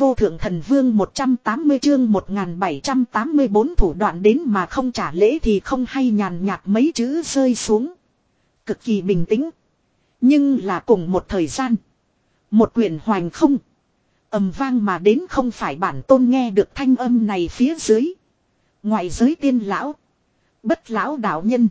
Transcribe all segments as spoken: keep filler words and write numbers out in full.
vô thượng thần vương một trăm tám mươi chương một nghìn bảy trăm tám mươi bốn thủ đoạn đến mà không trả lễ thì không hay, nhàn nhạt mấy chữ rơi xuống. Cực kỳ bình tĩnh. Nhưng là cùng một thời gian. Một quyển hoành không. Ầm vang mà đến, không phải bản tôn nghe được thanh âm này phía dưới. Ngoại giới tiên lão. Bất lão đạo nhân.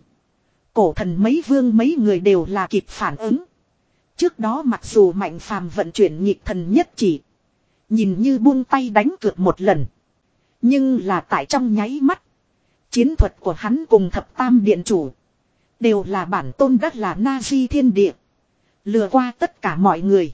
Cổ thần mấy vương mấy người đều là kịp phản ứng. Trước đó mặc dù Mạnh Phàm vận chuyển nhịp thần nhất chỉ. Nhìn như buông tay đánh cược một lần. Nhưng là tại trong nháy mắt. Chiến thuật của hắn cùng thập tam điện chủ. Đều là bản tôn đất là na di thiên địa. Lừa qua tất cả mọi người.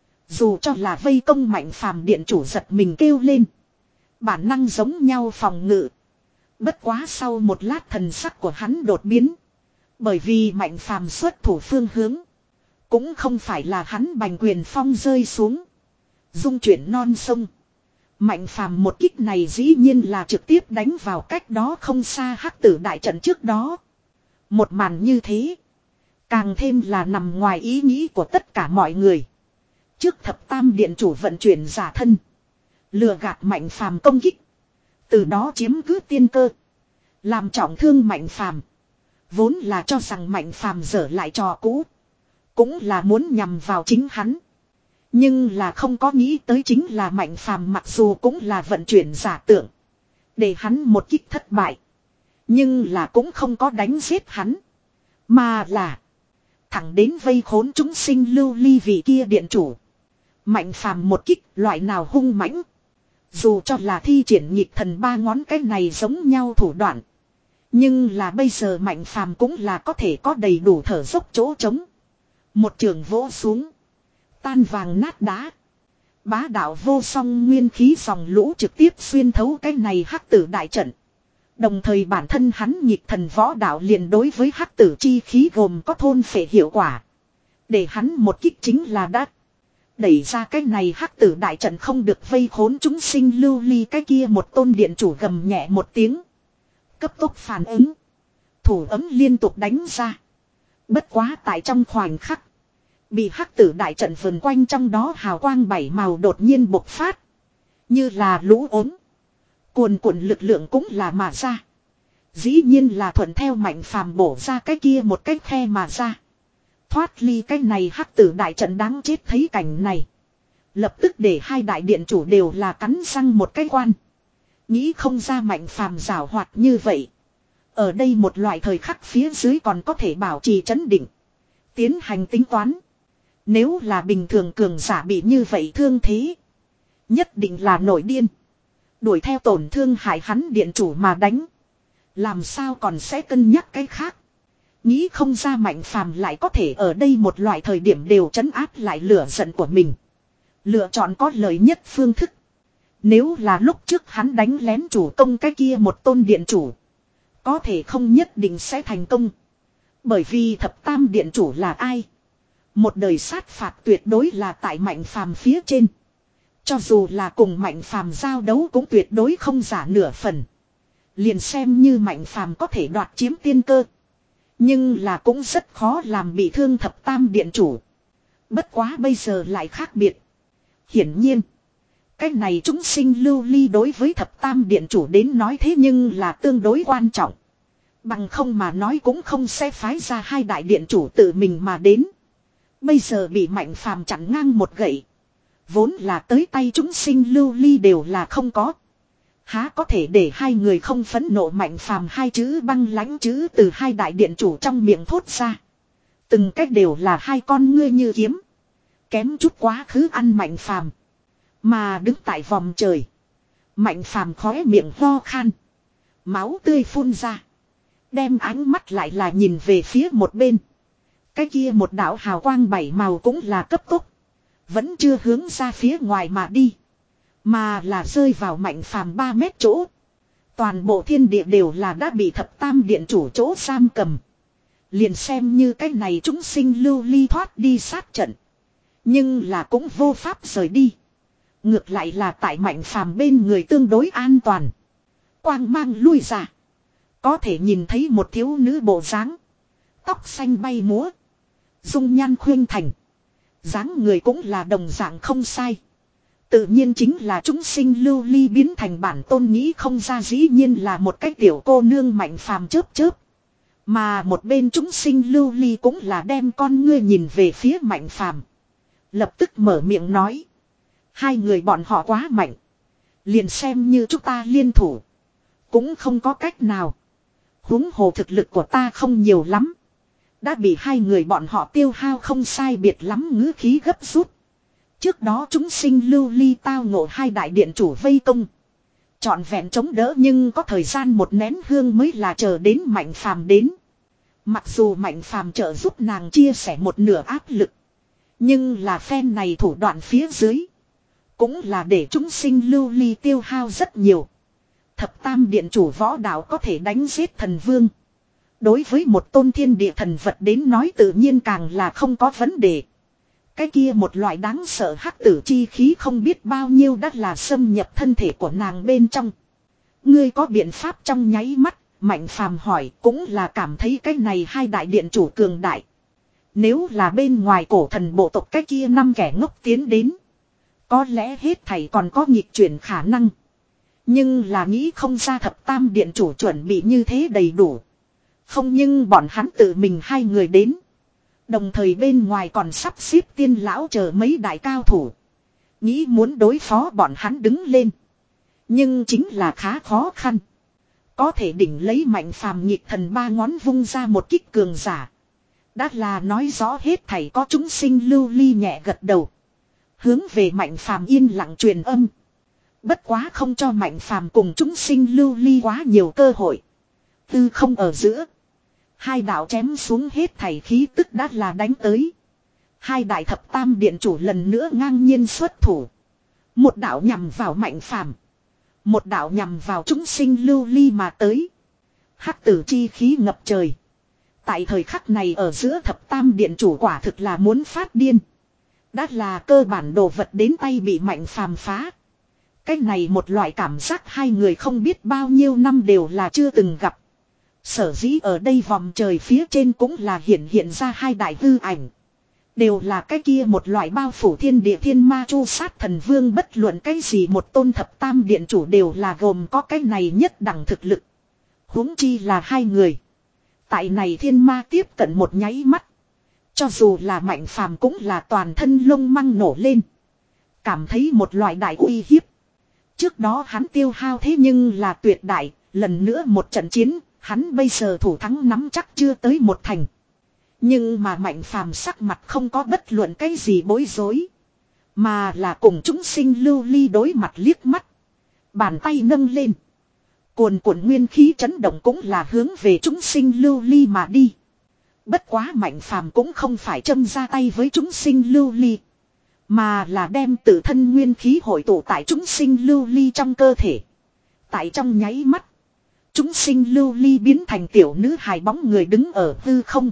Dù cho là vây công Mạnh Phàm điện chủ giật mình kêu lên. Bản năng giống nhau phòng ngự. Bất quá sau một lát thần sắc của hắn đột biến. Bởi vì Mạnh Phàm xuất thủ phương hướng. Cũng không phải là hắn bành quyền phong rơi xuống. Dung chuyển non sông. Mạnh Phàm một kích này dĩ nhiên là trực tiếp đánh vào cách đó không xa hắc tử đại trận trước đó. Một màn như thế. Càng thêm là nằm ngoài ý nghĩ của tất cả mọi người. Trước thập tam điện chủ vận chuyển giả thân. Lừa gạt Mạnh Phàm công kích. Từ đó chiếm cứ tiên cơ. Làm trọng thương Mạnh Phàm. Vốn là cho rằng Mạnh Phàm dở lại trò cũ. Cũng là muốn nhằm vào chính hắn. Nhưng là không có nghĩ tới chính là Mạnh Phàm mặc dù cũng là vận chuyển giả tượng. Để hắn một kích thất bại. Nhưng là cũng không có đánh giết hắn. Mà là thẳng đến vây khốn chúng sinh lưu ly vị kia điện chủ. Mạnh Phàm một kích loại nào hung mãnh. Dù cho là thi triển nhịp thần ba ngón cái này giống nhau thủ đoạn. Nhưng là bây giờ Mạnh Phàm cũng là có thể có đầy đủ thở dốc chỗ trống. Một trường vỗ xuống. Tan vàng nát đá. Bá đạo vô song nguyên khí dòng lũ trực tiếp xuyên thấu cái này hắc tử đại trận. Đồng thời bản thân hắn nhịp thần võ đạo liền đối với hắc tử chi khí gồm có thôn phệ hiệu quả. Để hắn một kích chính là đắt. Đẩy ra cái này hắc tử đại trận không được vây khốn chúng sinh lưu ly, cái kia một tôn điện chủ gầm nhẹ một tiếng. Cấp tốc phản ứng. Thủ ấm liên tục đánh ra. Bất quá tại trong khoảnh khắc. Bị hắc tử đại trận vần quanh trong đó hào quang bảy màu đột nhiên bộc phát. Như là lũ ốm. Cuồn cuộn lực lượng cũng là mà ra. Dĩ nhiên là thuận theo Mạnh Phàm bổ ra cái kia một cái khe mà ra. Thoát ly cái này hắc tử đại trận đáng chết, thấy cảnh này. Lập tức để hai đại điện chủ đều là cắn răng một cái quan. Nghĩ không ra Mạnh Phàm giảo hoạt như vậy. Ở đây một loại thời khắc phía dưới còn có thể bảo trì trấn định. Tiến hành tính toán. Nếu là bình thường cường giả bị như vậy thương thế. Nhất định là nổi điên. Đuổi theo tổn thương hại hắn điện chủ mà đánh. Làm sao còn sẽ cân nhắc cái khác. Nghĩ không ra Mạnh Phàm lại có thể ở đây một loại thời điểm đều trấn áp lại lửa giận của mình. Lựa chọn có lợi nhất phương thức. Nếu là lúc trước hắn đánh lén chủ công cái kia một tôn điện chủ. Có thể không nhất định sẽ thành công. Bởi vì thập tam điện chủ là ai? Một đời sát phạt tuyệt đối là tại Mạnh Phàm phía trên. Cho dù là cùng Mạnh Phàm giao đấu cũng tuyệt đối không giả nửa phần. Liền xem như Mạnh Phàm có thể đoạt chiếm tiên cơ. Nhưng là cũng rất khó làm bị thương thập tam điện chủ. Bất quá bây giờ lại khác biệt. Hiển nhiên. Cái này chúng sinh lưu ly đối với thập tam điện chủ đến nói thế nhưng là tương đối quan trọng. Bằng không mà nói cũng không sẽ phái ra hai đại điện chủ tự mình mà đến. Bây giờ bị Mạnh Phàm chặn ngang một gậy. Vốn là tới tay chúng sinh lưu ly đều là không có. Há có thể để hai người không phẫn nộ. Mạnh Phàm hai chữ băng lãnh chữ từ hai đại điện chủ trong miệng thốt ra. Từng cách đều là hai con ngươi như kiếm. Kém chút quá khứ ăn Mạnh Phàm. Mà đứng tại vòng trời. Mạnh Phàm khóe miệng ho khan. Máu tươi phun ra. Đem ánh mắt lại là nhìn về phía một bên. Cái kia một đạo hào quang bảy màu cũng là cấp tốc. Vẫn chưa hướng ra phía ngoài mà đi. Mà là rơi vào Mạnh Phàm ba mét chỗ. Toàn bộ thiên địa đều là đã bị thập tam điện chủ chỗ giam cầm. Liền xem như cái này chúng sinh lưu ly thoát đi sát trận. Nhưng là cũng vô pháp rời đi. Ngược lại là tại Mạnh Phàm bên người tương đối an toàn. Quang mang lui ra. Có thể nhìn thấy một thiếu nữ bộ dáng. Tóc xanh bay múa. Dung nhan khuyên thành. Dáng người cũng là đồng dạng không sai. Tự nhiên chính là chúng sinh lưu ly biến thành bản tôn, nghĩ không ra dĩ nhiên là một cái tiểu cô nương Mạnh Phàm chớp chớp. Mà một bên chúng sinh lưu ly cũng là đem con ngươi nhìn về phía Mạnh Phàm. Lập tức mở miệng nói. Hai người bọn họ quá mạnh. Liền xem như chúng ta liên thủ. Cũng không có cách nào. Huống hồ thực lực của ta không nhiều lắm. Đã bị hai người bọn họ tiêu hao không sai biệt lắm, ngữ khí gấp rút. Trước đó chúng sinh lưu ly tao ngộ hai đại điện chủ vây công. Trọn vẹn chống đỡ nhưng có thời gian một nén hương mới là chờ đến Mạnh Phàm đến. Mặc dù Mạnh Phàm trợ giúp nàng chia sẻ một nửa áp lực. Nhưng là phen này thủ đoạn phía dưới. Cũng là để chúng sinh lưu ly tiêu hao rất nhiều. Thập tam điện chủ võ đạo có thể đánh giết thần vương. Đối với một tôn thiên địa thần vật đến nói tự nhiên càng là không có vấn đề. Cái kia một loại đáng sợ hắc tử chi khí không biết bao nhiêu đã là xâm nhập thân thể của nàng bên trong. Ngươi có biện pháp? Trong nháy mắt, Mạnh Phàm hỏi, cũng là cảm thấy cái này hai đại điện chủ cường đại. Nếu là bên ngoài cổ thần bộ tộc cái kia năm kẻ ngốc tiến đến. Có lẽ hết thảy còn có nghịch chuyển khả năng. Nhưng là nghĩ không ra thập tam điện chủ chuẩn bị như thế đầy đủ. Không, nhưng bọn hắn tự mình hai người đến. Đồng thời bên ngoài còn sắp xếp tiên lão chờ mấy đại cao thủ. Nghĩ muốn đối phó bọn hắn đứng lên. Nhưng chính là khá khó khăn. Có thể đỉnh lấy Mạnh Phàm nhịp thần ba ngón vung ra một kích cường giả. Đã là nói rõ hết thảy có chúng sinh lưu ly nhẹ gật đầu. Hướng về Mạnh Phàm yên lặng truyền âm. Bất quá không cho Mạnh Phàm cùng chúng sinh lưu ly quá nhiều cơ hội. Tư không ở giữa. Hai đạo chém xuống hết thảy khí tức đã là đánh tới. Hai đại thập tam điện chủ lần nữa ngang nhiên xuất thủ. Một đạo nhằm vào Mạnh Phàm, một đạo nhằm vào chúng sinh lưu ly mà tới. Hắc tử chi khí ngập trời. Tại thời khắc này ở giữa thập tam điện chủ quả thực là muốn phát điên. Đã là cơ bản đồ vật đến tay bị Mạnh Phàm phá. Cái này một loại cảm giác hai người không biết bao nhiêu năm đều là chưa từng gặp. Sở dĩ ở đây vòng trời phía trên cũng là hiện hiện ra hai đại hư ảnh. Đều là cái kia một loại bao phủ thiên địa thiên ma chu sát thần vương, bất luận cái gì một tôn thập tam điện chủ đều là gồm có cái này nhất đẳng thực lực. Huống chi là hai người. Tại này thiên ma tiếp cận một nháy mắt. Cho dù là Mạnh Phàm cũng là toàn thân lông măng nổ lên. Cảm thấy một loại đại uy hiếp. Trước đó hắn tiêu hao thế nhưng là tuyệt đại, lần nữa một trận chiến, hắn bây giờ thủ thắng nắm chắc chưa tới một thành. Nhưng mà Mạnh Phàm sắc mặt không có bất luận cái gì bối rối. Mà là cùng chúng sinh lưu ly đối mặt liếc mắt. Bàn tay nâng lên. Cuồn cuộn nguyên khí chấn động cũng là hướng về chúng sinh lưu ly mà đi. Bất quá Mạnh Phàm cũng không phải châm ra tay với chúng sinh lưu ly. Mà là đem tự thân nguyên khí hội tụ tại chúng sinh lưu ly trong cơ thể. Tại trong nháy mắt. Chúng sinh lưu ly biến thành tiểu nữ hài bóng người đứng ở hư không.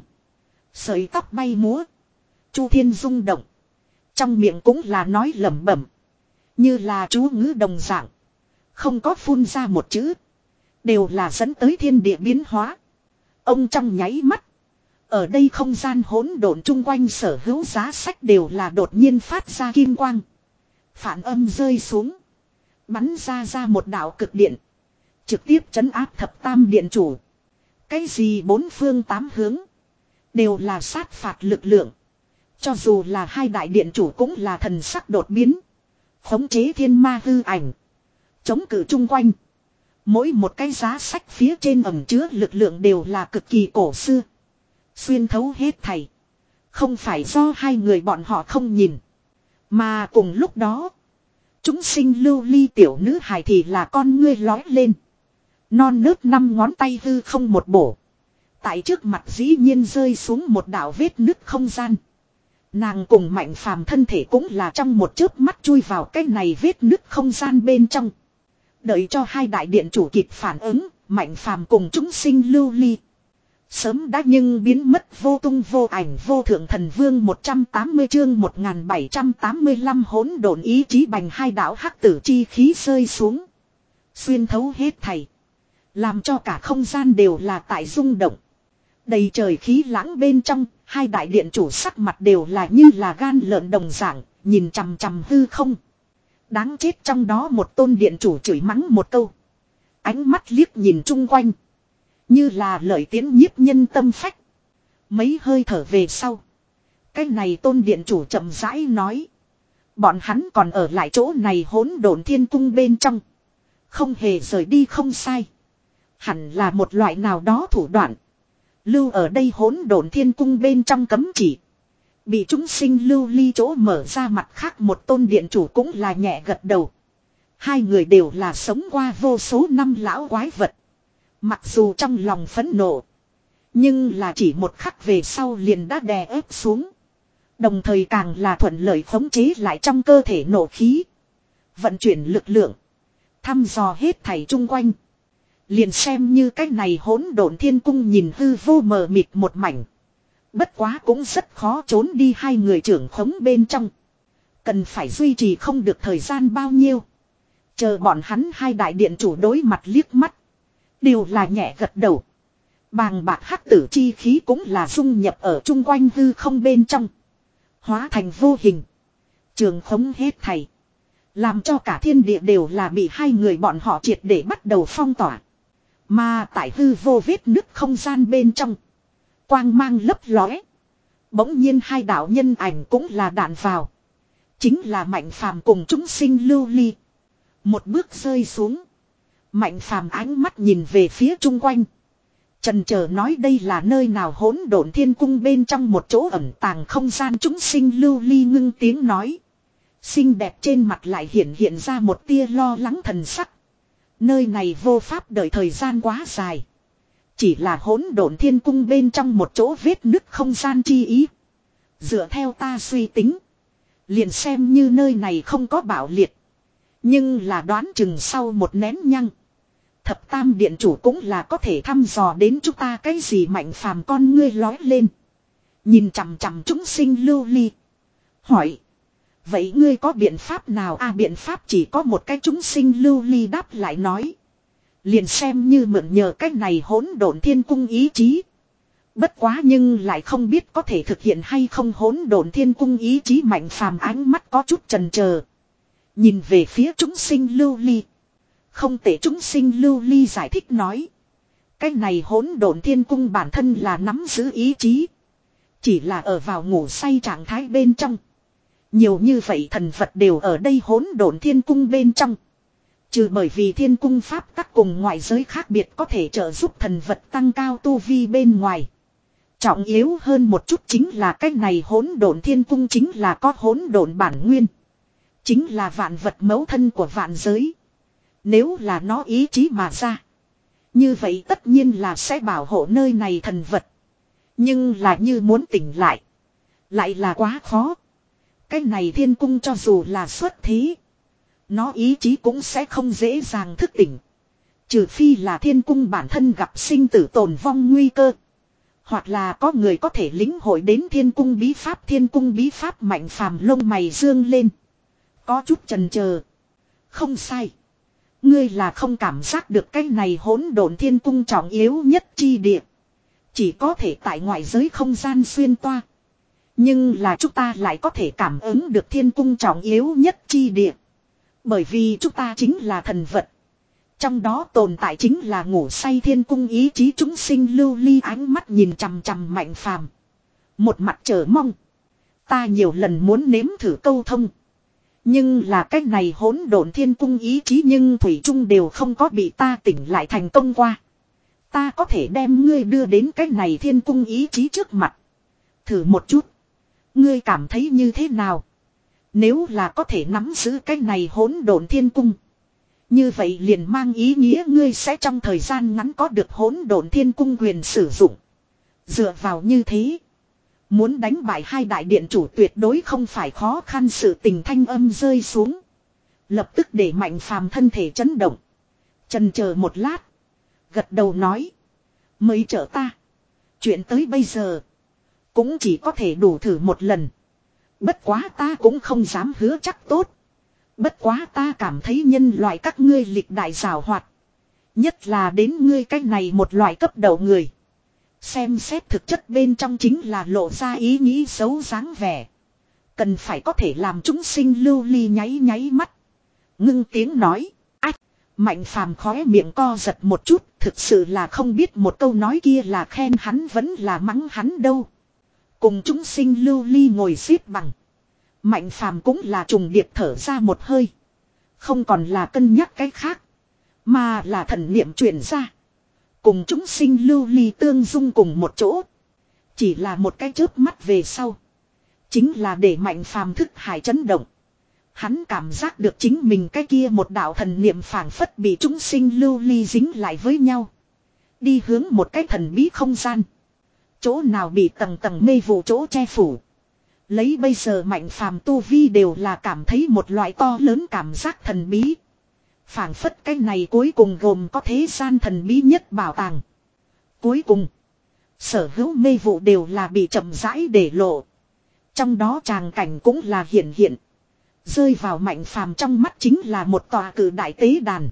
Sợi tóc bay múa. Chu thiên rung động. Trong miệng cũng là nói lẩm bẩm. Như là chú ngữ đồng dạng. Không có phun ra một chữ. Đều là dẫn tới thiên địa biến hóa. Ông trong nháy mắt. Ở đây không gian hỗn độn chung quanh sở hữu giá sách đều là đột nhiên phát ra kim quang. Phản âm rơi xuống. Bắn ra ra một đạo cực điện. Trực tiếp trấn áp thập tam điện chủ. Cái gì bốn phương tám hướng. Đều là sát phạt lực lượng. Cho dù là hai đại điện chủ cũng là thần sắc đột biến. Khống chế thiên ma hư ảnh. Chống cự chung quanh. Mỗi một cái giá sách phía trên ẩn chứa lực lượng đều là cực kỳ cổ xưa. Xuyên thấu hết thảy. Không phải do hai người bọn họ không nhìn. Mà cùng lúc đó. Chúng sinh lưu ly tiểu nữ hài thì là con ngươi lói lên. Non nớt năm ngón tay hư không một bổ. Tại trước mặt dĩ nhiên rơi xuống một đạo vết nứt không gian. Nàng cùng Mạnh Phàm thân thể cũng là trong một chớp mắt chui vào cái này vết nứt không gian bên trong. Đợi cho hai đại điện chủ kịp phản ứng, Mạnh Phàm cùng chúng sinh lưu ly. Sớm đã nhưng biến mất vô tung vô ảnh. Vô thượng thần vương một trăm tám mươi chương một nghìn bảy trăm tám mươi lăm hỗn độn ý chí bành hai đạo hắc tử chi khí rơi xuống. Xuyên thấu hết thảy. Làm cho cả không gian đều là tại rung động. Đầy trời khí lãng bên trong, hai đại điện chủ sắc mặt đều là như là gan lợn đồng dạng, nhìn chằm chằm hư không. Đáng chết, trong đó một tôn điện chủ chửi mắng một câu. Ánh mắt liếc nhìn chung quanh. Như là lời tiến nhiếp nhân tâm phách. Mấy hơi thở về sau. Cái này tôn điện chủ chậm rãi nói. Bọn hắn còn ở lại chỗ này hỗn độn thiên cung bên trong. Không hề rời đi không sai. Hẳn là một loại nào đó thủ đoạn. Lưu ở đây hỗn độn thiên cung bên trong cấm chỉ. Bị chúng sinh lưu ly chỗ mở ra, mặt khác một tôn điện chủ cũng là nhẹ gật đầu. Hai người đều là sống qua vô số năm lão quái vật. Mặc dù trong lòng phẫn nộ. Nhưng là chỉ một khắc về sau liền đã đè ép xuống. Đồng thời càng là thuận lợi khống chế lại trong cơ thể nộ khí. Vận chuyển lực lượng. Thăm dò hết thảy chung quanh. Liền xem như cái này hỗn độn thiên cung nhìn hư vô mờ mịt một mảnh. Bất quá cũng rất khó trốn đi hai người trưởng khống bên trong. Cần phải duy trì không được thời gian bao nhiêu. Chờ bọn hắn hai đại điện chủ đối mặt liếc mắt. Đều là nhẹ gật đầu. Bàng bạc hắc tử chi khí cũng là dung nhập ở chung quanh hư không bên trong. Hóa thành vô hình. Trường khống hết thảy. Làm cho cả thiên địa đều là bị hai người bọn họ triệt để bắt đầu phong tỏa. Mà tại hư vô vết nứt không gian bên trong. Quang mang lấp lóe. Bỗng nhiên hai đạo nhân ảnh cũng là đạn vào. Chính là Mạnh Phàm cùng chúng sinh lưu ly. Một bước rơi xuống. Mạnh Phàm ánh mắt nhìn về phía chung quanh. Trần chờ nói đây là nơi nào, hỗn độn thiên cung bên trong một chỗ ẩn tàng không gian. Chúng sinh lưu ly ngưng tiếng nói. Xinh đẹp trên mặt lại hiện hiện ra một tia lo lắng thần sắc. Nơi này vô pháp đợi thời gian quá dài. Chỉ là hỗn độn thiên cung bên trong một chỗ vết nứt không gian chi ý. Dựa theo ta suy tính. Liền xem như nơi này không có bạo liệt. Nhưng là đoán chừng sau một nén nhăng. Thập tam điện chủ cũng là có thể thăm dò đến chúng ta cái gì. Mạnh Phàm con ngươi lói lên. Nhìn chằm chằm chúng sinh lưu ly. Hỏi. Vậy ngươi có biện pháp nào? À, biện pháp chỉ có một cái. Chúng sinh lưu ly đáp lại nói. Liền xem như mượn nhờ cái này hỗn độn thiên cung ý chí. Bất quá nhưng lại không biết có thể thực hiện hay không. Hỗn độn thiên cung ý chí. Mạnh Phàm ánh mắt có chút chần chờ. Nhìn về phía chúng sinh lưu ly. Không tệ, chúng sinh lưu ly giải thích nói. Cái này hỗn độn thiên cung bản thân là nắm giữ ý chí. Chỉ là ở vào ngủ say trạng thái bên trong. Nhiều như vậy thần vật đều ở đây hỗn độn thiên cung bên trong. Trừ bởi vì thiên cung pháp tắc cùng ngoại giới khác biệt có thể trợ giúp thần vật tăng cao tu vi bên ngoài. Trọng yếu hơn một chút chính là cái này hỗn độn thiên cung chính là có hỗn độn bản nguyên. Chính là vạn vật mẫu thân của vạn giới. Nếu là nó ý chí mà ra. Như vậy tất nhiên là sẽ bảo hộ nơi này thần vật. Nhưng là như muốn tỉnh lại. Lại là quá khó. Cái này thiên cung cho dù là xuất thế. Nó ý chí cũng sẽ không dễ dàng thức tỉnh. Trừ phi là thiên cung bản thân gặp sinh tử tồn vong nguy cơ. Hoặc là có người có thể lĩnh hội đến thiên cung bí pháp. Thiên cung bí pháp. Mạnh Phàm lông mày dương lên. Có chút chần chờ. Không sai. Ngươi là không cảm giác được cái này hỗn độn thiên cung trọng yếu nhất chi địa. Chỉ có thể tại ngoại giới không gian xuyên toa. Nhưng là chúng ta lại có thể cảm ứng được thiên cung trọng yếu nhất chi địa. Bởi vì chúng ta chính là thần vật. Trong đó tồn tại chính là ngủ say thiên cung ý chí. Chúng sinh lưu ly ánh mắt nhìn chằm chằm Mạnh Phàm. Một mặt chờ mong. Ta nhiều lần muốn nếm thử câu thông. Nhưng là cách này hỗn độn thiên cung ý chí nhưng thủy chung đều không có bị ta tỉnh lại thành công qua. Ta có thể đem ngươi đưa đến cách này thiên cung ý chí trước mặt. Thử một chút. Ngươi cảm thấy như thế nào? Nếu là có thể nắm giữ cái này hỗn độn thiên cung. Như vậy liền mang ý nghĩa ngươi sẽ trong thời gian ngắn có được hỗn độn thiên cung quyền sử dụng. Dựa vào như thế. Muốn đánh bại hai đại điện chủ tuyệt đối không phải khó khăn. Sự tình thanh âm rơi xuống. Lập tức để Mạnh Phàm thân thể chấn động. Chần chờ một lát. Gật đầu nói. Mới trợ ta. Chuyện tới bây giờ. Cũng chỉ có thể đủ thử một lần. Bất quá ta cũng không dám hứa chắc tốt. Bất quá ta cảm thấy nhân loại các ngươi lịch đại giảo hoạt. Nhất là đến ngươi cách này một loại cấp đầu người. Xem xét thực chất bên trong chính là lộ ra ý nghĩ xấu dáng vẻ. Cần phải có thể làm chúng sinh lưu ly nháy nháy mắt. Ngưng tiếng nói. Ách. Mạnh phàm khóe miệng co giật một chút. Thực sự là không biết một câu nói kia là khen hắn vẫn là mắng hắn đâu. Cùng chúng sinh lưu ly ngồi xếp bằng. Mạnh phàm cũng là trùng điệp thở ra một hơi. Không còn là cân nhắc cái khác. Mà là thần niệm chuyển ra. Cùng chúng sinh lưu ly tương dung cùng một chỗ. Chỉ là một cái chớp mắt về sau. Chính là để mạnh phàm thức hải chấn động. Hắn cảm giác được chính mình cái kia một đạo thần niệm phảng phất bị chúng sinh lưu ly dính lại với nhau. Đi hướng một cái thần bí không gian. Chỗ nào bị tầng tầng mê vụ chỗ che phủ. Lấy bây giờ mạnh phàm tu vi đều là cảm thấy một loại to lớn cảm giác thần bí. Phảng phất cái này cuối cùng gồm có thế gian thần bí nhất bảo tàng. Cuối cùng. Sở hữu mê vụ đều là bị chậm rãi để lộ. Trong đó tràng cảnh cũng là hiện hiện. Rơi vào mạnh phàm trong mắt chính là một tòa cử đại tế đàn.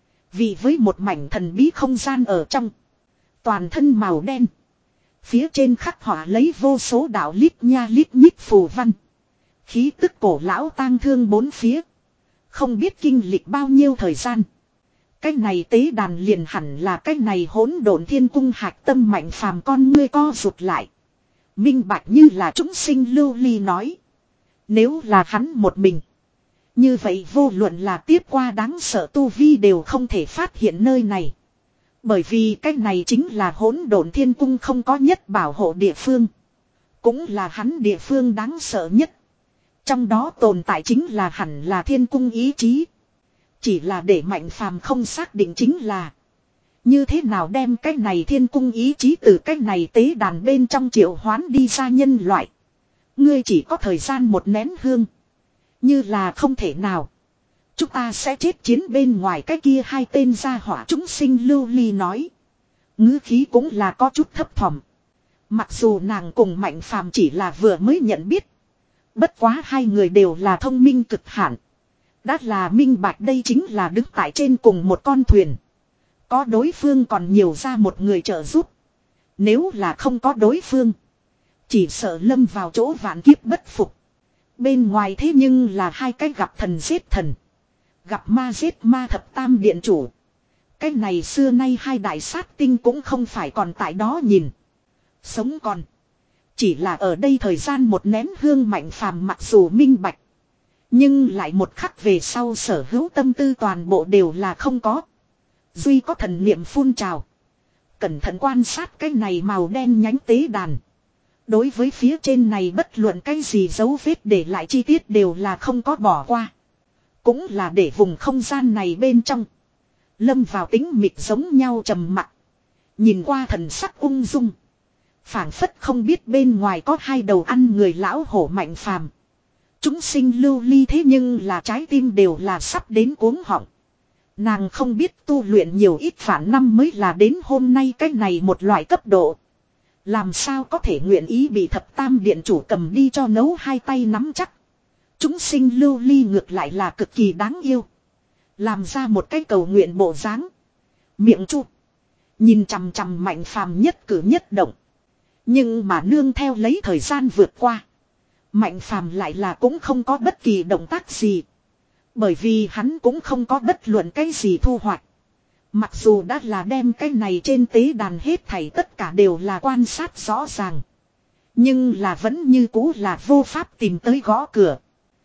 Vì với một mảnh thần bí không gian ở trong. Toàn thân màu đen. Phía trên khắc họa lấy vô số đạo lít nha lít nhít phù văn. Khí tức cổ lão tang thương bốn phía. Không biết kinh lịch bao nhiêu thời gian. Cái này tế đàn liền hẳn là cái này hỗn độn thiên cung hạch tâm mạnh phàm con ngươi co rụt lại. Minh bạch như là chúng sinh lưu ly nói. Nếu là hắn một mình. Như vậy vô luận là tiếp qua đáng sợ tu vi đều không thể phát hiện nơi này. Bởi vì cái này chính là hỗn độn thiên cung không có nhất bảo hộ địa phương. Cũng là hắn địa phương đáng sợ nhất. Trong đó tồn tại chính là hẳn là thiên cung ý chí. Chỉ là để mạnh phàm không xác định chính là. Như thế nào đem cái này thiên cung ý chí từ cái này tế đàn bên trong triệu hoán đi ra nhân loại. Ngươi chỉ có thời gian một nén hương. Như là không thể nào. Chúng ta sẽ chết chiến bên ngoài cái kia hai tên gia hỏa chúng sinh lưu ly nói. Ngữ khí cũng là có chút thấp thỏm. Mặc dù nàng cùng mạnh phàm chỉ là vừa mới nhận biết. Bất quá hai người đều là thông minh cực hạn. Đã là minh bạch đây chính là đứng tại trên cùng một con thuyền. Có đối phương còn nhiều ra một người trợ giúp. Nếu là không có đối phương. Chỉ sợ lâm vào chỗ vạn kiếp bất phục. Bên ngoài thế nhưng là hai cái gặp thần giết thần. Gặp ma giết ma thập tam điện chủ. Cái này xưa nay hai đại sát tinh cũng không phải còn tại đó nhìn. Sống còn. Chỉ là ở đây thời gian một nén hương mạnh phàm mặc dù minh bạch. Nhưng lại một khắc về sau sở hữu tâm tư toàn bộ đều là không có. Duy có thần niệm phun trào. Cẩn thận quan sát cái này màu đen nhánh tế đàn. Đối với phía trên này bất luận cái gì dấu vết để lại chi tiết đều là không có bỏ qua. Cũng là để vùng không gian này bên trong. Lâm vào tính mịt giống nhau trầm mặc. Nhìn qua thần sắc ung dung. Phảng phất không biết bên ngoài có hai đầu ăn người lão hổ mạnh phàm. Chúng sinh lưu ly thế nhưng là trái tim đều là sắp đến cuống họng. Nàng không biết tu luyện nhiều ít phản năm mới là đến hôm nay cái này một loại cấp độ. Làm sao có thể nguyện ý bị thập tam điện chủ cầm đi cho nấu hai tay nắm chắc. Chúng sinh lưu ly ngược lại là cực kỳ đáng yêu. Làm ra một cái cầu nguyện bộ dáng. Miệng chu. Nhìn chằm chằm mạnh phàm nhất cử nhất động. Nhưng mà nương theo lấy thời gian vượt qua. Mạnh phàm lại là cũng không có bất kỳ động tác gì. Bởi vì hắn cũng không có bất luận cái gì thu hoạch. Mặc dù đã là đem cái này trên tế đàn hết thảy tất cả đều là quan sát rõ ràng. Nhưng là vẫn như cũ là vô pháp tìm tới gõ cửa.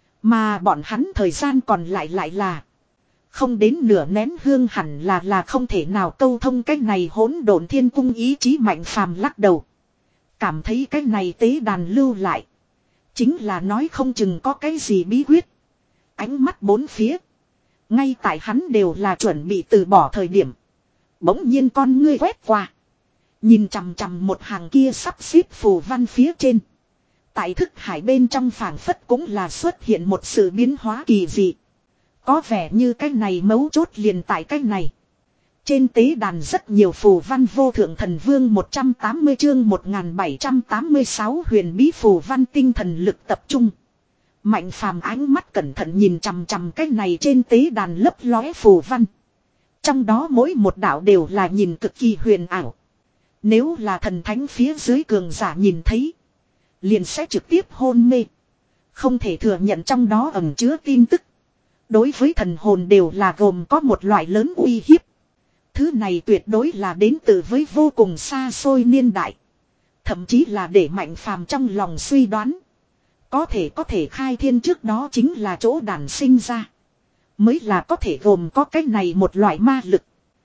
Mà bọn hắn thời gian còn lại lại là. Không đến nửa nén hương hẳn là là không thể nào câu thông cái này hỗn độn thiên cung ý chí mạnh phàm lắc đầu. Cảm thấy cái này tế đàn lưu lại. Chính là nói không chừng có cái gì bí quyết. Ánh mắt bốn phía. Ngay tại hắn đều là chuẩn bị từ bỏ thời điểm. Bỗng nhiên con ngươi quét qua. Nhìn chằm chằm một hàng kia sắp xếp phù văn phía trên. Tại thức hải bên trong phảng phất cũng là xuất hiện một sự biến hóa kỳ dị. Có vẻ như cái này mấu chốt liền tại cái này. Trên tế đàn rất nhiều phù văn vô thượng thần vương một trăm tám mươi chương một nghìn bảy trăm tám mươi sáu huyền bí phù văn tinh thần lực tập trung. Mạnh phàm ánh mắt cẩn thận nhìn chằm chằm cái này trên tế đàn lấp lóe phù văn. Trong đó mỗi một đạo đều là nhìn cực kỳ huyền ảo. Nếu là thần thánh phía dưới cường giả nhìn thấy. Liền sẽ trực tiếp hôn mê. Không thể thừa nhận trong đó ẩn chứa tin tức. Đối với thần hồn đều là gồm có một loại lớn uy hiếp. Thứ này tuyệt đối là đến từ với vô cùng xa xôi niên đại. Thậm chí là để Mạnh Phàm trong lòng suy đoán. Có thể có thể khai thiên trước đó chính là chỗ đản sinh ra. Mới là có thể gồm có cái này một loại ma lực.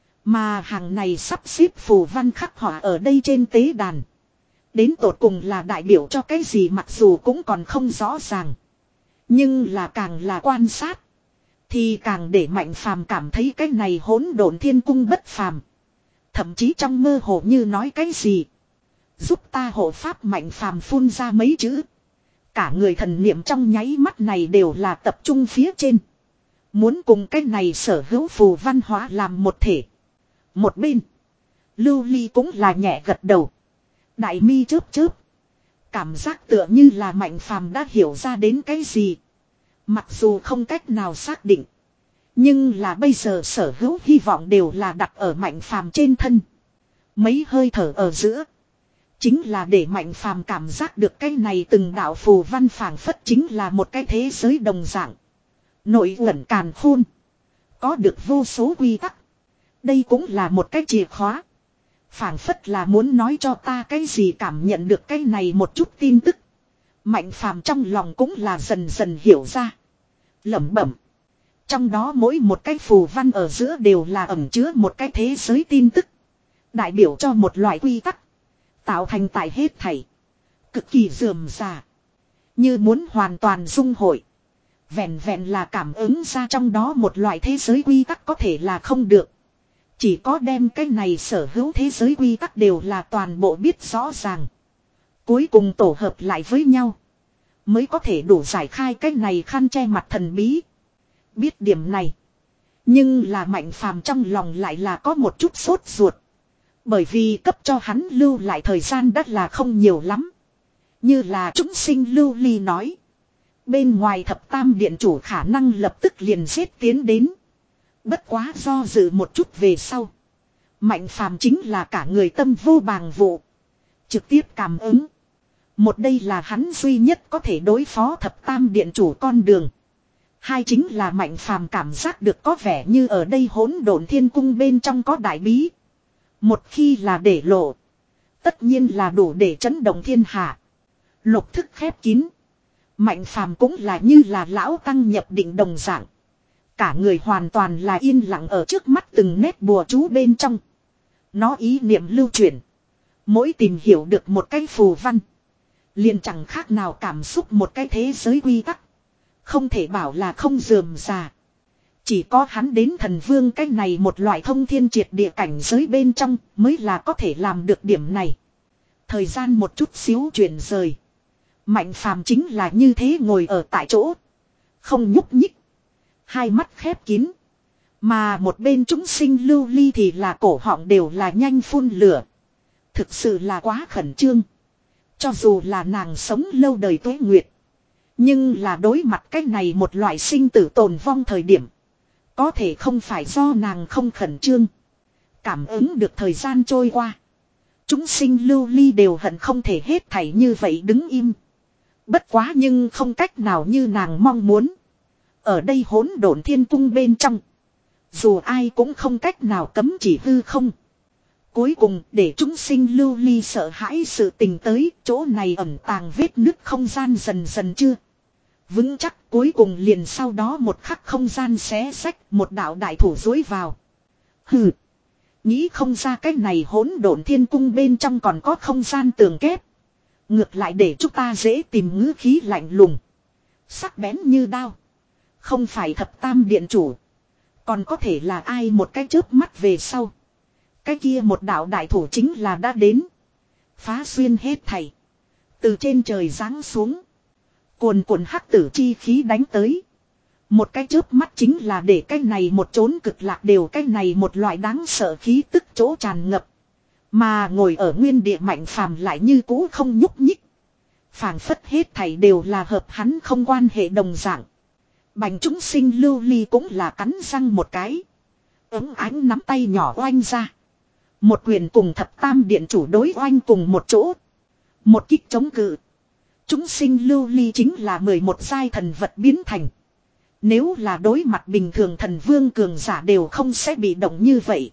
Mà hàng này sắp xếp phù văn khắc họa ở đây trên tế đàn. Đến tột cùng là đại biểu cho cái gì mặc dù cũng còn không rõ ràng. Nhưng là càng là quan sát. Thì càng để Mạnh Phàm cảm thấy cái này hỗn độn thiên cung bất phàm. Thậm chí trong mơ hồ như nói cái gì. Giúp ta hộ pháp Mạnh Phàm phun ra mấy chữ. Cả người thần niệm trong nháy mắt này đều là tập trung phía trên. Muốn cùng cái này sở hữu phù văn hóa làm một thể. Một bên. Lưu Ly cũng là nhẹ gật đầu. Đại mi chớp chớp. Cảm giác tựa như là Mạnh Phàm đã hiểu ra đến cái gì. Mặc dù không cách nào xác định. Nhưng là bây giờ sở hữu hy vọng đều là đặt ở Mạnh Phàm trên thân. Mấy hơi thở ở giữa. Chính là để Mạnh Phàm cảm giác được cái này từng đạo phù văn phảng phất chính là một cái thế giới đồng dạng. Nội uẩn càn khôn. Có được vô số quy tắc. Đây cũng là một cái chìa khóa. Phảng phất là muốn nói cho ta cái gì cảm nhận được cái này một chút tin tức. Mạnh Phàm trong lòng cũng là dần dần hiểu ra. Lẩm bẩm. Trong đó mỗi một cái phù văn ở giữa đều là ẩn chứa một cái thế giới tin tức. Đại biểu cho một loại quy tắc. Tạo thành tại hết thảy. Cực kỳ rườm rà. Như muốn hoàn toàn dung hội. Vẹn vẹn là cảm ứng ra trong đó một loại thế giới quy tắc có thể là không được. Chỉ có đem cái này sở hữu thế giới quy tắc đều là toàn bộ biết rõ ràng. Cuối cùng tổ hợp lại với nhau. Mới có thể đủ giải khai cái này khăn che mặt thần bí. Biết điểm này. Nhưng là Mạnh Phàm trong lòng lại là có một chút sốt ruột. Bởi vì cấp cho hắn lưu lại thời gian đất là không nhiều lắm. Như là chúng sinh Lưu Ly nói. Bên ngoài thập tam điện chủ khả năng lập tức liền giết tiến đến. Bất quá do dự một chút về sau. Mạnh Phàm chính là cả người tâm vô bàng vụ. Trực tiếp cảm ứng. Một đây là hắn duy nhất có thể đối phó thập tam điện chủ con đường. Hai chính là Mạnh Phàm cảm giác được có vẻ như ở đây hỗn độn thiên cung bên trong có đại bí. Một khi là để lộ. Tất nhiên là đủ để chấn động thiên hạ. Lục thức khép kín. Mạnh Phàm cũng là như là lão tăng nhập định đồng dạng. Cả người hoàn toàn là yên lặng ở trước mắt từng nét bùa chú bên trong. Nó ý niệm lưu chuyển. Mỗi tìm hiểu được một cái phù văn. Liền chẳng khác nào cảm xúc một cái thế giới quy tắc. Không thể bảo là không rườm rà. Chỉ có hắn đến thần vương cái này một loại thông thiên triệt địa cảnh giới bên trong mới là có thể làm được điểm này. Thời gian một chút xíu chuyển rời. Mạnh Phàm chính là như thế ngồi ở tại chỗ. Không nhúc nhích. Hai mắt khép kín. Mà một bên chúng sinh Lưu Ly thì là cổ họng đều là nhanh phun lửa. Thực sự là quá khẩn trương. Cho dù là nàng sống lâu đời tuế nguyệt. Nhưng là đối mặt cái này một loại sinh tử tồn vong thời điểm. Có thể không phải do nàng không khẩn trương. Cảm ứng được thời gian trôi qua. Chúng sinh Lưu Ly đều hận không thể hết thảy như vậy đứng im. Bất quá nhưng không cách nào như nàng mong muốn. Ở đây hỗn độn thiên cung bên trong. Dù ai cũng không cách nào cấm chỉ hư không. Cuối cùng để chúng sinh Lưu Ly sợ hãi sự tình tới. Chỗ này ẩn tàng vết nứt không gian dần dần chưa vững chắc. Cuối cùng liền sau đó một khắc không gian xé xách. Một đạo đại thủ dối vào. Hừ. Nghĩ không ra cái này hỗn độn thiên cung bên trong còn có không gian tường kép. Ngược lại để chúng ta dễ tìm ngữ khí lạnh lùng. Sắc bén như đao. Không phải thập tam điện chủ. Còn có thể là ai một cái chớp mắt về sau. Cái kia một đạo đại thủ chính là đã đến. Phá xuyên hết thảy. Từ trên trời giáng xuống. Cuồn cuộn hắc tử chi khí đánh tới. Một cái chớp mắt chính là để cái này một chốn cực lạc đều cái này một loại đáng sợ khí tức chỗ tràn ngập. Mà ngồi ở nguyên địa Mạnh Phàm lại như cũ không nhúc nhích. Phảng phất hết thảy đều là hợp hắn không quan hệ đồng dạng. Bành chúng sinh Lưu Ly cũng là cắn răng một cái. Ứng ánh nắm tay nhỏ oanh ra. Một quyền cùng thập tam điện chủ đối oanh cùng một chỗ. Một kích chống cự. Chúng sinh Lưu Ly chính là mười một giai thần vật biến thành. Nếu là đối mặt bình thường thần vương cường giả đều không sẽ bị động như vậy.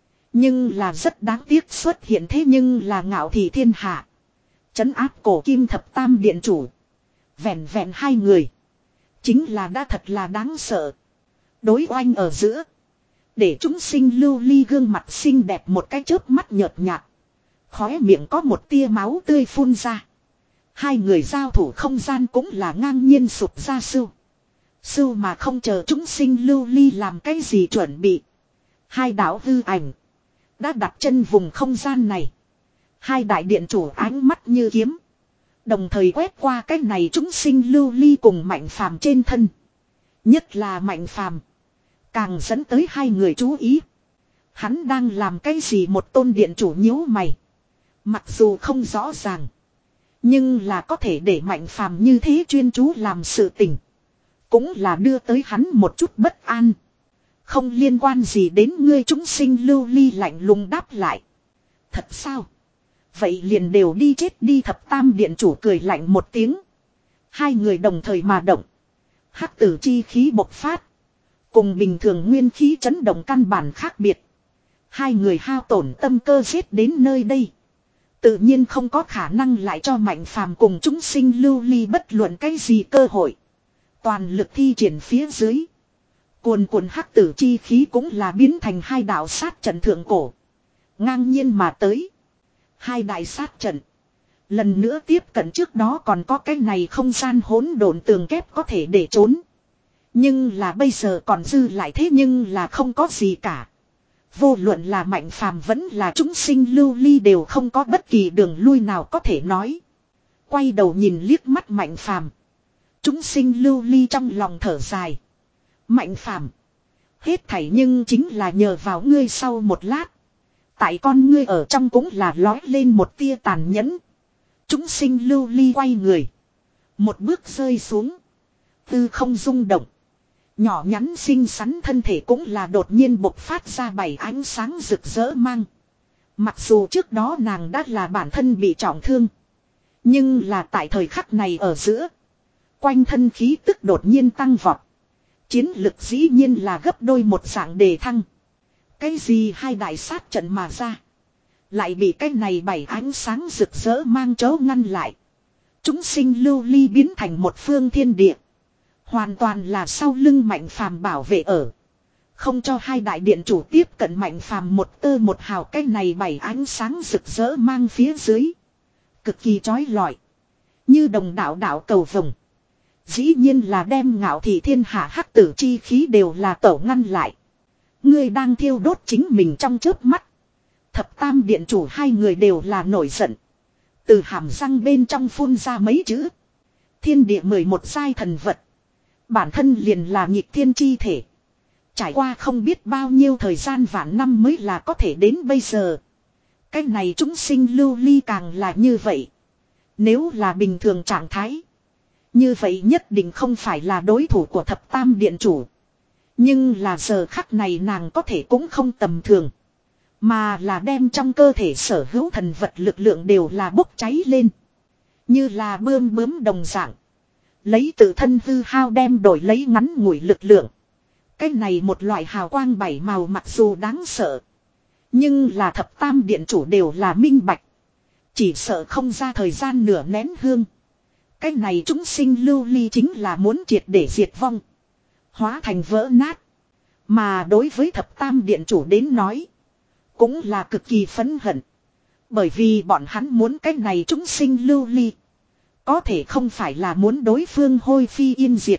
Nhưng là rất đáng tiếc xuất hiện thế nhưng là ngạo thị thiên hạ. Trấn áp cổ kim thập tam điện chủ. Vẹn vẹn hai người. Chính là đã thật là đáng sợ. Đối oanh ở giữa. Để chúng sinh lưu ly gương mặt xinh đẹp một cái chớp mắt nhợt nhạt. Khóe miệng có một tia máu tươi phun ra. Hai người giao thủ không gian cũng là ngang nhiên sụp ra sưu. Sưu mà không chờ chúng sinh lưu ly làm cái gì chuẩn bị. Hai đạo hư ảnh. Đã đặt chân vùng không gian này. Hai đại điện chủ ánh mắt như kiếm. Đồng thời quét qua cái này chúng sinh lưu ly cùng Mạnh Phàm trên thân. Nhất là Mạnh Phàm càng dẫn tới hai người chú ý. Hắn đang làm cái gì một tôn điện chủ nhíu mày. Mặc dù không rõ ràng. Nhưng là có thể để Mạnh Phàm như thế chuyên chú làm sự tình. Cũng là đưa tới hắn một chút bất an. Không liên quan gì đến ngươi chúng sinh lưu ly lạnh lùng đáp lại. Thật sao? Vậy liền đều đi chết đi thập tam điện chủ cười lạnh một tiếng. Hai người đồng thời mà động. Hắc tử chi khí bộc phát. Cùng bình thường nguyên khí chấn động căn bản khác biệt. Hai người hao tổn tâm cơ giết đến nơi đây. Tự nhiên không có khả năng lại cho Mạnh Phàm cùng chúng sinh lưu ly bất luận cái gì cơ hội. Toàn lực thi triển phía dưới. Cuồn cuộn hắc tử chi khí cũng là biến thành hai đạo sát trận thượng cổ. Ngang nhiên mà tới. Hai đại sát trận. Lần nữa tiếp cận trước đó còn có cái này không gian hỗn độn tường kép có thể để trốn. Nhưng là bây giờ còn dư lại thế nhưng là không có gì cả. Vô luận là Mạnh Phàm vẫn là chúng sinh lưu ly đều không có bất kỳ đường lui nào có thể nói. Quay đầu nhìn liếc mắt Mạnh Phàm. Chúng sinh lưu ly trong lòng thở dài. Mạnh Phàm, hết thảy nhưng chính là nhờ vào ngươi sau một lát. Tại con ngươi ở trong cũng là lói lên một tia tàn nhẫn. Chúng sinh lưu ly quay người. Một bước rơi xuống. Tư không rung động. Nhỏ nhắn xinh xắn thân thể cũng là đột nhiên bộc phát ra bảy ánh sáng rực rỡ mang. Mặc dù trước đó nàng đã là bản thân bị trọng thương. Nhưng là tại thời khắc này ở giữa. Quanh thân khí tức đột nhiên tăng vọt. Chiến lực dĩ nhiên là gấp đôi một dạng đề thăng. Cái gì hai đại sát trận mà ra. Lại bị cái này bảy ánh sáng rực rỡ mang chớ ngăn lại. Chúng sinh lưu ly biến thành một phương thiên địa. Hoàn toàn là sau lưng Mạnh Phàm bảo vệ ở. Không cho hai đại điện chủ tiếp cận Mạnh Phàm một tơ một hào cái này bảy ánh sáng rực rỡ mang phía dưới. Cực kỳ chói lọi. Như đồng đạo đạo cầu vồng. Dĩ nhiên là đem ngạo thị thiên hạ hắc tử chi khí đều là tổ ngăn lại. Ngươi đang thiêu đốt chính mình trong chớp mắt. Thập tam điện chủ hai người đều là nổi giận. Từ hàm răng bên trong phun ra mấy chữ. Thiên địa mười một giai thần vật. Bản thân liền là nghịch thiên chi thể. Trải qua không biết bao nhiêu thời gian vạn năm mới là có thể đến bây giờ. Cái này chúng sinh lưu ly càng là như vậy. Nếu là bình thường trạng thái. Như vậy nhất định không phải là đối thủ của thập tam điện chủ. Nhưng là giờ khắc này nàng có thể cũng không tầm thường. Mà là đem trong cơ thể sở hữu thần vật lực lượng đều là bốc cháy lên. Như là bươm bướm đồng dạng. Lấy tự thân hư hao đem đổi lấy ngắn ngủi lực lượng. Cái này một loại hào quang bảy màu mặc dù đáng sợ. Nhưng là thập tam điện chủ đều là minh bạch. Chỉ sợ không ra thời gian nửa nén hương. Cái này chúng sinh lưu ly chính là muốn triệt để diệt vong. Hóa thành vỡ nát. Mà đối với thập tam điện chủ đến nói. Cũng là cực kỳ phẫn hận. Bởi vì bọn hắn muốn cái này chúng sinh lưu ly. Có thể không phải là muốn đối phương hôi phi yên diệt.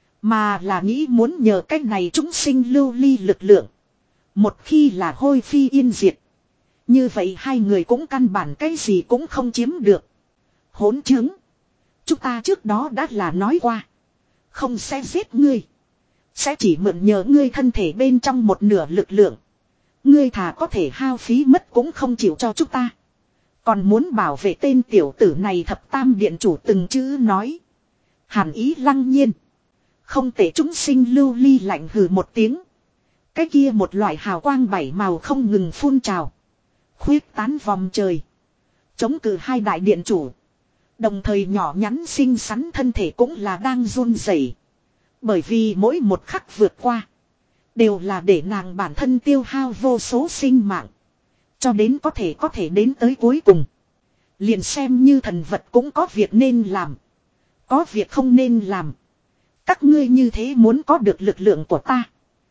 Mà là nghĩ muốn nhờ cái này chúng sinh lưu ly lực lượng. Một khi là hôi phi yên diệt. Như vậy hai người cũng căn bản cái gì cũng không chiếm được. Hỗn chứng. Chúng ta trước đó đã là nói qua. Không sẽ giết ngươi. Sẽ chỉ mượn nhờ ngươi thân thể bên trong một nửa lực lượng. Ngươi thà có thể hao phí mất cũng không chịu cho chúng ta. Còn muốn bảo vệ tên tiểu tử này thập tam điện chủ từng chữ nói. Hàn ý lăng nhiên. Không thể chúng sinh lưu ly lạnh hừ một tiếng. Cái kia một loại hào quang bảy màu không ngừng phun trào. Khuyết tán vòng trời. Chống cự hai đại điện chủ. Đồng thời nhỏ nhắn xinh xắn thân thể cũng là đang run rẩy. Bởi vì mỗi một khắc vượt qua. Đều là để nàng bản thân tiêu hao vô số sinh mạng. Cho đến có thể có thể đến tới cuối cùng. Liền xem như thần vật cũng có việc nên làm. Có việc không nên làm. Các ngươi như thế muốn có được lực lượng của ta.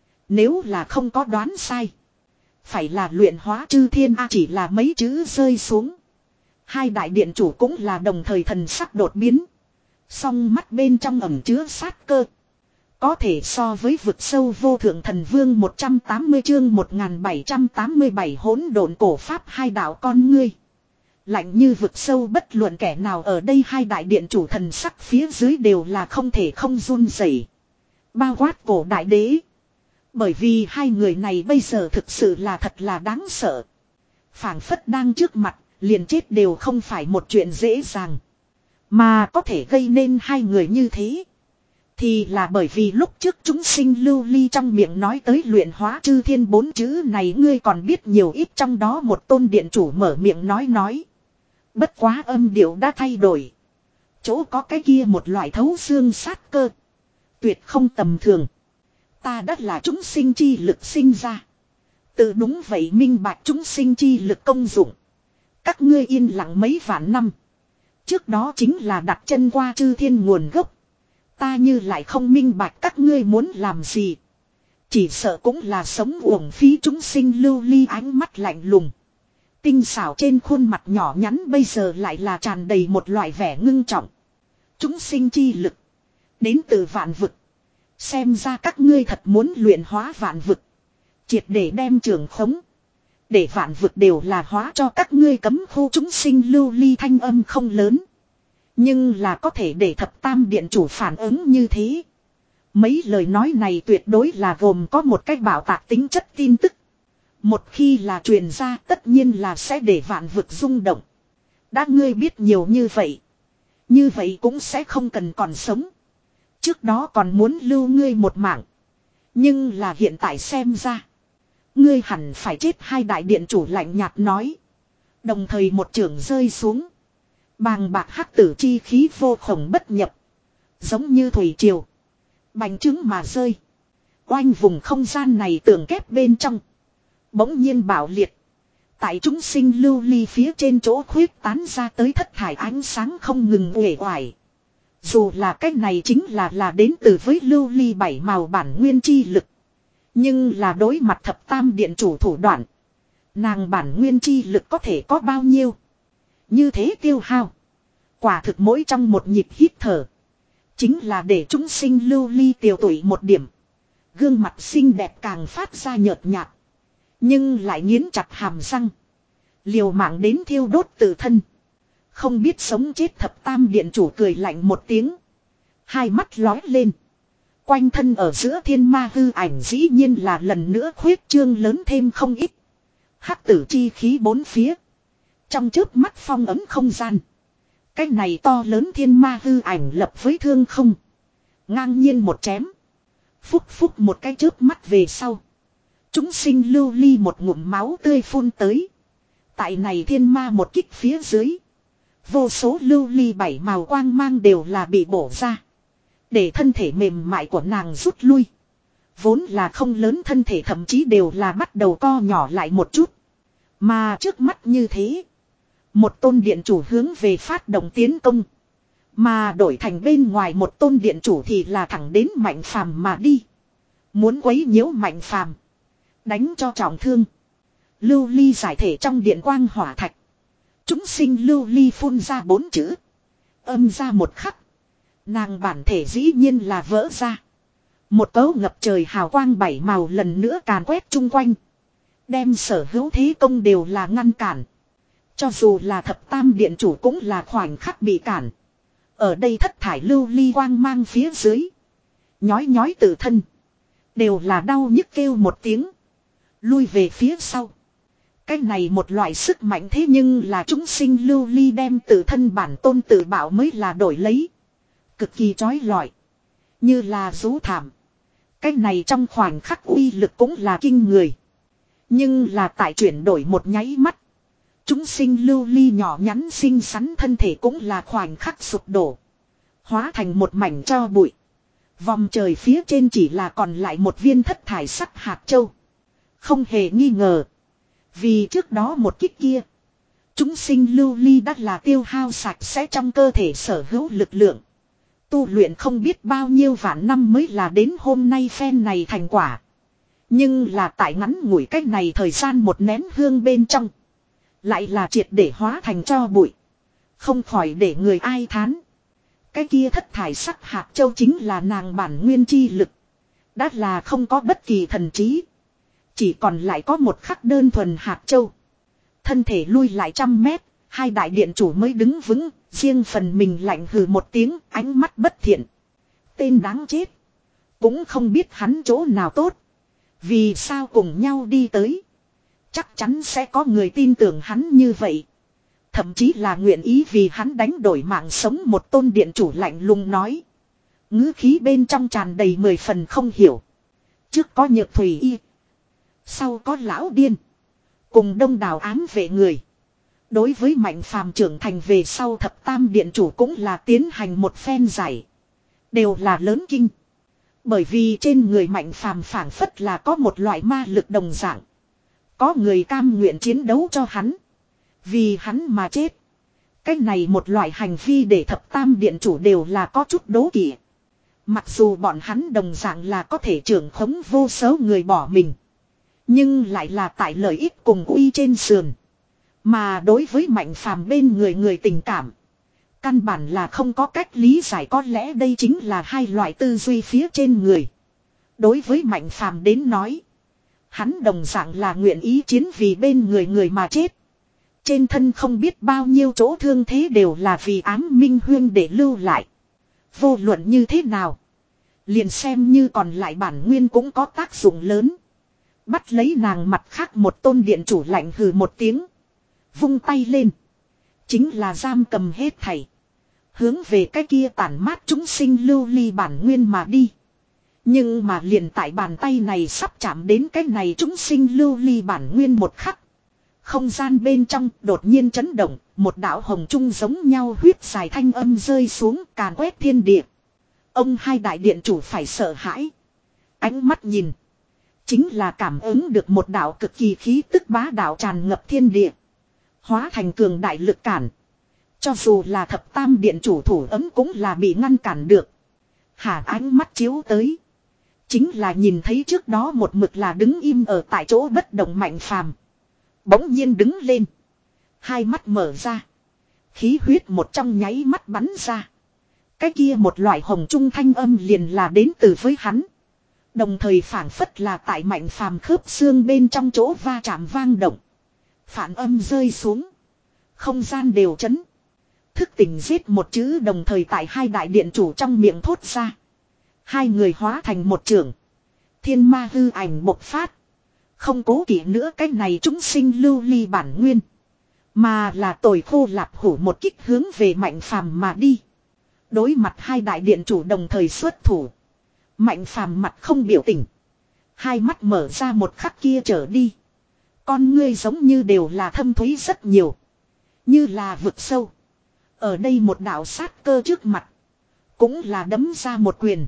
Nếu là không có đoán sai. Phải là luyện hóa chư thiên A, chỉ là mấy chữ rơi xuống. Hai đại điện chủ cũng là đồng thời thần sắc đột biến. Song mắt bên trong ẩn chứa sát cơ. Có thể so với vực sâu vô thượng thần vương một trăm tám mươi chương một nghìn bảy trăm tám mươi bảy hỗn độn cổ pháp hai đạo con ngươi. Lạnh như vực sâu, bất luận kẻ nào ở đây hai đại điện chủ thần sắc phía dưới đều là không thể không run rẩy. Bao quát cổ đại đế. Bởi vì hai người này bây giờ thực sự là thật là đáng sợ. Phảng phất đang trước mặt, liền chết đều không phải một chuyện dễ dàng. Mà có thể gây nên hai người như thế. Thì là bởi vì lúc trước chúng sinh lưu ly trong miệng nói tới luyện hóa chư thiên bốn chữ này, ngươi còn biết nhiều ít. Trong đó một tôn điện chủ mở miệng nói nói. Bất quá âm điệu đã thay đổi. Chỗ có cái kia một loại thấu xương sát cơ. Tuyệt không tầm thường. Ta đã là chúng sinh chi lực sinh ra. Tự đúng vậy minh bạch chúng sinh chi lực công dụng. Các ngươi yên lặng mấy vạn năm. Trước đó chính là đặt chân qua chư thiên nguồn gốc. Ta như lại không minh bạch các ngươi muốn làm gì. Chỉ sợ cũng là sống uổng phí. Chúng sinh lưu ly ánh mắt lạnh lùng. Tinh xảo trên khuôn mặt nhỏ nhắn bây giờ lại là tràn đầy một loại vẻ ngưng trọng. Chúng sinh chi lực. Đến từ vạn vực. Xem ra các ngươi thật muốn luyện hóa vạn vực. Triệt để đem trường khống. Để vạn vực đều là hóa cho các ngươi cấm khu. Chúng sinh lưu ly thanh âm không lớn. Nhưng là có thể để thập tam điện chủ phản ứng như thế. Mấy lời nói này tuyệt đối là gồm có một cách bảo tạc tính chất tin tức. Một khi là truyền ra tất nhiên là sẽ để vạn vực rung động. Đã ngươi biết nhiều như vậy. Như vậy cũng sẽ không cần còn sống. Trước đó còn muốn lưu ngươi một mạng. Nhưng là hiện tại xem ra. Ngươi hẳn phải chết. Hai đại điện chủ lạnh nhạt nói. Đồng thời một chưởng rơi xuống. Bàng bạc hắc tử chi khí vô khổng bất nhập. Giống như thủy triều. Bành trướng mà rơi. Oanh vùng không gian này tường kép bên trong. Bỗng nhiên bạo liệt. Tại chúng sinh lưu ly phía trên chỗ khuyết tán ra tới thất thải ánh sáng không ngừng uể oải. Dù là cách này chính là là đến từ với lưu ly bảy màu bản nguyên chi lực. Nhưng là đối mặt thập tam điện chủ thủ đoạn. Nàng bản nguyên chi lực có thể có bao nhiêu. Như thế tiêu hao. Quả thực mỗi trong một nhịp hít thở. Chính là để chúng sinh lưu ly tiều tụy một điểm. Gương mặt xinh đẹp càng phát ra nhợt nhạt. Nhưng lại nghiến chặt hàm răng. Liều mạng đến thiêu đốt tự thân. Không biết sống chết thập tam điện chủ cười lạnh một tiếng. Hai mắt lói lên. Quanh thân ở giữa thiên ma hư ảnh dĩ nhiên là lần nữa khuyết trương lớn thêm không ít. Hắc tử chi khí bốn phía. Trong chớp mắt phong ấm không gian. Cái này to lớn thiên ma hư ảnh lập với thương không. Ngang nhiên một chém. Phúc phúc một cái chớp mắt về sau. Chúng sinh lưu ly một ngụm máu tươi phun tới. Tại này thiên ma một kích phía dưới. Vô số lưu ly bảy màu quang mang đều là bị bổ ra. Để thân thể mềm mại của nàng rút lui. Vốn là không lớn thân thể thậm chí đều là bắt đầu co nhỏ lại một chút. Mà trước mắt như thế. Một tôn điện chủ hướng về phát động tiến công. Mà đổi thành bên ngoài một tôn điện chủ thì là thẳng đến Mạnh Phàm mà đi. Muốn quấy nhiễu Mạnh Phàm. Đánh cho trọng thương. Lưu ly giải thể trong điện quang hỏa thạch. Chúng sinh lưu ly phun ra bốn chữ. Âm ra một khắc. Nàng bản thể dĩ nhiên là vỡ ra. Một cấu ngập trời hào quang bảy màu lần nữa càn quét chung quanh. Đem sở hữu thế công đều là ngăn cản. Cho dù là thập tam điện chủ cũng là khoảnh khắc bị cản. Ở đây thất thải lưu ly quang mang phía dưới. Nhói nhói tự thân. Đều là đau nhức kêu một tiếng. Lui về phía sau. Cái này một loại sức mạnh thế nhưng là chúng sinh lưu ly đem tự thân bản tôn tự bảo mới là đổi lấy. Cực kỳ chói lọi. Như là rú thảm. Cái này trong khoảnh khắc uy lực cũng là kinh người. Nhưng là tại chuyển đổi một nháy mắt. Chúng sinh lưu ly nhỏ nhắn xinh xắn thân thể cũng là khoảnh khắc sụp đổ. Hóa thành một mảnh tro bụi. Vòng trời phía trên chỉ là còn lại một viên thất thải sắc hạt châu. Không hề nghi ngờ. Vì trước đó một kích kia. Chúng sinh lưu ly đã là tiêu hao sạch sẽ trong cơ thể sở hữu lực lượng. Tu luyện không biết bao nhiêu vạn năm mới là đến hôm nay phen này thành quả. Nhưng là tại ngắn ngủi cách này thời gian một nén hương bên trong. Lại là triệt để hóa thành cho bụi. Không khỏi để người ai thán. Cái kia thất thải sắc hạt châu chính là nàng bản nguyên chi lực. Đã là không có bất kỳ thần trí. Chỉ còn lại có một khắc đơn thuần hạt châu. Thân thể lui lại trăm mét. Hai đại điện chủ mới đứng vững. Riêng phần mình lạnh hừ một tiếng, ánh mắt bất thiện. Tên đáng chết. Cũng không biết hắn chỗ nào tốt. Vì sao cùng nhau đi tới. Chắc chắn sẽ có người tin tưởng hắn như vậy. Thậm chí là nguyện ý vì hắn đánh đổi mạng sống, một tôn điện chủ lạnh lùng nói. Ngữ khí bên trong tràn đầy mười phần không hiểu. Trước có Nhược Thủy Y. Sau có lão điên. Cùng đông đảo ám vệ người. Đối với Mạnh Phàm trưởng thành về sau thập tam điện chủ cũng là tiến hành một phen giải. Đều là lớn kinh. Bởi vì trên người Mạnh Phàm phảng phất là có một loại ma lực đồng dạng. Có người cam nguyện chiến đấu cho hắn. Vì hắn mà chết. Cái này một loại hành vi để thập tam điện chủ đều là có chút đố kỵ. Mặc dù bọn hắn đồng dạng là có thể trưởng khống vô số người bỏ mình. Nhưng lại là tại lợi ích cùng uy trên sườn. Mà đối với Mạnh Phàm bên người người tình cảm. Căn bản là không có cách lý giải, có lẽ đây chính là hai loại tư duy phía trên người. Đối với Mạnh Phàm đến nói. Hắn đồng dạng là nguyện ý chiến vì bên người người mà chết. Trên thân không biết bao nhiêu chỗ thương thế đều là vì ám minh huyên để lưu lại. Vô luận như thế nào. Liền xem như còn lại bản nguyên cũng có tác dụng lớn. Bắt lấy nàng mặt khác một tôn điện chủ lạnh hừ một tiếng. Vung tay lên. Chính là giam cầm hết thảy. Hướng về cái kia tản mát chúng sinh lưu ly bản nguyên mà đi. Nhưng mà liền tại bàn tay này sắp chạm đến cái này chúng sinh lưu ly bản nguyên một khắc. Không gian bên trong đột nhiên chấn động, một đạo hồng trung giống nhau huyết dài thanh âm rơi xuống càn quét thiên địa. Ông hai đại điện chủ phải sợ hãi. Ánh mắt nhìn. Chính là cảm ứng được một đạo cực kỳ khí tức bá đạo tràn ngập thiên địa. Hóa thành cường đại lực cản. Cho dù là thập tam điện chủ thủ ấm cũng là bị ngăn cản được. Hà ánh mắt chiếu tới. Chính là nhìn thấy trước đó một mực là đứng im ở tại chỗ bất động Mạnh Phàm. Bỗng nhiên đứng lên. Hai mắt mở ra. Khí huyết một trong nháy mắt bắn ra. Cái kia một loại hồng trung thanh âm liền là đến từ với hắn. Đồng thời phảng phất là tại Mạnh Phàm khớp xương bên trong chỗ va chạm vang động. Phản âm rơi xuống. Không gian đều chấn. Thức tỉnh giết một chữ đồng thời tại hai đại điện chủ trong miệng thốt ra. Hai người hóa thành một trưởng. Thiên ma hư ảnh bộc phát. Không cố kỵ nữa cái này chúng sinh lưu ly bản nguyên. Mà là tồi khô lạp hủ một kích hướng về Mạnh Phàm mà đi. Đối mặt hai đại điện chủ đồng thời xuất thủ. Mạnh Phàm mặt không biểu tình. Hai mắt mở ra một khắc kia trở đi. Con ngươi giống như đều là thâm thúy rất nhiều. Như là vực sâu. Ở đây một đạo sát cơ trước mặt. Cũng là đấm ra một quyền.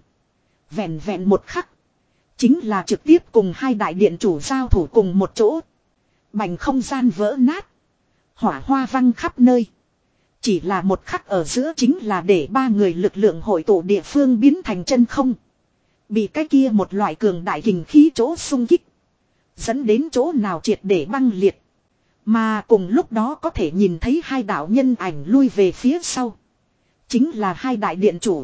Vẹn vẹn một khắc. Chính là trực tiếp cùng hai đại điện chủ giao thủ cùng một chỗ. Bành không gian vỡ nát. Hỏa hoa văng khắp nơi. Chỉ là một khắc ở giữa chính là để ba người lực lượng hội tụ địa phương biến thành chân không. Bị cái kia một loại cường đại kình khí chỗ xung kích. Dẫn đến chỗ nào triệt để băng liệt. Mà cùng lúc đó có thể nhìn thấy hai đạo nhân ảnh lui về phía sau. Chính là hai đại điện chủ.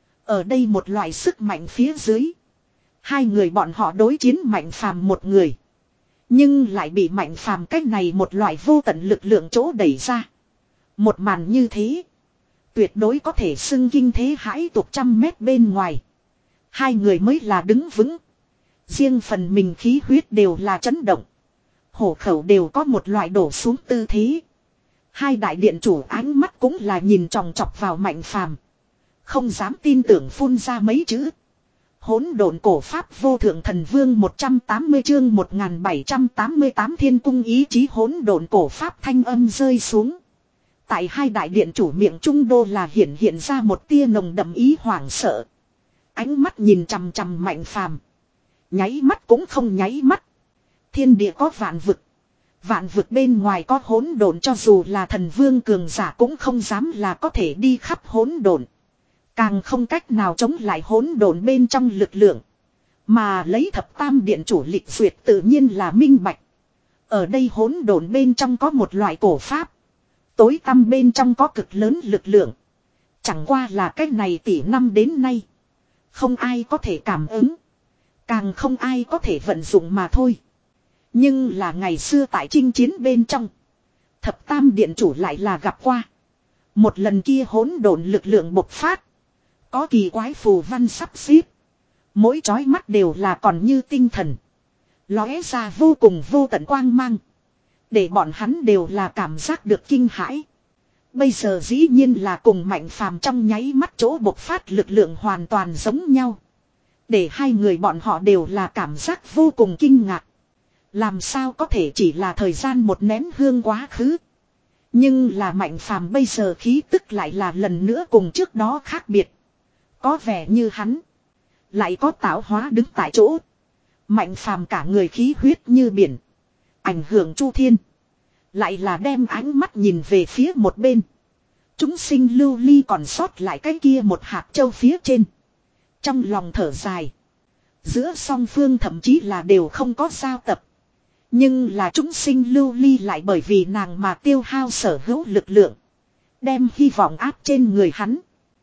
Ở đây một loại sức mạnh phía dưới. Hai người bọn họ đối chiến Mạnh Phàm một người. Nhưng lại bị Mạnh Phàm cách này một loại vô tận lực lượng chỗ đẩy ra. Một màn như thế. Tuyệt đối có thể xưng kinh thế hãi tục trăm mét bên ngoài. Hai người mới là đứng vững. Riêng phần mình khí huyết đều là chấn động. Hổ khẩu đều có một loại đổ xuống tư thế. Hai đại điện chủ ánh mắt cũng là nhìn chòng chọc vào Mạnh Phàm. Không dám tin tưởng phun ra mấy chữ. Hỗn độn cổ pháp vô thượng thần vương một trăm tám mươi chương một nghìn bảy trăm tám mươi tám thiên cung ý chí hỗn độn cổ pháp thanh âm rơi xuống. Tại hai đại điện chủ miệng trung đô là hiện hiện ra một tia nồng đậm ý hoảng sợ. Ánh mắt nhìn chằm chằm Mạnh Phàm. Nháy mắt cũng không nháy mắt. Thiên địa có vạn vực. Vạn vực bên ngoài có hỗn độn, cho dù là thần vương cường giả cũng không dám là có thể đi khắp hỗn độn. Càng không cách nào chống lại hỗn độn bên trong lực lượng. Mà lấy thập tam điện chủ lịch duyệt tự nhiên là minh bạch. Ở đây hỗn độn bên trong có một loại cổ pháp. Tối tăm bên trong có cực lớn lực lượng. Chẳng qua là cái này tỷ năm đến nay. Không ai có thể cảm ứng. Càng không ai có thể vận dụng mà thôi. Nhưng là ngày xưa tại chinh chiến bên trong. Thập tam điện chủ lại là gặp qua. Một lần kia hỗn độn lực lượng bộc phát. Có kỳ quái phù văn sắp xếp. Mỗi chói mắt đều là còn như tinh thần. Lóe ra vô cùng vô tận quang mang. Để bọn hắn đều là cảm giác được kinh hãi. Bây giờ dĩ nhiên là cùng Mạnh Phàm trong nháy mắt chỗ bộc phát lực lượng hoàn toàn giống nhau. Để hai người bọn họ đều là cảm giác vô cùng kinh ngạc. Làm sao có thể chỉ là thời gian một nén hương quá khứ. Nhưng là Mạnh Phàm bây giờ khí tức lại là lần nữa cùng trước đó khác biệt. Có vẻ như hắn lại có tạo hóa đứng tại chỗ. Mạnh Phàm cả người khí huyết như biển. Ảnh hưởng chu thiên. Lại là đem ánh mắt nhìn về phía một bên. Chúng sinh lưu ly còn sót lại cái kia một hạt châu phía trên. Trong lòng thở dài. Giữa song phương thậm chí là đều không có giao tập. Nhưng là chúng sinh lưu ly lại bởi vì nàng mà tiêu hao sở hữu lực lượng. Đem hy vọng áp trên người hắn.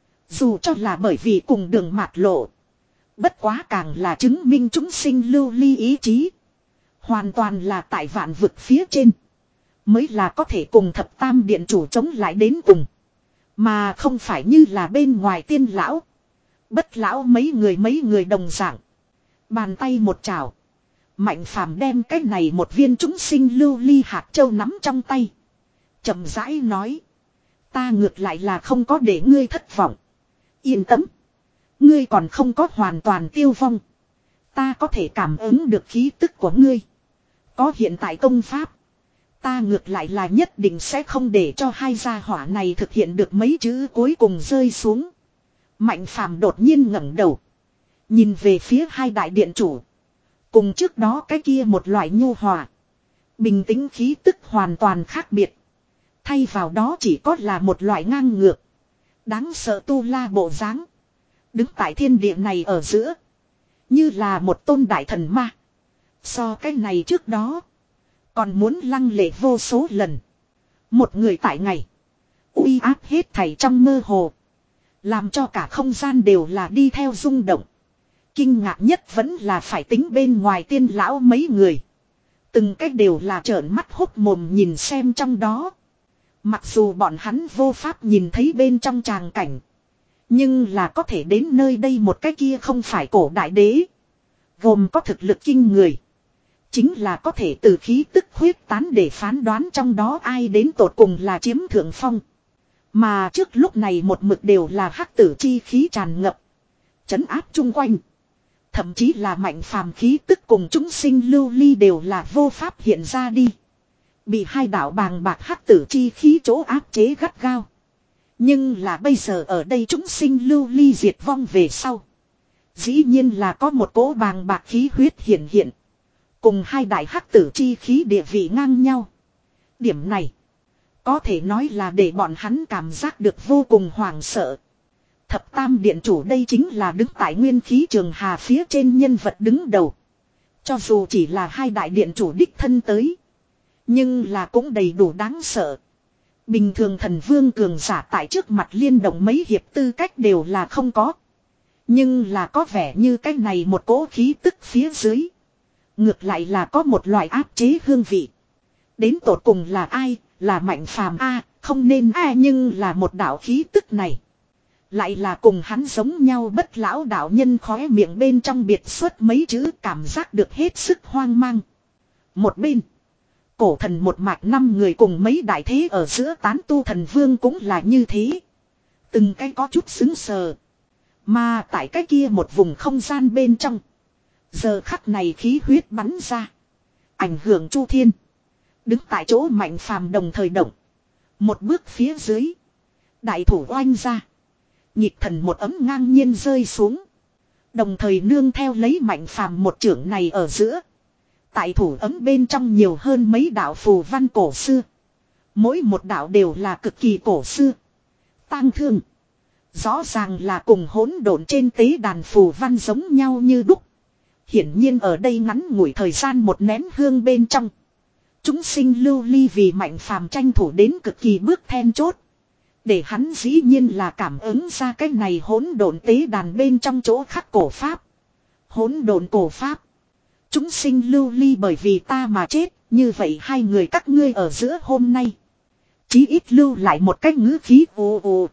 Dù cho là bởi vì cùng đường mạt lộ. Bất quá càng là chứng minh chúng sinh lưu ly ý chí. Hoàn toàn là tại vạn vực phía trên. Mới là có thể cùng thập tam điện chủ chống lại đến cùng. Mà không phải như là bên ngoài tiên lão. Bất lão mấy người mấy người đồng dạng. Bàn tay một chảo. Mạnh Phàm đem cái này một viên chúng sinh lưu ly hạt châu nắm trong tay. Chậm rãi nói. Ta ngược lại là không có để ngươi thất vọng. Yên tâm. Ngươi còn không có hoàn toàn tiêu vong. Ta có thể cảm ứng được khí tức của ngươi. Có hiện tại công pháp. Ta ngược lại là nhất định sẽ không để cho hai gia hỏa này thực hiện được mấy chữ cuối cùng rơi xuống. Mạnh Phàm đột nhiên ngẩng đầu. Nhìn về phía hai đại điện chủ. Cùng trước đó cái kia một loại nhu hòa. Bình tĩnh khí tức hoàn toàn khác biệt. Thay vào đó chỉ có là một loại ngang ngược. Đáng sợ tu la bộ dáng. Đứng tại thiên địa này ở giữa. Như là một tôn đại thần ma. So cái này trước đó. Còn muốn lăng lệ vô số lần. Một người tại ngày. Uy áp hết thảy trong mơ hồ. Làm cho cả không gian đều là đi theo rung động. Kinh ngạc nhất vẫn là phải tính bên ngoài tiên lão mấy người. Từng cách đều là trợn mắt hốt mồm nhìn xem trong đó. Mặc dù bọn hắn vô pháp nhìn thấy bên trong tràng cảnh. Nhưng là có thể đến nơi đây một cái kia không phải cổ đại đế. Gồm có thực lực kinh người. Chính là có thể từ khí tức huyết tán để phán đoán trong đó ai đến tột cùng là chiếm thượng phong. Mà trước lúc này một mực đều là hắc tử chi khí tràn ngập. Chấn áp chung quanh. Thậm chí là Mạnh Phàm khí tức cùng chúng sinh lưu ly đều là vô pháp hiện ra đi. Bị hai đạo bàng bạc hắc tử chi khí chỗ áp chế gắt gao. Nhưng là bây giờ ở đây chúng sinh lưu ly diệt vong về sau. Dĩ nhiên là có một cỗ bàng bạc khí huyết hiện hiện. Cùng hai đại hắc tử chi khí địa vị ngang nhau. Điểm này. Có thể nói là để bọn hắn cảm giác được vô cùng hoảng sợ. Thập tam điện chủ đây chính là đứng tại nguyên khí trường hà phía trên nhân vật đứng đầu. Cho dù chỉ là hai đại điện chủ đích thân tới. Nhưng là cũng đầy đủ đáng sợ. Bình thường thần vương cường giả tại trước mặt liên động mấy hiệp tư cách đều là không có. Nhưng là có vẻ như cái này một cỗ khí tức phía dưới. Ngược lại là có một loại áp chế hương vị. Đến tột cùng là ai, là Mạnh Phàm a, không nên a, nhưng là một đạo khí tức này. Lại là cùng hắn giống nhau bất lão đạo nhân khóe miệng bên trong biệt xuất mấy chữ cảm giác được hết sức hoang mang. Một bên. Cổ thần một mạch năm người cùng mấy đại thế ở giữa tán tu thần vương cũng là như thế. Từng cái có chút xứng sờ. Mà tại cái kia một vùng không gian bên trong. Giờ khắc này khí huyết bắn ra. Ảnh hưởng chu thiên. Đứng tại chỗ Mạnh Phàm đồng thời động. Một bước phía dưới. Đại thủ oanh ra. Nhịp thần một ấm ngang nhiên rơi xuống. Đồng thời nương theo lấy Mạnh Phàm một chưởng này ở giữa. Tại thủ ấm bên trong nhiều hơn mấy đạo phù văn cổ xưa. Mỗi một đạo đều là cực kỳ cổ xưa. Tang thương. Rõ ràng là cùng hỗn độn trên tế đàn phù văn giống nhau như đúc. Hiển nhiên ở đây ngắn ngủi thời gian một nén hương bên trong. Chúng sinh lưu ly vì Mạnh Phàm tranh thủ đến cực kỳ bước then chốt. Để hắn dĩ nhiên là cảm ứng ra cái này hỗn độn tế đàn bên trong chỗ khắc cổ pháp. Hỗn độn cổ pháp. Chúng sinh lưu ly bởi vì ta mà chết, như vậy hai người các ngươi ở giữa hôm nay. Chí ít lưu lại một cái ngữ khí ồ ồ.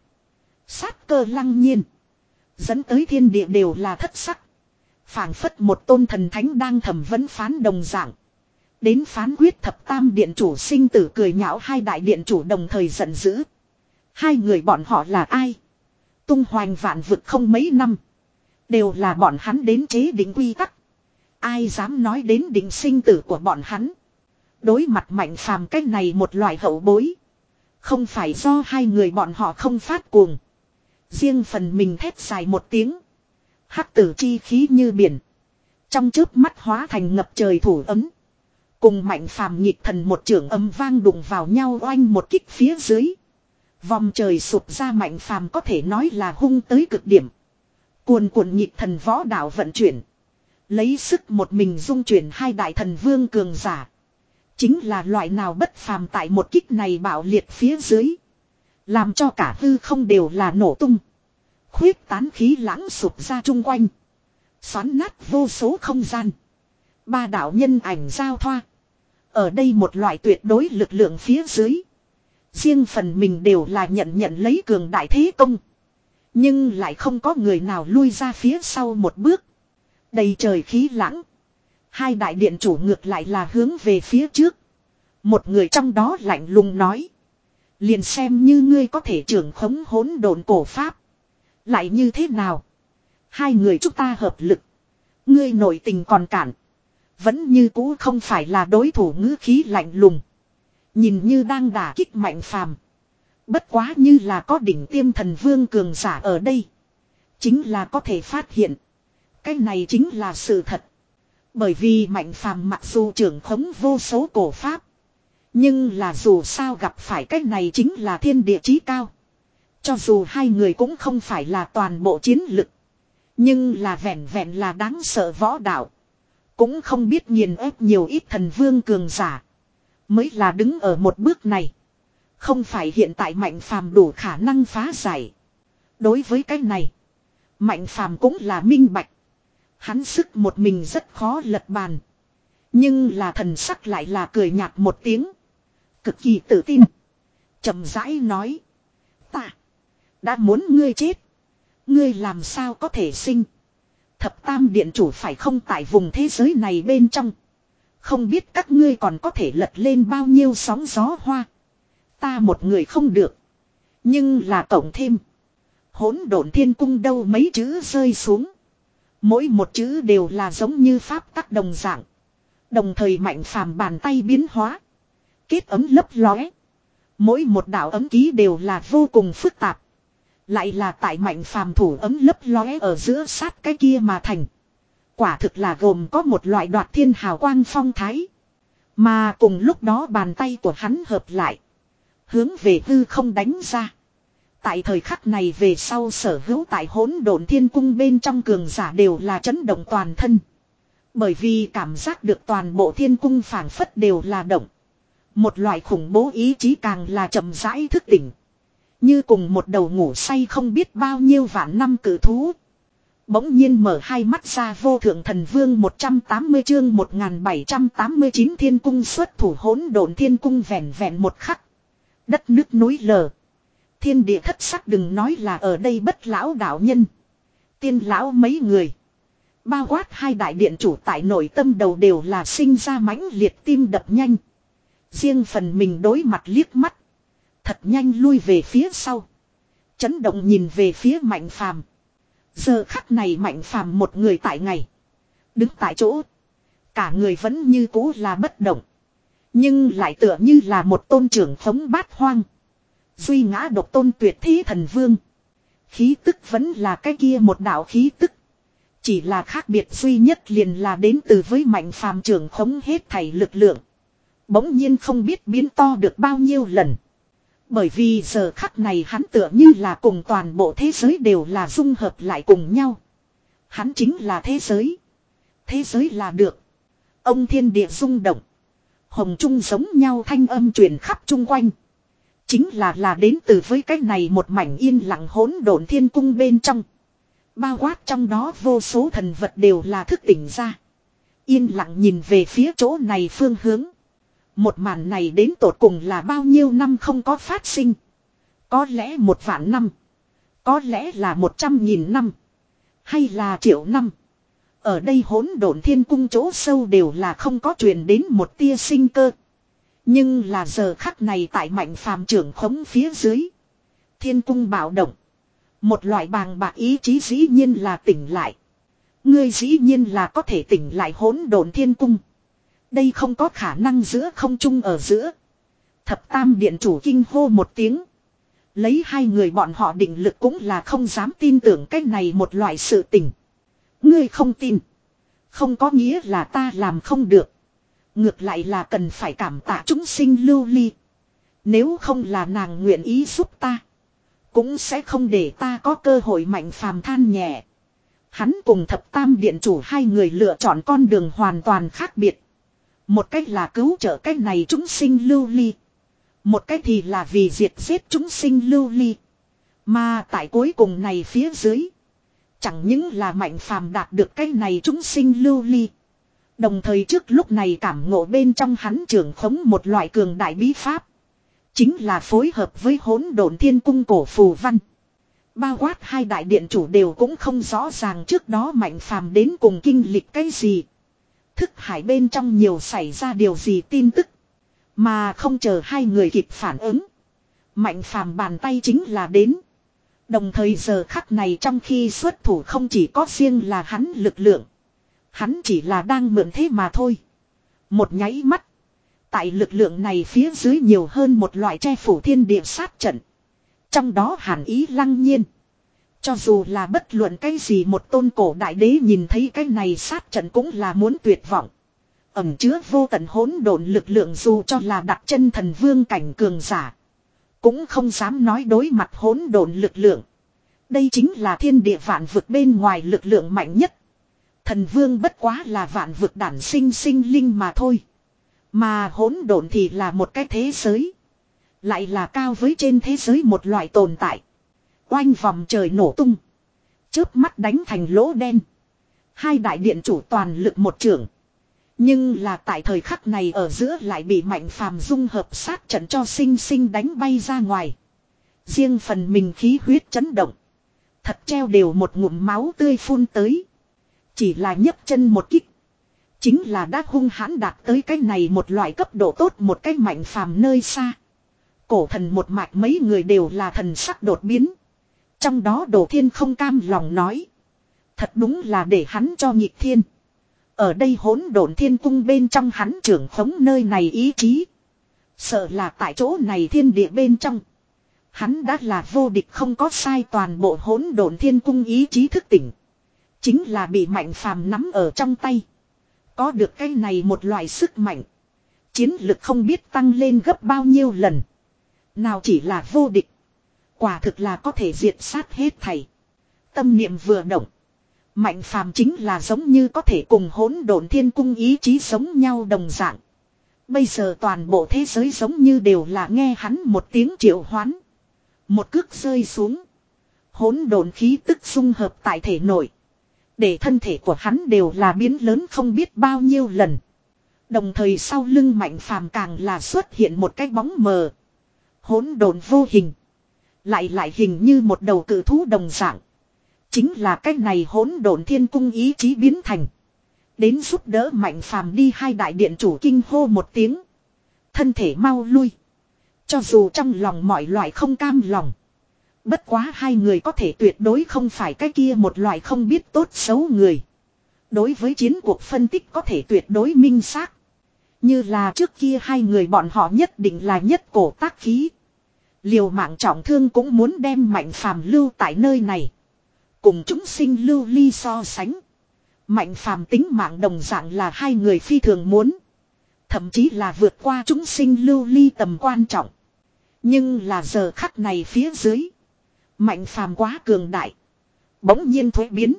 Sát cơ lăng nhiên. Dẫn tới thiên địa đều là thất sắc. Phảng phất một tôn thần thánh đang thẩm vấn phán đồng dạng. Đến phán quyết thập tam điện chủ sinh tử cười nhạo hai đại điện chủ đồng thời giận dữ. Hai người bọn họ là ai? Tung hoành vạn vực không mấy năm. Đều là bọn hắn đến chế định quy tắc. Ai dám nói đến định sinh tử của bọn hắn? Đối mặt Mạnh Phàm cái này một loại hậu bối. Không phải do hai người bọn họ không phát cuồng. Riêng phần mình thét dài một tiếng. Hắc tử chi khí như biển. Trong chớp mắt hóa thành ngập trời thủ ấm. Cùng Mạnh Phàm nhịp thần một trường âm vang đụng vào nhau oanh một kích phía dưới. Vòng trời sụp ra Mạnh Phàm có thể nói là hung tới cực điểm. Cuồn cuộn nhịp thần võ đạo vận chuyển. Lấy sức một mình dung chuyển hai đại thần vương cường giả. Chính là loại nào bất phàm tại một kích này bạo liệt phía dưới. Làm cho cả hư không đều là nổ tung. Khuyết tán khí lãng sụp ra chung quanh. Xoắn nát vô số không gian. Ba đạo nhân ảnh giao thoa. Ở đây một loại tuyệt đối lực lượng phía dưới. Riêng phần mình đều là nhận nhận lấy cường đại thế công. Nhưng lại không có người nào lui ra phía sau một bước. Đầy trời khí lãng. Hai đại điện chủ ngược lại là hướng về phía trước. Một người trong đó lạnh lùng nói. Liền xem như ngươi có thể trưởng khống hỗn độn cổ pháp. Lại như thế nào? Hai người chúng ta hợp lực. Ngươi nội tình còn cản. Vẫn như cũ không phải là đối thủ ngữ khí lạnh lùng. Nhìn như đang đả kích Mạnh Phàm. Bất quá như là có đỉnh tiêm thần vương cường giả ở đây. Chính là có thể phát hiện. Cái này chính là sự thật. Bởi vì Mạnh Phàm mặc dù trưởng khống vô số cổ pháp. Nhưng là dù sao gặp phải cái này chính là thiên địa chí cao. Cho dù hai người cũng không phải là toàn bộ chiến lực. Nhưng là vẹn vẹn là đáng sợ võ đạo. Cũng không biết nghiền ép nhiều ít thần vương cường giả. Mới là đứng ở một bước này. Không phải hiện tại Mạnh Phàm đủ khả năng phá giải. Đối với cái này. Mạnh Phàm cũng là minh bạch. Hắn sức một mình rất khó lật bàn. Nhưng là thần sắc lại là cười nhạt một tiếng. Cực kỳ tự tin. Chậm rãi nói. Ta. Đã muốn ngươi chết. Ngươi làm sao có thể sinh. Thập tam điện chủ phải không tại vùng thế giới này bên trong. Không biết các ngươi còn có thể lật lên bao nhiêu sóng gió hoa. Ta một người không được. Nhưng là cộng thêm. Hỗn độn thiên cung đâu mấy chữ rơi xuống. Mỗi một chữ đều là giống như pháp tắc đồng dạng. Đồng thời Mạnh Phàm bàn tay biến hóa. Kết ấm lấp lóe. Mỗi một đạo ấm ký đều là vô cùng phức tạp. Lại là tại Mạnh Phàm thủ ấm lấp lóe ở giữa sát cái kia mà thành. Quả thực là gồm có một loại đoạt thiên hào quang phong thái. Mà cùng lúc đó bàn tay của hắn hợp lại. Hướng về hư không đánh ra. Tại thời khắc này về sau sở hữu tại hỗn độn thiên cung bên trong cường giả đều là chấn động toàn thân. Bởi vì cảm giác được toàn bộ thiên cung phảng phất đều là động. Một loại khủng bố ý chí càng là chậm rãi thức tỉnh. Như cùng một đầu ngủ say không biết bao nhiêu vạn năm cử thú. Bỗng nhiên mở hai mắt ra vô thượng thần vương một trăm tám mươi chương một nghìn bảy trăm tám mươi chín thiên cung xuất thủ hỗn độn thiên cung vẹn vẹn một khắc. Đất nước núi lở. Thiên địa thất sắc đừng nói là ở đây bất lão đạo nhân. Tiên lão mấy người. Bao quát hai đại điện chủ tại nội tâm đầu đều là sinh ra mãnh liệt tim đập nhanh. Riêng phần mình đối mặt liếc mắt. Thật nhanh lui về phía sau. Chấn động nhìn về phía Mạnh Phàm. Giờ khắc này Mạnh Phàm một người tại ngày. Đứng tại chỗ. Cả người vẫn như cũ là bất động. Nhưng lại tựa như là một tôn trưởng phóng bát hoang. Duy ngã độc tôn tuyệt thế thần vương. Khí tức vẫn là cái kia một đạo khí tức. Chỉ là khác biệt duy nhất liền là đến từ với Mạnh Phàm trưởng khống hết thảy lực lượng. Bỗng nhiên không biết biến to được bao nhiêu lần. Bởi vì giờ khắc này hắn tựa như là cùng toàn bộ thế giới đều là dung hợp lại cùng nhau. Hắn chính là thế giới. Thế giới là được. Ông thiên địa rung động. Hồng trung giống nhau thanh âm truyền khắp chung quanh. Chính là là đến từ với cái này một mảnh yên lặng hỗn độn thiên cung bên trong. Bao quát trong đó vô số thần vật đều là thức tỉnh ra. Yên lặng nhìn về phía chỗ này phương hướng. Một màn này đến tột cùng là bao nhiêu năm không có phát sinh. Có lẽ một vạn năm. Có lẽ là một trăm nghìn năm. Hay là triệu năm. Ở đây hỗn độn thiên cung chỗ sâu đều là không có truyền đến một tia sinh cơ. Nhưng là giờ khắc này tại Mạnh Phàm trưởng khống phía dưới. Thiên cung bạo động. Một loại bàng bạc ý chí dĩ nhiên là tỉnh lại. Ngươi dĩ nhiên là có thể tỉnh lại hỗn độn thiên cung. Đây không có khả năng giữa không trung ở giữa. Thập tam điện chủ kinh hô một tiếng. Lấy hai người bọn họ định lực cũng là không dám tin tưởng cái này một loại sự tình. Ngươi không tin. Không có nghĩa là ta làm không được. Ngược lại là cần phải cảm tạ chúng sinh lưu ly. Nếu không là nàng nguyện ý giúp ta. Cũng sẽ không để ta có cơ hội. Mạnh Phàm than nhẹ. Hắn cùng thập tam điện chủ hai người lựa chọn con đường hoàn toàn khác biệt. Một cách là cứu trợ cách này chúng sinh lưu ly. Một cách thì là vì diệt giết chúng sinh lưu ly. Mà tại cuối cùng này phía dưới. Chẳng những là Mạnh Phàm đạt được cái này chúng sinh lưu ly. Đồng thời trước lúc này cảm ngộ bên trong hắn trưởng khống một loại cường đại bí pháp. Chính là phối hợp với hỗn độn thiên cung cổ phù văn. Bao quát hai đại điện chủ đều cũng không rõ ràng trước đó Mạnh Phàm đến cùng kinh lịch cái gì. Thức hải bên trong nhiều xảy ra điều gì tin tức. Mà không chờ hai người kịp phản ứng. Mạnh Phàm bàn tay chính là đến. Đồng thời giờ khắc này trong khi xuất thủ không chỉ có riêng là hắn lực lượng. Hắn chỉ là đang mượn thế mà thôi. Một nháy mắt. Tại lực lượng này phía dưới nhiều hơn một loại che phủ thiên địa sát trận. Trong đó hàn ý lăng nhiên. Cho dù là bất luận cái gì một tôn cổ đại đế nhìn thấy cái này sát trận cũng là muốn tuyệt vọng. Ẩm chứa vô tận hỗn độn lực lượng dù cho là đặt chân thần vương cảnh cường giả. Cũng không dám nói đối mặt hỗn độn lực lượng. Đây chính là thiên địa vạn vực bên ngoài lực lượng mạnh nhất. Thần vương bất quá là vạn vực đản sinh sinh linh mà thôi. Mà hỗn độn thì là một cái thế giới. Lại là cao với trên thế giới một loại tồn tại. Oanh vòng trời nổ tung. Chớp mắt đánh thành lỗ đen. Hai đại điện chủ toàn lực một trưởng. Nhưng là tại thời khắc này ở giữa lại bị Mạnh Phàm dung hợp sát trận cho sinh sinh đánh bay ra ngoài. Riêng phần mình khí huyết chấn động. Thật treo đều một ngụm máu tươi phun tới. Chỉ là nhấc chân một kích. Chính là đã hung hãn đạt tới cái này một loại cấp độ tốt một cái Mạnh Phàm nơi xa. Cổ thần một mạch mấy người đều là thần sắc đột biến. Trong đó Đồ Thiên không cam lòng nói. Thật đúng là để hắn cho nhịp thiên. Ở đây hỗn độn thiên cung bên trong hắn trưởng khống nơi này ý chí. Sợ là tại chỗ này thiên địa bên trong. Hắn đã là vô địch không có sai toàn bộ hỗn độn thiên cung ý chí thức tỉnh. Chính là bị Mạnh Phàm nắm ở trong tay. Có được cái này một loại sức mạnh. Chiến lực không biết tăng lên gấp bao nhiêu lần. Nào chỉ là vô địch. Quả thực là có thể diệt sát hết thảy. Tâm niệm vừa động. Mạnh Phàm chính là giống như có thể cùng hỗn độn thiên cung ý chí giống nhau đồng dạng. Bây giờ toàn bộ thế giới giống như đều là nghe hắn một tiếng triệu hoán. Một cước rơi xuống. Hỗn độn khí tức xung hợp tại thể nội. Để thân thể của hắn đều là biến lớn không biết bao nhiêu lần. Đồng thời sau lưng Mạnh Phàm càng là xuất hiện một cái bóng mờ. Hỗn độn vô hình. Lại lại hình như một đầu cự thú đồng dạng. Chính là cái này hỗn độn thiên cung ý chí biến thành. Đến giúp đỡ Mạnh Phàm đi hai đại điện chủ kinh hô một tiếng. Thân thể mau lui. Cho dù trong lòng mọi loại không cam lòng. Bất quá hai người có thể tuyệt đối không phải cái kia một loại không biết tốt xấu người. Đối với chiến cuộc phân tích có thể tuyệt đối minh xác. Như là trước kia hai người bọn họ nhất định là nhất cổ tác khí. Liều mạng trọng thương cũng muốn đem Mạnh Phàm lưu tại nơi này. Cùng chúng sinh lưu ly so sánh. Mạnh phàm tính mạng đồng dạng là hai người phi thường muốn. Thậm chí là vượt qua chúng sinh lưu ly tầm quan trọng. Nhưng là giờ khắc này phía dưới. Mạnh phàm quá cường đại. Bỗng nhiên thuế biến.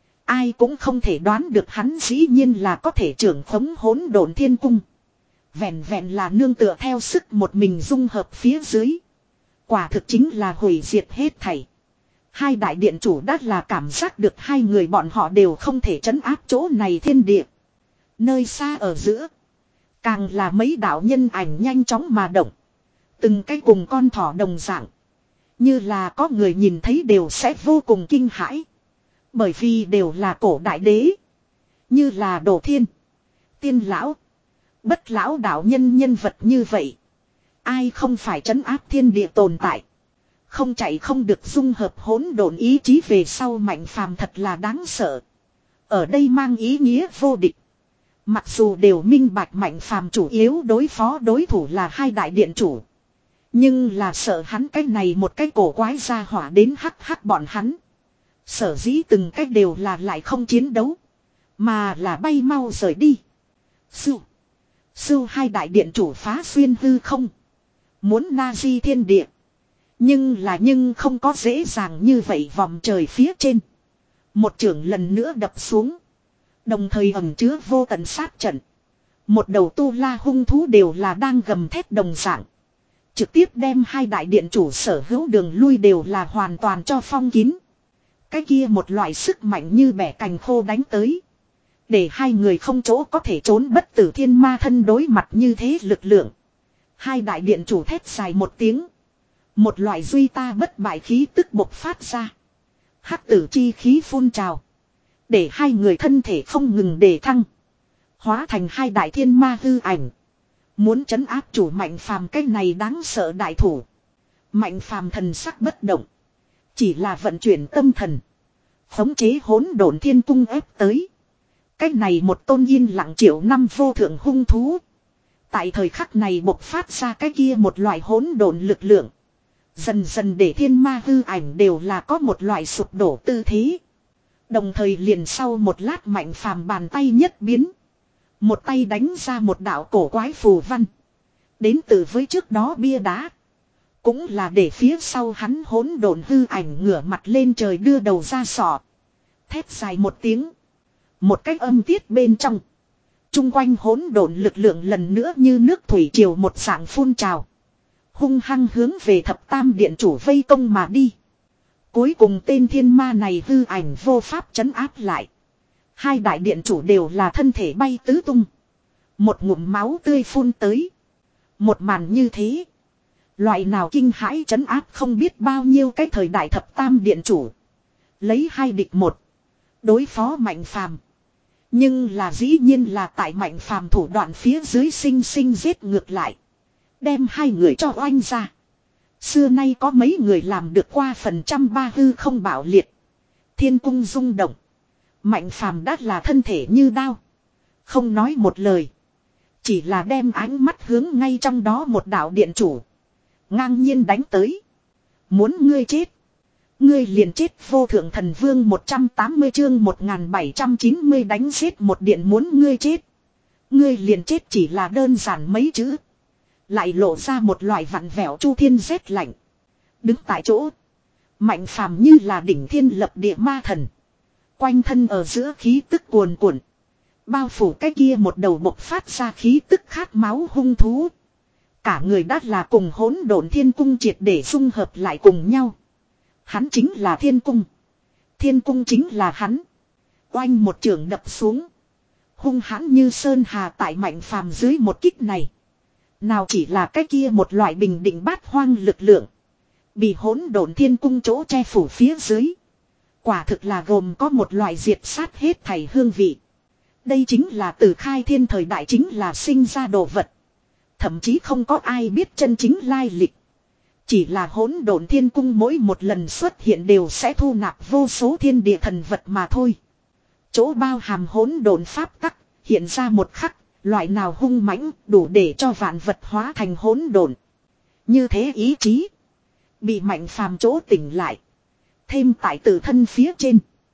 Ai cũng không thể đoán được hắn dĩ nhiên là có thể trưởng khống hỗn độn thiên cung. Vẹn vẹn là nương tựa theo sức một mình dung hợp phía dưới. Quả thực chính là hủy diệt hết thảy. Hai đại điện chủ đã là cảm giác được hai người bọn họ đều không thể trấn áp chỗ này thiên địa. Nơi xa ở giữa. Càng là mấy đạo nhân ảnh nhanh chóng mà động. Từng cái cùng con thỏ đồng dạng. Như là có người nhìn thấy đều sẽ vô cùng kinh hãi. Bởi vì đều là cổ đại đế. Như là Đồ Thiên, Tiên Lão, Bất Lão đạo nhân nhân vật như vậy. Ai không phải trấn áp thiên địa tồn tại. Không chạy không được dung hợp hỗn độn ý chí về sau Mạnh phàm thật là đáng sợ. Ở đây mang ý nghĩa vô địch. Mặc dù đều minh bạch Mạnh phàm chủ yếu đối phó đối thủ là hai đại điện chủ. Nhưng là sợ hắn cái này một cái cổ quái ra hỏa đến hắc hắc bọn hắn. Sở dĩ từng cách đều là lại không chiến đấu. Mà là bay mau rời đi. Sưu. Sưu hai đại điện chủ phá xuyên hư không. Muốn na di thiên địa. Nhưng là nhưng không có dễ dàng như vậy vòng trời phía trên. Một trưởng lần nữa đập xuống. Đồng thời ẩn chứa vô tận sát trận. Một đầu tu la hung thú đều là đang gầm thét đồng dạng. Trực tiếp đem hai đại điện chủ sở hữu đường lui đều là hoàn toàn cho phong kín. Cái kia một loại sức mạnh như bẻ cành khô đánh tới. Để hai người không chỗ có thể trốn bất tử thiên ma thân đối mặt như thế lực lượng. Hai đại điện chủ thét dài một tiếng. Một loại duy ta bất bại khí tức bộc phát ra. Hắc tử chi khí phun trào. Để hai người thân thể không ngừng đề thăng. Hóa thành hai đại thiên ma hư ảnh. Muốn trấn áp chủ Mạnh phàm cái này đáng sợ đại thủ. Mạnh phàm thần sắc bất động. Chỉ là vận chuyển tâm thần. Khống chế hỗn độn thiên cung ép tới. Cái này một tôn yên lặng triệu năm vô thượng hung thú. Tại thời khắc này bộc phát ra cái kia một loại hỗn độn lực lượng. Dần dần để thiên ma hư ảnh đều là có một loại sụp đổ tư thế. Đồng thời liền sau một lát Mạnh phàm bàn tay nhất biến. Một tay đánh ra một đạo cổ quái phù văn. Đến từ với trước đó bia đá. Cũng là để phía sau hắn hỗn độn hư ảnh ngửa mặt lên trời đưa đầu ra sọ. Thét dài một tiếng. Một cách âm tiết bên trong. Trung quanh hỗn độn lực lượng lần nữa như nước thủy triều một dạng phun trào. Hung hăng hướng về thập tam điện chủ vây công mà đi. Cuối cùng tên thiên ma này hư ảnh vô pháp trấn áp lại. Hai đại điện chủ đều là thân thể bay tứ tung. Một ngụm máu tươi phun tới. Một màn như thế. Loại nào kinh hãi trấn áp không biết bao nhiêu cái thời đại thập tam điện chủ. Lấy hai địch một. Đối phó Mạnh phàm. Nhưng là dĩ nhiên là tại Mạnh phàm thủ đoạn phía dưới sinh sinh giết ngược lại. Đem hai người cho oanh ra. Xưa nay có mấy người làm được qua phần trăm ba hư không bạo liệt. Thiên cung rung động. Mạnh phàm đã là thân thể như đao. Không nói một lời. Chỉ là đem ánh mắt hướng ngay trong đó một đạo điện chủ. Ngang nhiên đánh tới. Muốn ngươi chết. Ngươi liền chết vô thượng thần vương một trăm tám mươi chương một nghìn bảy trăm chín mươi đánh giết một điện muốn ngươi chết. Ngươi liền chết chỉ là đơn giản mấy chữ. Lại lộ ra một loại vặn vẹo chu thiên rét lạnh. Đứng tại chỗ. Mạnh phàm như là đỉnh thiên lập địa ma thần. Quanh thân ở giữa khí tức cuồn cuộn. Bao phủ cái kia một đầu bộc phát ra khí tức khát máu hung thú. Cả người đắt là cùng hỗn độn thiên cung triệt để dung hợp lại cùng nhau. Hắn chính là thiên cung. Thiên cung chính là hắn. Oanh một trường đập xuống. Hung hãn như sơn hà tại Mạnh phàm dưới một kích này. Nào chỉ là cái kia một loại bình định bát hoang lực lượng. Bị hỗn độn thiên cung chỗ che phủ phía dưới. Quả thực là gồm có một loại diệt sát hết thảy hương vị. Đây chính là từ khai thiên thời đại chính là sinh ra đồ vật. Thậm chí không có ai biết chân chính lai lịch. Chỉ là hỗn độn thiên cung mỗi một lần xuất hiện đều sẽ thu nạp vô số thiên địa thần vật mà thôi. Chỗ bao hàm hỗn độn pháp tắc, hiện ra một khắc, loại nào hung mãnh đủ để cho vạn vật hóa thành hỗn độn. Như thế ý chí. Bị Mạnh phàm chỗ tỉnh lại. Thêm tại tự thân phía trên.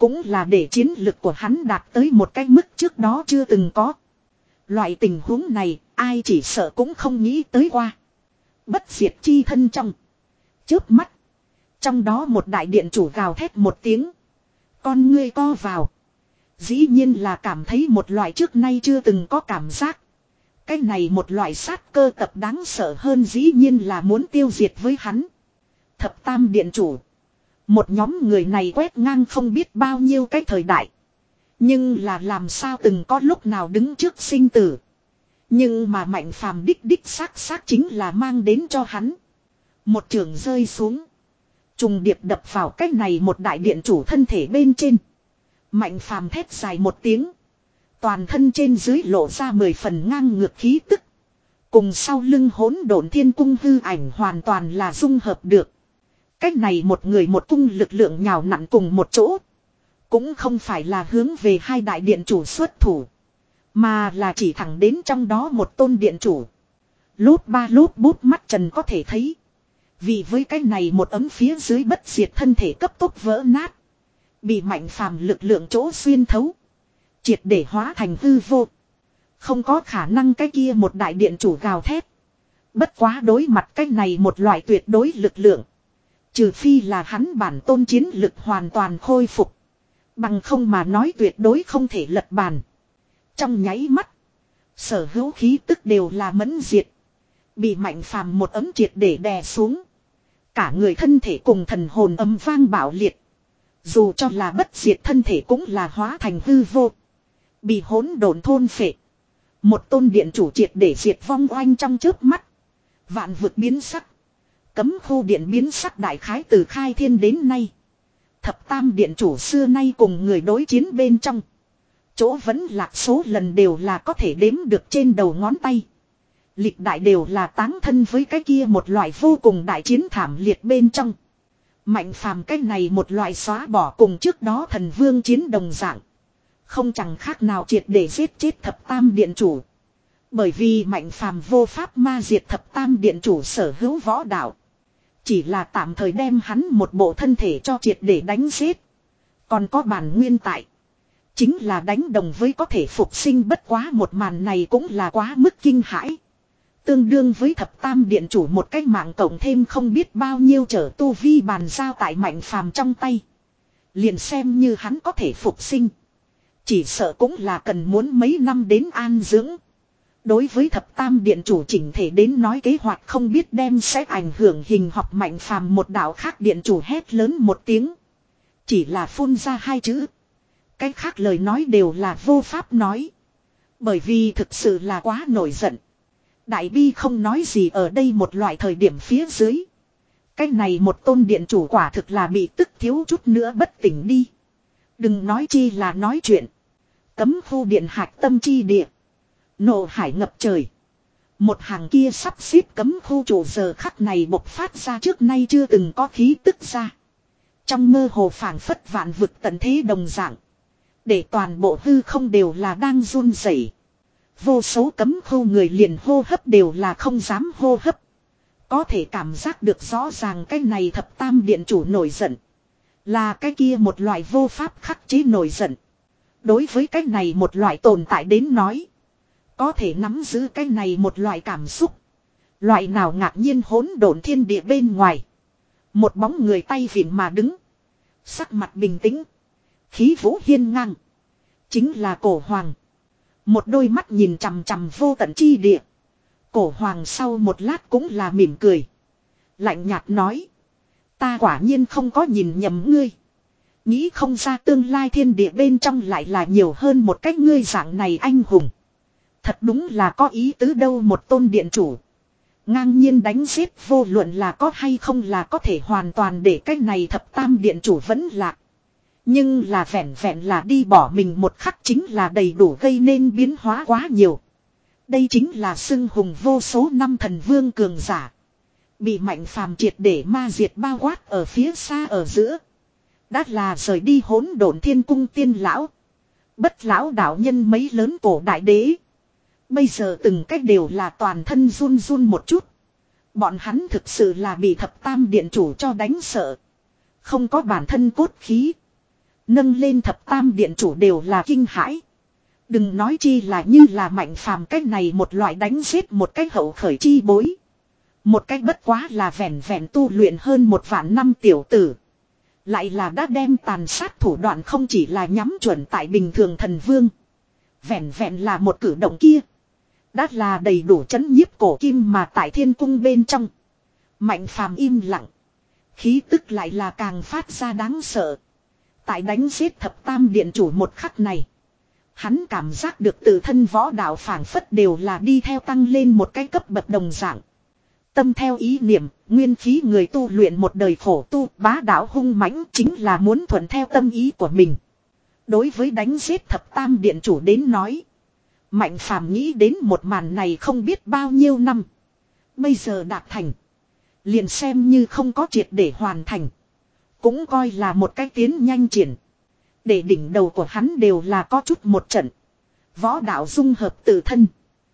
Cũng là để chiến lực của hắn đạt tới một cái mức trước đó chưa từng có. Loại tình huống này ai chỉ sợ cũng không nghĩ tới qua. Bất diệt chi thân trong. Chớp mắt. Trong đó một đại điện chủ gào thét một tiếng. Con ngươi co vào. Dĩ nhiên là cảm thấy một loại trước nay chưa từng có cảm giác. Cái này một loại sát cơ tập đáng sợ hơn dĩ nhiên là muốn tiêu diệt với hắn. Thập tam điện chủ. Một nhóm người này quét ngang không biết bao nhiêu cái thời đại. Nhưng là làm sao từng có lúc nào đứng trước sinh tử. Nhưng mà Mạnh Phàm đích đích xác xác chính là mang đến cho hắn. Một trường rơi xuống. Trùng điệp đập vào cái này một đại điện chủ thân thể bên trên. Mạnh Phàm thét dài một tiếng. Toàn thân trên dưới lộ ra mười phần ngang ngược khí tức. Cùng sau lưng hỗn độn thiên cung hư ảnh hoàn toàn là dung hợp được. Cách này một người một cung lực lượng nhào nặn cùng một chỗ. Cũng không phải là hướng về hai đại điện chủ xuất thủ. Mà là chỉ thẳng đến trong đó một tôn điện chủ. Lút ba lút bút mắt trần có thể thấy. Vì với cái này một ấm phía dưới bất diệt thân thể cấp tốc vỡ nát. Bị Mạnh Phàm lực lượng chỗ xuyên thấu. Triệt để hóa thành hư vô. Không có khả năng cái kia một đại điện chủ gào thét. Bất quá đối mặt cái này một loại tuyệt đối lực lượng. Trừ phi là hắn bản tôn chiến lực hoàn toàn khôi phục. Bằng không mà nói tuyệt đối không thể lật bàn. Trong nháy mắt. Sở hữu khí tức đều là mẫn diệt. Bị Mạnh Phàm một ấm triệt để đè xuống. Cả người thân thể cùng thần hồn âm vang bạo liệt. Dù cho là bất diệt thân thể cũng là hóa thành hư vô. Bị hỗn độn thôn phệ. Một tôn điện chủ triệt để diệt vong oanh trong chớp mắt. Vạn vực biến sắc. Cấm khu điện biến sắc đại khái từ khai thiên đến nay. Thập tam điện chủ xưa nay cùng người đối chiến bên trong. Chỗ vẫn lạc số lần đều là có thể đếm được trên đầu ngón tay. Lịch đại đều là táng thân với cái kia một loại vô cùng đại chiến thảm liệt bên trong. Mạnh Phàm cái này một loại xóa bỏ cùng trước đó thần vương chiến đồng dạng. Không chẳng khác nào triệt để giết chết thập tam điện chủ. Bởi vì Mạnh Phàm vô pháp ma diệt thập tam điện chủ sở hữu võ đạo. Chỉ là tạm thời đem hắn một bộ thân thể cho triệt để đánh giết. Còn có bản nguyên tại. Chính là đánh đồng với có thể phục sinh bất quá một màn này cũng là quá mức kinh hãi. Tương đương với thập tam điện chủ một cái mạng cộng thêm không biết bao nhiêu trở tu vi bàn giao tại Mạnh Phàm trong tay. Liền xem như hắn có thể phục sinh. Chỉ sợ cũng là cần muốn mấy năm đến an dưỡng. Đối với thập tam điện chủ chỉnh thể đến nói kế hoạch không biết đem sẽ ảnh hưởng hình học Mạnh Phàm một đạo khác điện chủ hét lớn một tiếng. Chỉ là phun ra hai chữ. Cái khác lời nói đều là vô pháp nói. Bởi vì thực sự là quá nổi giận. Đại bi không nói gì ở đây một loại thời điểm phía dưới. Cái này một tôn điện chủ quả thực là bị tức thiếu chút nữa bất tỉnh đi. Đừng nói chi là nói chuyện. Cấm khu điện hạch tâm chi địa. Nộ hải ngập trời. Một hàng kia sắp xếp cấm khu chủ giờ khắc này bộc phát ra trước nay chưa từng có khí tức ra. Trong mơ hồ phảng phất vạn vực tận thế đồng dạng. Để toàn bộ hư không đều là đang run rẩy. Vô số cấm khu người liền hô hấp đều là không dám hô hấp. Có thể cảm giác được rõ ràng cái này thập tam điện chủ nổi giận. Là cái kia một loại vô pháp khắc chế nổi giận. Đối với cái này một loại tồn tại đến nói. Có thể nắm giữ cái này một loại cảm xúc. Loại nào ngạc nhiên hỗn độn thiên địa bên ngoài. Một bóng người tay vịn mà đứng. Sắc mặt bình tĩnh. Khí vũ hiên ngang. Chính là cổ hoàng. Một đôi mắt nhìn chằm chằm vô tận chi địa. Cổ hoàng sau một lát cũng là mỉm cười. Lạnh nhạt nói. Ta quả nhiên không có nhìn nhầm ngươi. Nghĩ không ra tương lai thiên địa bên trong lại là nhiều hơn một cách ngươi dạng này anh hùng. Thật đúng là có ý tứ đâu một tôn điện chủ. Ngang nhiên đánh giết vô luận là có hay không là có thể hoàn toàn để cái này thập tam điện chủ vẫn lạc. Nhưng là vẹn vẹn là đi bỏ mình một khắc chính là đầy đủ gây nên biến hóa quá nhiều. Đây chính là xưng hùng vô số năm thần vương cường giả. Bị Mạnh Phàm triệt để ma diệt bao quát ở phía xa ở giữa. Đã là rời đi hỗn độn thiên cung tiên lão. Bất lão đạo nhân mấy lớn cổ đại đế. Bây giờ từng cách đều là toàn thân run run một chút. Bọn hắn thực sự là bị thập tam điện chủ cho đánh sợ. Không có bản thân cốt khí. Nâng lên thập tam điện chủ đều là kinh hãi. Đừng nói chi là như là Mạnh Phàm cách này một loại đánh giết một cách hậu khởi chi bối. Một cách bất quá là vẹn vẹn tu luyện hơn một vạn năm tiểu tử. Lại là đã đem tàn sát thủ đoạn không chỉ là nhắm chuẩn tại bình thường thần vương. Vẹn vẹn là một cử động kia. Đã là đầy đủ chấn nhiếp cổ kim mà tại thiên cung bên trong. Mạnh Phàm im lặng. Khí tức lại là càng phát ra đáng sợ. Tại đánh giết thập tam điện chủ một khắc này. Hắn cảm giác được tự thân võ đạo phảng phất đều là đi theo tăng lên một cái cấp bậc đồng dạng. Tâm theo ý niệm, nguyên khí người tu luyện một đời khổ tu, bá đạo hung mãnh chính là muốn thuận theo tâm ý của mình. Đối với đánh giết thập tam điện chủ đến nói. Mạnh Phàm nghĩ đến một màn này không biết bao nhiêu năm. Bây giờ đạt thành. Liền xem như không có triệt để hoàn thành. Cũng coi là một cái tiến nhanh triển. Để đỉnh đầu của hắn đều là có chút một trận. Võ đạo dung hợp tự thân.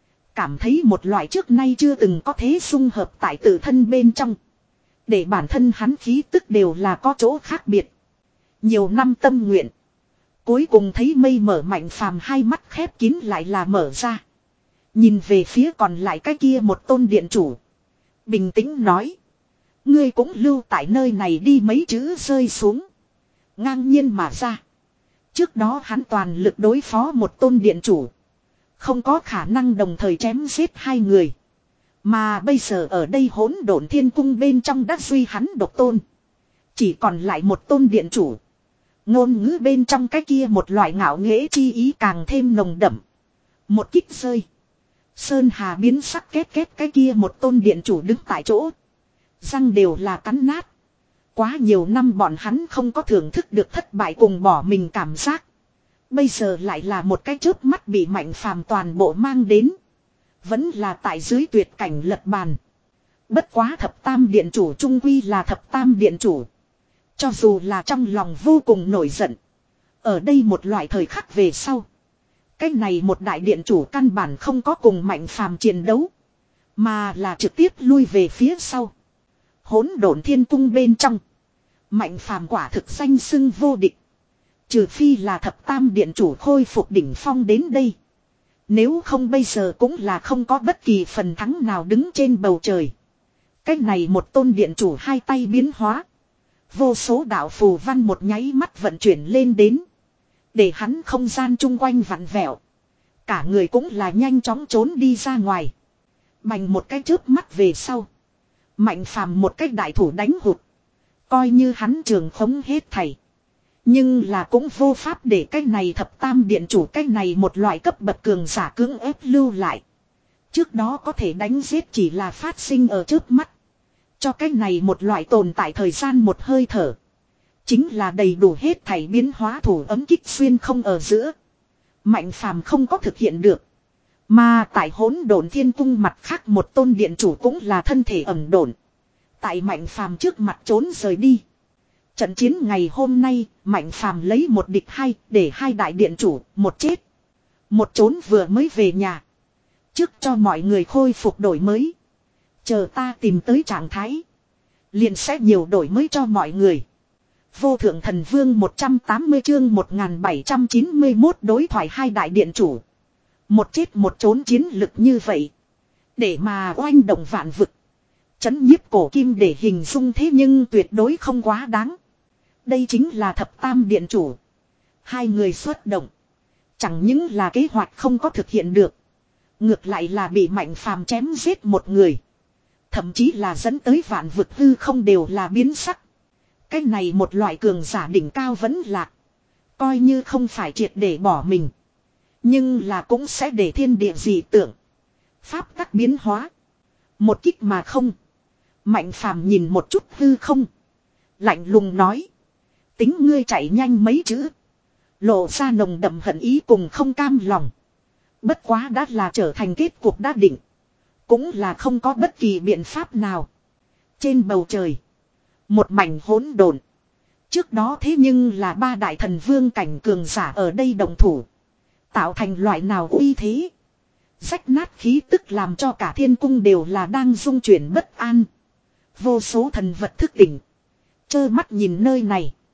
Cảm thấy một loại trước nay chưa từng có thế dung hợp tại tự thân bên trong. Để bản thân hắn khí tức đều là có chỗ khác biệt. Nhiều năm tâm nguyện. Cuối cùng thấy mây mở Mạnh Phàm hai mắt khép kín lại là mở ra. Nhìn về phía còn lại cái kia một tôn điện chủ. Bình tĩnh nói. Ngươi cũng lưu tại nơi này đi, mấy chữ rơi xuống. Ngang nhiên mà ra. Trước đó hắn toàn lực đối phó một tôn điện chủ. Không có khả năng đồng thời chém giết hai người. Mà bây giờ ở đây hỗn độn thiên cung bên trong đã duy hắn độc tôn. Chỉ còn lại một tôn điện chủ. Ngôn ngữ bên trong cái kia một loại ngạo nghễ chi ý càng thêm nồng đậm. Một kích rơi. Sơn hà biến sắc, kết kết cái kia một tôn điện chủ đứng tại chỗ. Răng đều là cắn nát. Quá nhiều năm bọn hắn không có thưởng thức được thất bại cùng bỏ mình cảm giác. Bây giờ lại là một cái chớp mắt bị Mạnh Phàm toàn bộ mang đến. Vẫn là tại dưới tuyệt cảnh lật bàn. Bất quá thập tam điện chủ trung quy là thập tam điện chủ. Cho dù là trong lòng vô cùng nổi giận. Ở đây một loại thời khắc về sau. Cái này một đại điện chủ căn bản không có cùng Mạnh Phàm chiến đấu. Mà là trực tiếp lui về phía sau. Hỗn độn thiên cung bên trong. Mạnh Phàm quả thực danh xưng vô địch. Trừ phi là thập tam điện chủ khôi phục đỉnh phong đến đây. Nếu không bây giờ cũng là không có bất kỳ phần thắng nào đứng trên bầu trời. Cách này một tôn điện chủ hai tay biến hóa. Vô số đạo phù văn một nháy mắt vận chuyển lên đến. Để hắn không gian chung quanh vặn vẹo. Cả người cũng là nhanh chóng trốn đi ra ngoài. Bành một cái chớp mắt về sau. Mạnh Phàm một cái đại thủ đánh hụt. Coi như hắn trường khống hết thảy. Nhưng là cũng vô pháp để cái này thập tam điện chủ cái này một loại cấp bậc cường giả cưỡng ép lưu lại. Trước đó có thể đánh giết chỉ là phát sinh ở trước mắt. Cho cái này một loại tồn tại thời gian một hơi thở. Chính là đầy đủ hết thảy biến hóa thủ ấm kích xuyên không ở giữa. Mạnh Phàm không có thực hiện được. Mà tại hỗn độn thiên cung mặt khác một tôn điện chủ cũng là thân thể ẩn độn. Tại Mạnh Phàm trước mặt trốn rời đi. Trận chiến ngày hôm nay, Mạnh Phàm lấy một địch hai, để hai đại điện chủ, một chết. Một trốn vừa mới về nhà. Trước cho mọi người khôi phục đổi mới. Chờ ta tìm tới trạng thái. Liền sẽ nhiều đổi mới cho mọi người. Vô thượng thần vương một trăm tám mươi chương một nghìn bảy trăm chín mươi mốt đối thoại hai đại điện chủ. Một chết một trốn chiến lực như vậy. Để mà oanh động vạn vực. Chấn nhiếp cổ kim để hình dung thế nhưng tuyệt đối không quá đáng. Đây chính là thập tam điện chủ. Hai người xuất động. Chẳng những là kế hoạch không có thực hiện được. Ngược lại là bị Mạnh Phàm chém giết một người. Thậm chí là dẫn tới vạn vực hư không đều là biến sắc. Cái này một loại cường giả đỉnh cao vẫn lạc. Coi như không phải triệt để bỏ mình. Nhưng là cũng sẽ để thiên địa dị tượng. Pháp tắc biến hóa. Một kích mà không. Mạnh Phàm nhìn một chút hư không. Lạnh lùng nói. Tính ngươi chạy nhanh mấy chữ. Lộ ra nồng đậm hận ý cùng không cam lòng. Bất quá đã là trở thành kết cuộc đã định. Cũng là không có bất kỳ biện pháp nào. Trên bầu trời. Một mảnh hỗn độn. Trước đó thế nhưng là ba đại thần vương cảnh cường giả ở đây đồng thủ. Tạo thành loại nào uy thế. Rách nát khí tức làm cho cả thiên cung đều là đang rung chuyển bất an. Vô số thần vật thức tỉnh. Chơ mắt nhìn nơi này.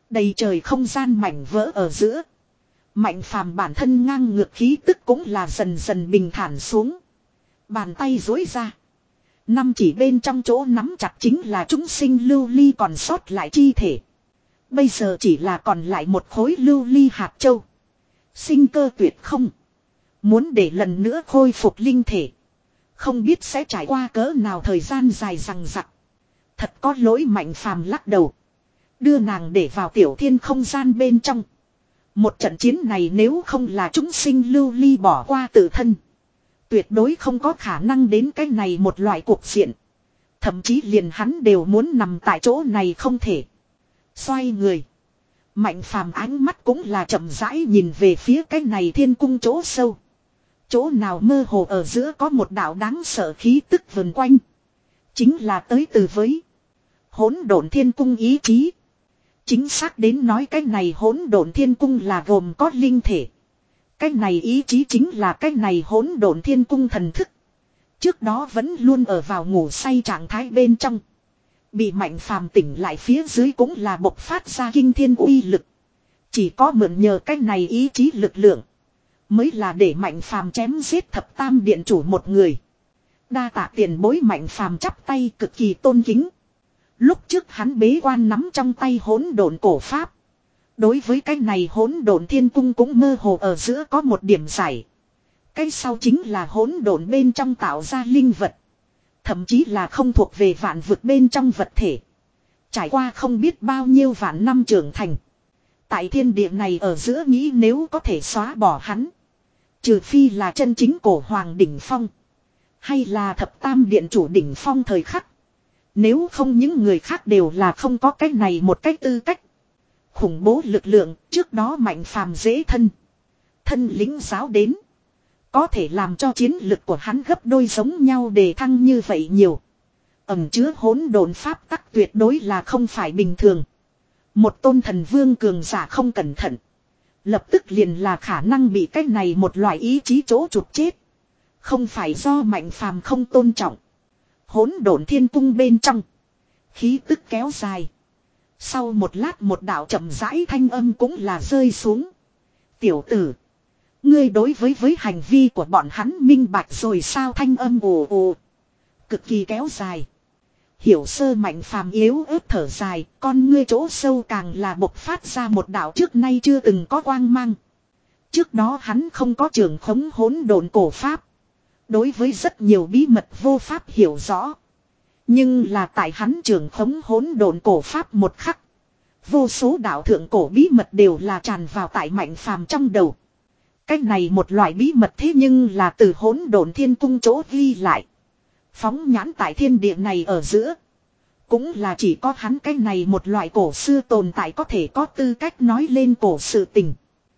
Đầy trời không gian mảnh vỡ ở giữa. Mạnh phàm bản thân ngang ngược khí tức cũng là dần dần bình thản xuống. Bàn tay duỗi ra. Năm chỉ bên trong chỗ nắm chặt chính là chúng sinh lưu ly còn sót lại chi thể. Bây giờ chỉ là còn lại một khối lưu ly hạt châu. Sinh cơ tuyệt không. Muốn để lần nữa khôi phục linh thể. Không biết sẽ trải qua cỡ nào thời gian dài rằng rặc. Thật có lỗi Mạnh phàm lắc đầu. Đưa nàng để vào tiểu thiên không gian bên trong. Một trận chiến này nếu không là chúng sinh lưu ly bỏ qua tự thân. Tuyệt đối không có khả năng đến cái này một loại cuộc diện. Thậm chí liền hắn đều muốn nằm tại chỗ này không thể. Xoay người. Mạnh phàm ánh mắt cũng là chậm rãi nhìn về phía cái này thiên cung chỗ sâu. Chỗ nào mơ hồ ở giữa có một đạo đáng sợ khí tức vần quanh. Chính là tới từ với hỗn độn thiên cung ý chí. Chính xác đến nói cái này hỗn độn thiên cung là gồm có linh thể. Cái này ý chí chính là cái này hỗn độn thiên cung thần thức. Trước đó vẫn luôn ở vào ngủ say trạng thái bên trong. Bị Mạnh phàm tỉnh lại phía dưới cũng là bộc phát ra kinh thiên uy lực. Chỉ có mượn nhờ cái này ý chí lực lượng. Mới là để Mạnh phàm chém giết thập tam điện chủ một người. Đa tạ tiền bối Mạnh phàm chắp tay cực kỳ tôn kính. Lúc trước hắn bế quan nắm trong tay hỗn độn cổ pháp. Đối với cái này hỗn độn thiên cung cũng mơ hồ ở giữa có một điểm giải. Cái sau chính là hỗn độn bên trong tạo ra linh vật. Thậm chí là không thuộc về vạn vực bên trong vật thể. Trải qua không biết bao nhiêu vạn năm trưởng thành. Tại thiên địa này ở giữa nghĩ nếu có thể xóa bỏ hắn. Trừ phi là chân chính cổ hoàng đỉnh phong. Hay là thập tam điện chủ đỉnh phong thời khắc. Nếu không những người khác đều là không có cách này một cách tư cách. Khủng bố lực lượng trước đó Mạnh phàm dễ thân. Thân lính giáo đến. Có thể làm cho chiến lực của hắn gấp đôi giống nhau đề thăng như vậy nhiều. Ẩm chứa hỗn độn pháp tắc tuyệt đối là không phải bình thường. Một tôn thần vương cường giả không cẩn thận. Lập tức liền là khả năng bị cái này một loại ý chí chỗ trục chết. Không phải do Mạnh phàm không tôn trọng. Hỗn độn thiên cung bên trong. Khí tức kéo dài. Sau một lát một đạo chậm rãi thanh âm cũng là rơi xuống. Tiểu tử. Ngươi đối với với hành vi của bọn hắn minh bạch rồi sao thanh âm ồ ồ. Cực kỳ kéo dài. Hiểu sơ Mạnh phàm yếu ớt thở dài. Con ngươi chỗ sâu càng là bộc phát ra một đạo trước nay chưa từng có quang mang. Trước đó hắn không có trường khống hỗn độn cổ pháp. Đối với rất nhiều bí mật vô pháp hiểu rõ. Nhưng là tại hắn trường khống hỗn độn cổ pháp một khắc. Vô số đạo thượng cổ bí mật đều là tràn vào tại Mạnh phàm trong đầu. Cách này một loại bí mật thế nhưng là từ hỗn độn thiên cung chỗ ghi lại. Phóng nhãn tại thiên địa này ở giữa. Cũng là chỉ có hắn cái này một loại cổ xưa tồn tại có thể có tư cách nói lên cổ sự tình.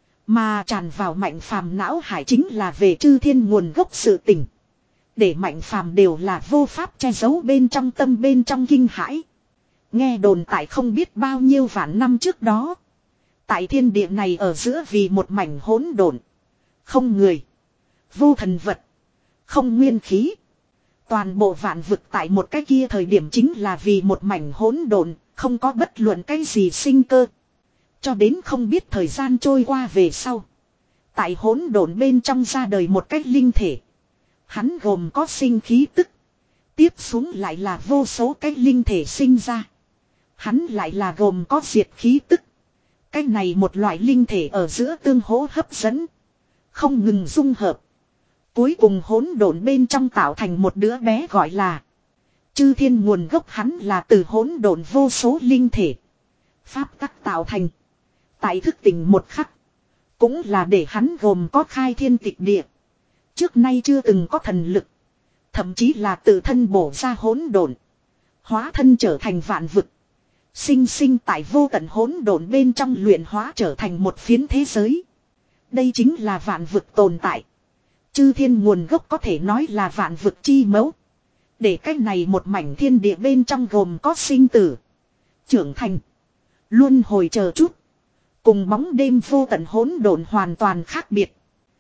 Mà tràn vào Mạnh phàm não hải chính là về chư thiên nguồn gốc sự tình. Để Mạnh phàm đều là vô pháp che giấu bên trong tâm bên trong kinh hãi. Nghe đồn tại không biết bao nhiêu vạn năm trước đó. Tại thiên địa này ở giữa vì một mảnh hỗn độn. Không người. Vô thần vật. Không nguyên khí. Toàn bộ vạn vực tại một cái kia thời điểm chính là vì một mảnh hỗn độn. Không có bất luận cái gì sinh cơ. Cho đến không biết thời gian trôi qua về sau. Tại hỗn độn bên trong ra đời một cách linh thể. Hắn gồm có sinh khí tức. Tiếp xuống lại là vô số cái linh thể sinh ra. Hắn lại là gồm có diệt khí tức. Cái này một loại linh thể ở giữa tương hỗ hấp dẫn. Không ngừng dung hợp. Cuối cùng hỗn độn bên trong tạo thành một đứa bé gọi là chư thiên nguồn gốc hắn là từ hỗn độn vô số linh thể. Pháp tắc tạo thành. Tại thức tỉnh một khắc. Cũng là để hắn gồm có khai thiên tịch địa. Trước nay chưa từng có thần lực. Thậm chí là tự thân bổ ra hỗn độn. Hóa thân trở thành vạn vực. Sinh sinh tại vô tận hỗn độn bên trong luyện hóa trở thành một phiến thế giới. Đây chính là vạn vực tồn tại. Chư thiên nguồn gốc có thể nói là vạn vực chi mẫu. Để cách này một mảnh thiên địa bên trong gồm có sinh tử. Trưởng thành. Luân hồi chờ chút. Cùng bóng đêm vô tận hỗn độn hoàn toàn khác biệt.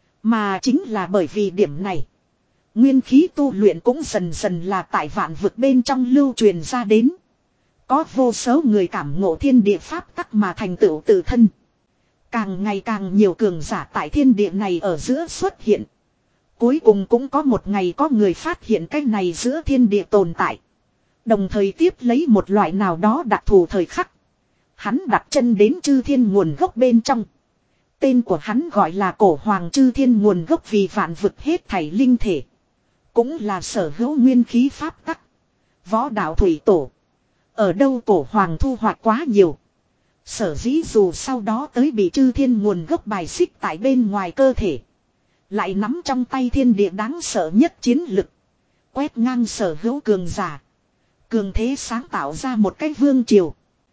Mà chính là bởi vì điểm này. Nguyên khí tu luyện cũng dần dần là tại vạn vực bên trong lưu truyền ra đến. Có vô số người cảm ngộ thiên địa pháp tắc mà thành tựu tự thân. Càng ngày càng nhiều cường giả tại thiên địa này ở giữa xuất hiện. Cuối cùng cũng có một ngày có người phát hiện cái này giữa thiên địa tồn tại. Đồng thời tiếp lấy một loại nào đó đặc thù thời khắc. Hắn đặt chân đến chư thiên nguồn gốc bên trong. Tên của hắn gọi là cổ hoàng chư thiên nguồn gốc vì vạn vực hết thảy linh thể. Cũng là sở hữu nguyên khí pháp tắc. Võ đạo thủy tổ. Ở đâu cổ hoàng thu hoạch quá nhiều. Sở dĩ dù sau đó tới bị chư thiên nguồn gốc bài xích tại bên ngoài cơ thể. Lại nắm trong tay thiên địa đáng sợ nhất chiến lực. Quét ngang sở hữu cường giả. Cường thế sáng tạo ra một cái vương triều.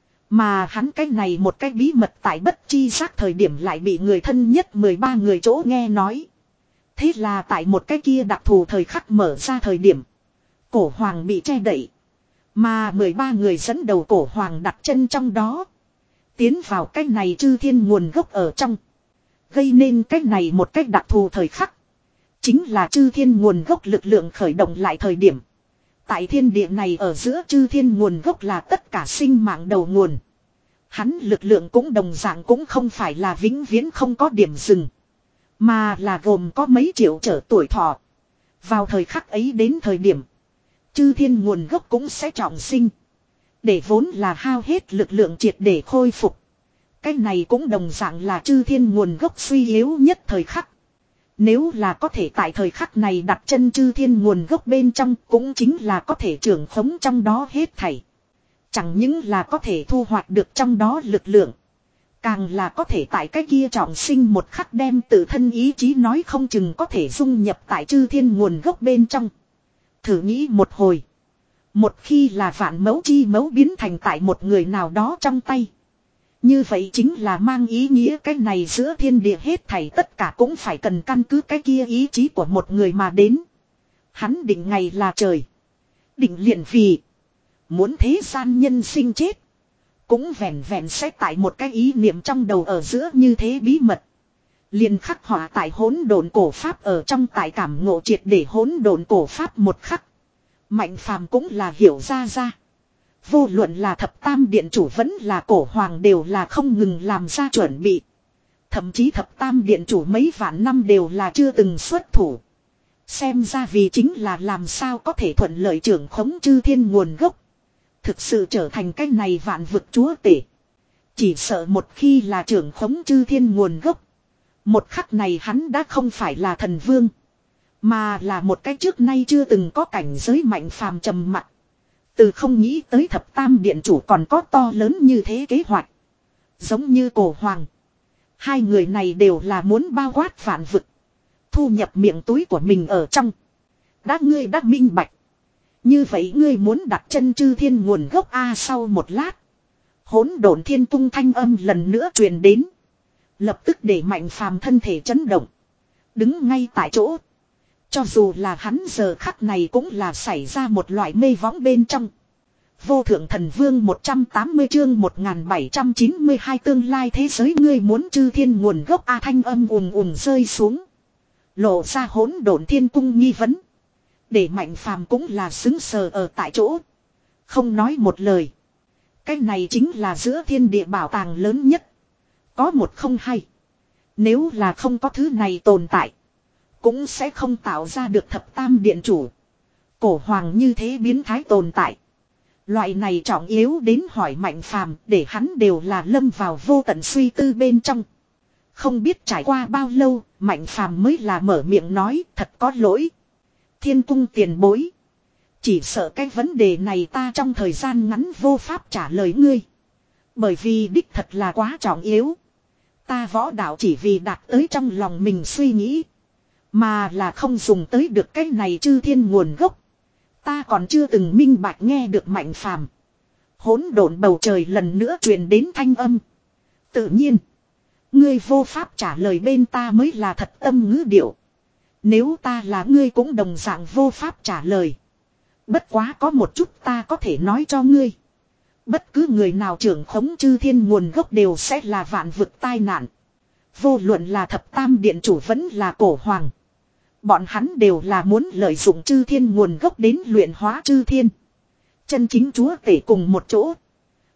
Mà hắn cái này một cái bí mật tại bất chi giác thời điểm lại bị người thân nhất mười ba người chỗ nghe nói. Thế là tại một cái kia đặc thù thời khắc mở ra thời điểm. Cổ hoàng bị che đậy. Mà mười ba người dẫn đầu cổ hoàng đặt chân trong đó. Tiến vào cái này chư thiên nguồn gốc ở trong. Gây nên cái này một cách đặc thù thời khắc. Chính là chư thiên nguồn gốc lực lượng khởi động lại thời điểm. Tại thiên địa này ở giữa chư thiên nguồn gốc là tất cả sinh mạng đầu nguồn. Hắn lực lượng cũng đồng dạng cũng không phải là vĩnh viễn không có điểm dừng. Mà là gồm có mấy triệu trở tuổi thọ. Vào thời khắc ấy đến thời điểm. Chư thiên nguồn gốc cũng sẽ trọng sinh. Để vốn là hao hết lực lượng triệt để khôi phục. Cái này cũng đồng dạng là chư thiên nguồn gốc suy yếu nhất thời khắc. Nếu là có thể tại thời khắc này đặt chân chư thiên nguồn gốc bên trong cũng chính là có thể trưởng khống trong đó hết thảy. Chẳng những là có thể thu hoạch được trong đó lực lượng. Càng là có thể tại cái kia trọng sinh một khắc đem tự thân ý chí nói không chừng có thể dung nhập tại chư thiên nguồn gốc bên trong. Thử nghĩ một hồi. Một khi là vạn mẫu chi mẫu biến thành tại một người nào đó trong tay. Như vậy chính là mang ý nghĩa cái này giữa thiên địa hết thảy tất cả cũng phải cần căn cứ cái kia ý chí của một người mà đến. Hắn định ngày là trời. Định liền vì. Muốn thế gian nhân sinh chết. Cũng vẹn vẹn sẽ tại một cái ý niệm trong đầu ở giữa như thế bí mật. Liền khắc họa tại hỗn độn cổ pháp ở trong tại cảm ngộ triệt để hỗn độn cổ pháp một khắc. Mạnh phàm cũng là hiểu ra ra. Vô luận là thập tam điện chủ vẫn là cổ hoàng đều là không ngừng làm ra chuẩn bị. Thậm chí thập tam điện chủ mấy vạn năm đều là chưa từng xuất thủ. Xem ra vì chính là làm sao có thể thuận lợi trưởng khống chư thiên nguồn gốc. Thực sự trở thành cái này vạn vực chúa tể. Chỉ sợ một khi là trưởng khống chư thiên nguồn gốc. Một khắc này hắn đã không phải là thần vương. Mà là một cái trước nay chưa từng có cảnh giới mạnh phàm trầm mặc. Từ không nghĩ tới thập tam điện chủ còn có to lớn như thế kế hoạch. Giống như cổ hoàng. Hai người này đều là muốn bao quát vạn vực. Thu nhập miệng túi của mình ở trong. Đã ngươi đã minh bạch. Như vậy ngươi muốn đặt chân chư thiên nguồn gốc A sau một lát. Hỗn độn thiên tung thanh âm lần nữa truyền đến. Lập tức để mạnh phàm thân thể chấn động. Đứng ngay tại chỗ. Cho dù là hắn giờ khắc này cũng là xảy ra một loại mê võng bên trong. Vô thượng thần vương một trăm tám mươi chương một nghìn bảy trăm chín mươi hai tương lai thế giới ngươi muốn chư thiên nguồn gốc A thanh âm ùm ùm rơi xuống. Lộ ra hỗn độn thiên cung nghi vấn. Để mạnh phàm cũng là xứng sờ ở tại chỗ. Không nói một lời. Cái này chính là giữa thiên địa bảo tàng lớn nhất. Có một không hay. Nếu là không có thứ này tồn tại. Cũng sẽ không tạo ra được thập tam điện chủ. Cổ hoàng như thế biến thái tồn tại. Loại này trọng yếu đến hỏi mạnh phàm để hắn đều là lâm vào vô tận suy tư bên trong. Không biết trải qua bao lâu mạnh phàm mới là mở miệng nói thật có lỗi. Thiên cung tiền bối. Chỉ sợ cái vấn đề này ta trong thời gian ngắn vô pháp trả lời ngươi. Bởi vì đích thật là quá trọng yếu. Ta võ đạo chỉ vì đạt tới trong lòng mình suy nghĩ. Mà là không dùng tới được cái này chư thiên nguồn gốc. Ta còn chưa từng minh bạch nghe được mạnh phàm. Hỗn độn bầu trời lần nữa truyền đến thanh âm. Tự nhiên. Ngươi vô pháp trả lời bên ta mới là thật tâm ngữ điệu. Nếu ta là ngươi cũng đồng dạng vô pháp trả lời. Bất quá có một chút ta có thể nói cho ngươi. Bất cứ người nào trưởng khống chư thiên nguồn gốc đều sẽ là vạn vực tai nạn. Vô luận là thập tam điện chủ vẫn là cổ hoàng. Bọn hắn đều là muốn lợi dụng chư thiên nguồn gốc đến luyện hóa chư thiên. Chân chính chúa tể cùng một chỗ.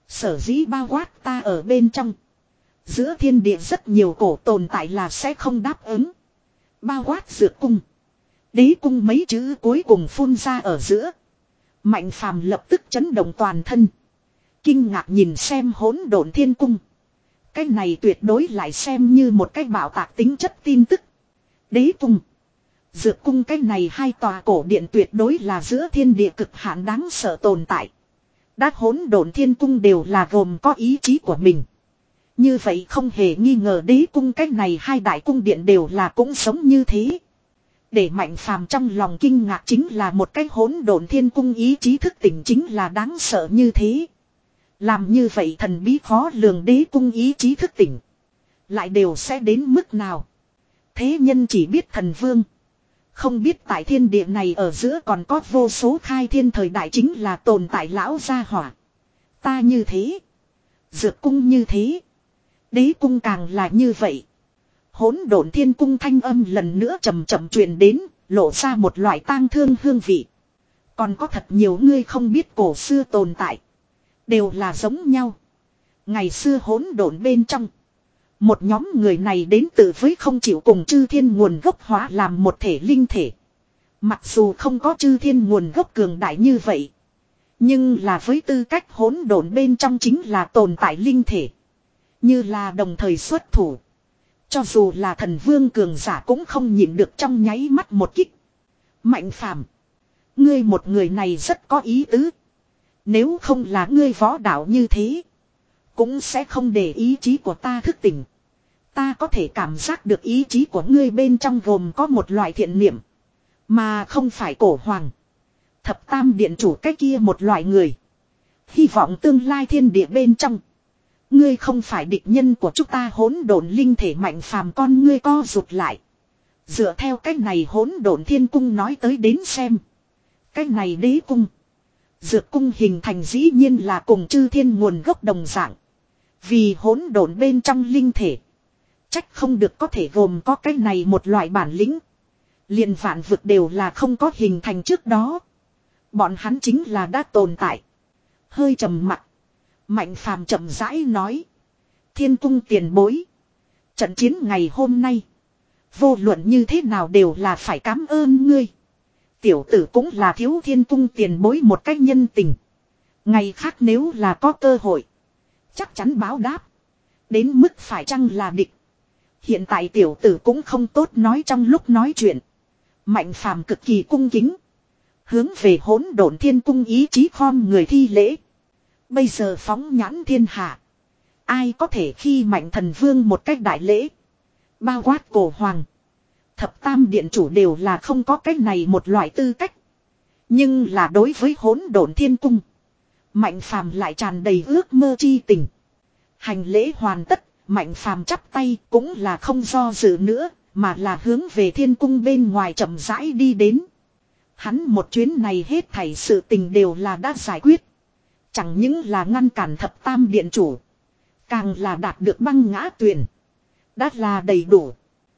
Sở dĩ bao quát ta ở bên trong. Giữa thiên địa rất nhiều cổ tồn tại là sẽ không đáp ứng. Bao quát dược cung. Đế cung mấy chữ cuối cùng phun ra ở giữa. Mạnh phàm lập tức chấn động toàn thân. Kinh ngạc nhìn xem hỗn độn thiên cung. Cái này tuyệt đối lại xem như một cái bảo tạc tính chất tin tức. Đế cung. Dược cung cái này hai tòa cổ điện tuyệt đối là giữa thiên địa cực hạn đáng sợ tồn tại. Đát hỗn độn thiên cung đều là gồm có ý chí của mình. Như vậy không hề nghi ngờ đế cung cái này hai đại cung điện đều là cũng sống như thế. Để Mạnh Phàm trong lòng kinh ngạc chính là một cái hỗn độn thiên cung ý chí thức tỉnh chính là đáng sợ như thế. Làm như vậy thần bí khó lường đế cung ý chí thức tỉnh. Lại đều sẽ đến mức nào. Thế nhân chỉ biết thần vương. Không biết tại thiên địa này ở giữa còn có vô số khai thiên thời đại chính là tồn tại lão gia hỏa. Ta như thế. Dược cung như thế. Đế cung càng là như vậy. Hỗn độn thiên cung thanh âm lần nữa chậm chậm truyền đến, lộ ra một loại tang thương hương vị. Còn có thật nhiều người không biết cổ xưa tồn tại. Đều là giống nhau. Ngày xưa hỗn độn bên trong. Một nhóm người này đến từ với không chịu cùng chư thiên nguồn gốc hóa làm một thể linh thể. Mặc dù không có chư thiên nguồn gốc cường đại như vậy. Nhưng là với tư cách hỗn độn bên trong chính là tồn tại linh thể. Như là đồng thời xuất thủ. Cho dù là thần vương cường giả cũng không nhịn được trong nháy mắt một kích. Mạnh Phàm, ngươi một người này rất có ý tứ. Nếu không là ngươi võ đạo như thế, cũng sẽ không để ý chí của ta thức tỉnh. Ta có thể cảm giác được ý chí của ngươi bên trong gồm có một loại thiện niệm. Mà không phải cổ hoàng. Thập tam điện chủ cái kia một loại người. Hy vọng tương lai thiên địa bên trong. Ngươi không phải địch nhân của chúng ta hỗn độn linh thể Mạnh Phàm con ngươi co rụt lại. Dựa theo cách này hỗn độn thiên cung nói tới đến xem. Cách này đế cung. Dược cung hình thành dĩ nhiên là cùng chư thiên nguồn gốc đồng dạng. Vì hỗn độn bên trong linh thể. Trách không được có thể gồm có cái này một loại bản lĩnh. Liền vạn vực đều là không có hình thành trước đó. Bọn hắn chính là đã tồn tại. Hơi trầm mặc. Mạnh Phàm chậm rãi nói. Thiên cung tiền bối. Trận chiến ngày hôm nay. Vô luận như thế nào đều là phải cảm ơn ngươi. Tiểu tử cũng là thiếu thiên cung tiền bối một cách nhân tình. Ngày khác nếu là có cơ hội. Chắc chắn báo đáp. Đến mức phải chăng là địch. Hiện tại tiểu tử cũng không tốt nói trong lúc nói chuyện. Mạnh Phàm cực kỳ cung kính. Hướng về hỗn độn thiên cung ý chí khom người thi lễ. Bây giờ phóng nhãn thiên hạ. Ai có thể khi Mạnh thần vương một cách đại lễ. Bao quát cổ hoàng. Thập tam điện chủ đều là không có cách này một loại tư cách. Nhưng là đối với hỗn độn thiên cung. Mạnh Phàm lại tràn đầy ước mơ chi tình. Hành lễ hoàn tất. Mạnh Phàm chắp tay cũng là không do dự nữa. Mà là hướng về thiên cung bên ngoài chậm rãi đi đến. Hắn một chuyến này hết thảy sự tình đều là đã giải quyết. Chẳng những là ngăn cản thập tam điện chủ. Càng là đạt được băng ngã tuyền. Đã là đầy đủ.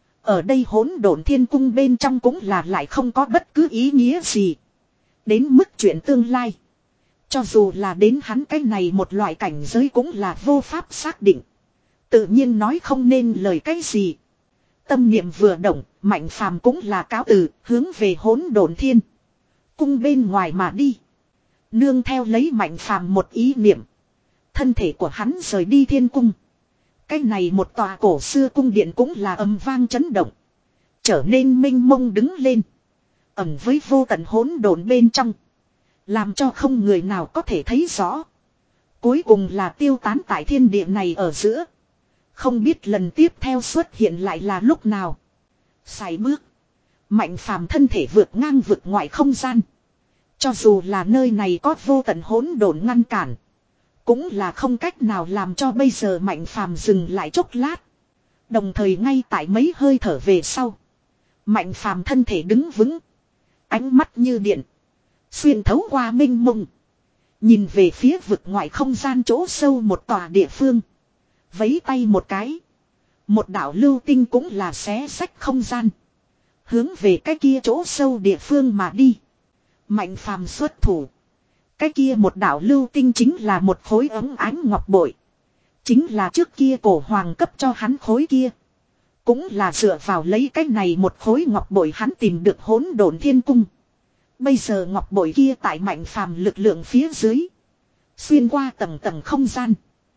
Ở đây hỗn độn thiên cung bên trong cũng là lại không có bất cứ ý nghĩa gì. Đến mức chuyện tương lai. Cho dù là đến hắn cái này một loại cảnh giới cũng là vô pháp xác định. Tự nhiên nói không nên lời cái gì. Tâm niệm vừa động, Mạnh Phàm cũng là cáo từ, hướng về hỗn độn thiên cung bên ngoài mà đi. Nương theo lấy Mạnh Phàm một ý niệm. Thân thể của hắn rời đi thiên cung. Cái này một tòa cổ xưa cung điện cũng là âm vang chấn động. Trở nên mênh mông đứng lên. Ẩn với vô tận hỗn độn bên trong. Làm cho không người nào có thể thấy rõ. Cuối cùng là tiêu tán tại thiên địa này ở giữa. Không biết lần tiếp theo xuất hiện lại là lúc nào. Sải bước. Mạnh Phàm thân thể vượt ngang vượt ngoại không gian. Cho dù là nơi này có vô tận hỗn độn ngăn cản. Cũng là không cách nào làm cho bây giờ Mạnh Phàm dừng lại chốc lát. Đồng thời ngay tại mấy hơi thở về sau. Mạnh Phàm thân thể đứng vững. Ánh mắt như điện. Xuyên thấu qua mênh mông. Nhìn về phía vực ngoại không gian chỗ sâu một tòa địa phương. Vấy tay một cái. Một đạo lưu tinh cũng là xé xách không gian. Hướng về cái kia chỗ sâu địa phương mà đi. Mạnh Phàm xuất thủ. Cái kia một đạo lưu tinh chính là một khối ấm ánh ngọc bội. Chính là trước kia cổ hoàng cấp cho hắn khối kia. Cũng là dựa vào lấy cái này một khối ngọc bội hắn tìm được hỗn độn thiên cung. Bây giờ ngọc bội kia tại mạnh phàm lực lượng phía dưới. Xuyên qua tầng tầng không gian.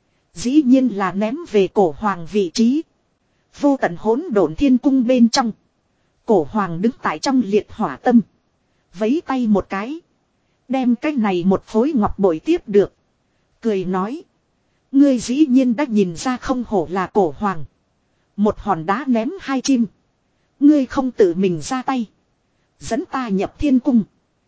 Dĩ nhiên là ném về cổ hoàng vị trí. Vô tận hỗn độn thiên cung bên trong. Cổ hoàng đứng tại trong liệt hỏa tâm. Vấy tay một cái. Đem cái này một khối ngọc bội tiếp được. Cười nói. Ngươi dĩ nhiên đã nhìn ra không hổ là cổ hoàng. Một hòn đá ném hai chim. Ngươi không tự mình ra tay. Dẫn ta nhập thiên cung.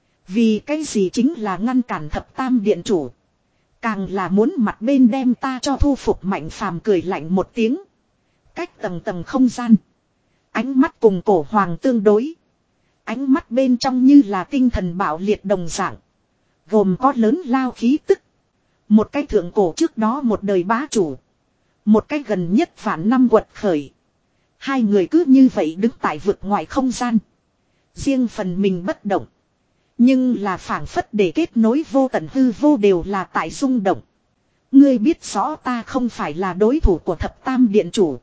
Vì cái gì chính là ngăn cản thập tam điện chủ. Càng là muốn mặt bên đem ta cho thu phục. Mạnh phàm cười lạnh một tiếng. Cách tầng tầng không gian. Ánh mắt cùng cổ hoàng tương đối. Ánh mắt bên trong như là tinh thần bạo liệt đồng dạng. Gồm có lớn lao khí tức. Một cái thượng cổ trước đó một đời bá chủ. Một cái gần nhất vạn năm quật khởi. Hai người cứ như vậy đứng tại vực ngoài không gian. Riêng phần mình bất động. Nhưng là phảng phất để kết nối vô tận hư vô đều là tại rung động. Ngươi biết rõ ta không phải là đối thủ của thập tam điện chủ.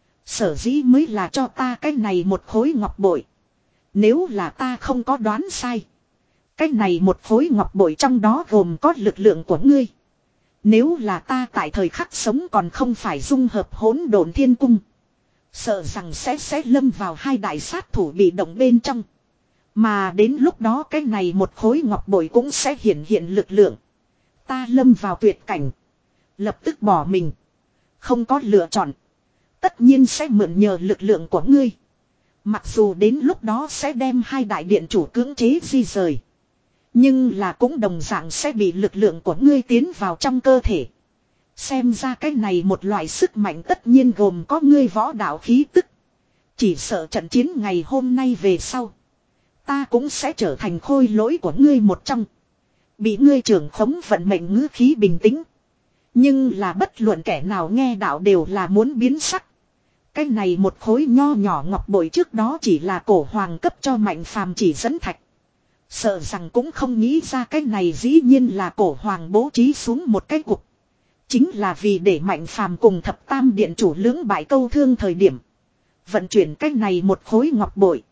Sở dĩ mới là cho ta cái này một khối ngọc bội. Nếu là ta không có đoán sai. Cái này một khối ngọc bội trong đó gồm có lực lượng của ngươi. Nếu là ta tại thời khắc sống còn không phải dung hợp hỗn độn thiên cung. Sợ rằng sẽ sẽ lâm vào hai đại sát thủ bị động bên trong. Mà đến lúc đó cái này một khối ngọc bội cũng sẽ hiện hiện lực lượng. Ta lâm vào tuyệt cảnh. Lập tức bỏ mình. Không có lựa chọn. Tất nhiên sẽ mượn nhờ lực lượng của ngươi. Mặc dù đến lúc đó sẽ đem hai đại điện chủ cưỡng chế di rời. Nhưng là cũng đồng dạng sẽ bị lực lượng của ngươi tiến vào trong cơ thể. Xem ra cái này một loại sức mạnh tất nhiên gồm có ngươi võ đạo khí tức. Chỉ sợ trận chiến ngày hôm nay về sau. Ta cũng sẽ trở thành khôi lỗi của ngươi một trong. Bị ngươi trưởng khống vận mệnh ngữ khí bình tĩnh. Nhưng là bất luận kẻ nào nghe đạo đều là muốn biến sắc. Cái này một khối nho nhỏ ngọc bội trước đó chỉ là cổ hoàng cấp cho mạnh phàm chỉ dẫn thạch. Sợ rằng cũng không nghĩ ra cái này dĩ nhiên là cổ hoàng bố trí xuống một cái cục. Chính là vì để mạnh phàm cùng thập tam điện chủ lưỡng bại câu thương thời điểm. Vận chuyển cái này một khối ngọc bội.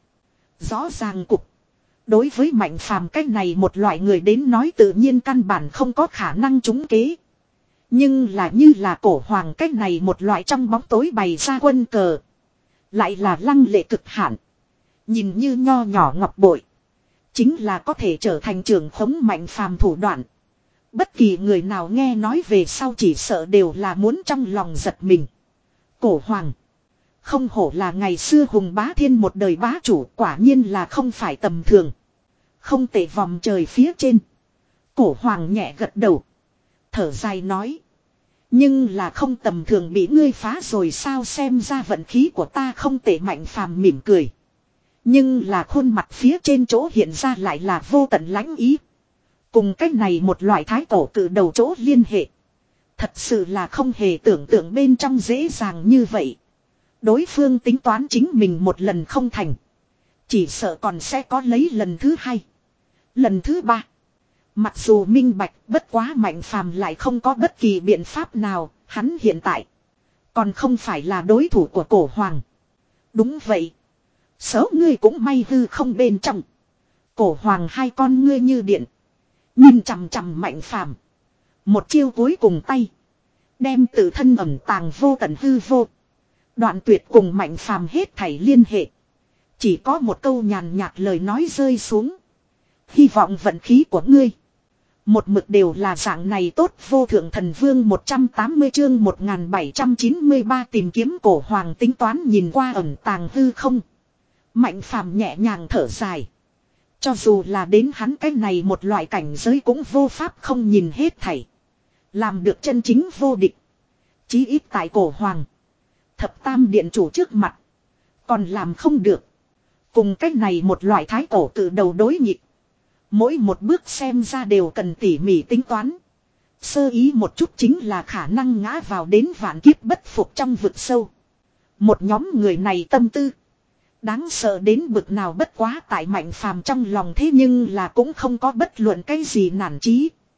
Rõ ràng cục. Đối với mạnh phàm cái này một loại người đến nói tự nhiên căn bản không có khả năng trúng kế. Nhưng là như là cổ hoàng cái này một loại trong bóng tối bày ra quân cờ. Lại là lăng lệ cực hạn. Nhìn như nho nhỏ ngọc bội. Chính là có thể trở thành trưởng khống mạnh phàm thủ đoạn. Bất kỳ người nào nghe nói về sau chỉ sợ đều là muốn trong lòng giật mình. Cổ hoàng. Không hổ là ngày xưa hùng bá thiên một đời bá chủ, quả nhiên là không phải tầm thường. Không tệ vòng trời phía trên. Cổ hoàng nhẹ gật đầu. Thở dài nói. Nhưng là không tầm thường bị ngươi phá rồi sao, xem ra vận khí của ta không tệ. Mạnh phàm mỉm cười. Nhưng là khuôn mặt phía trên chỗ hiện ra lại là vô tận lãnh ý. Cùng cách này một loại thái tổ cử đầu chỗ liên hệ. Thật sự là không hề tưởng tượng bên trong dễ dàng như vậy. Đối phương tính toán chính mình một lần không thành. Chỉ sợ còn sẽ có lấy lần thứ hai. Lần thứ ba. Mặc dù minh bạch bất quá mạnh phàm lại không có bất kỳ biện pháp nào. Hắn hiện tại còn không phải là đối thủ của cổ hoàng. Đúng vậy. Số ngươi cũng may hư không bên trong. Cổ hoàng hai con ngươi như điện. Nhìn chằm chằm mạnh phàm. Một chiêu cuối cùng tay. Đem tự thân ẩn tàng vô tận hư vô. Đoạn tuyệt cùng mạnh phàm hết thảy liên hệ. Chỉ có một câu nhàn nhạt lời nói rơi xuống. Hy vọng vận khí của ngươi. Một mực đều là dạng này tốt. Vô thượng thần vương một trăm tám mươi chương một nghìn bảy trăm chín mươi ba tìm kiếm cổ hoàng tính toán nhìn qua ẩn tàng hư không. Mạnh phàm nhẹ nhàng thở dài. Cho dù là đến hắn cái này một loại cảnh giới cũng vô pháp không nhìn hết thảy. Làm được chân chính vô địch. Chí ít tại cổ hoàng. Thập tam điện chủ trước mặt. Còn làm không được. Cùng cái này một loại thái cổ tự đầu đối nghịch. Mỗi một bước xem ra đều cần tỉ mỉ tính toán. Sơ ý một chút chính là khả năng ngã vào đến vạn kiếp bất phục trong vực sâu. Một nhóm người này tâm tư. Đáng sợ đến bực nào bất quá tại mạnh phàm trong lòng thế nhưng là cũng không có bất luận cái gì nản chí.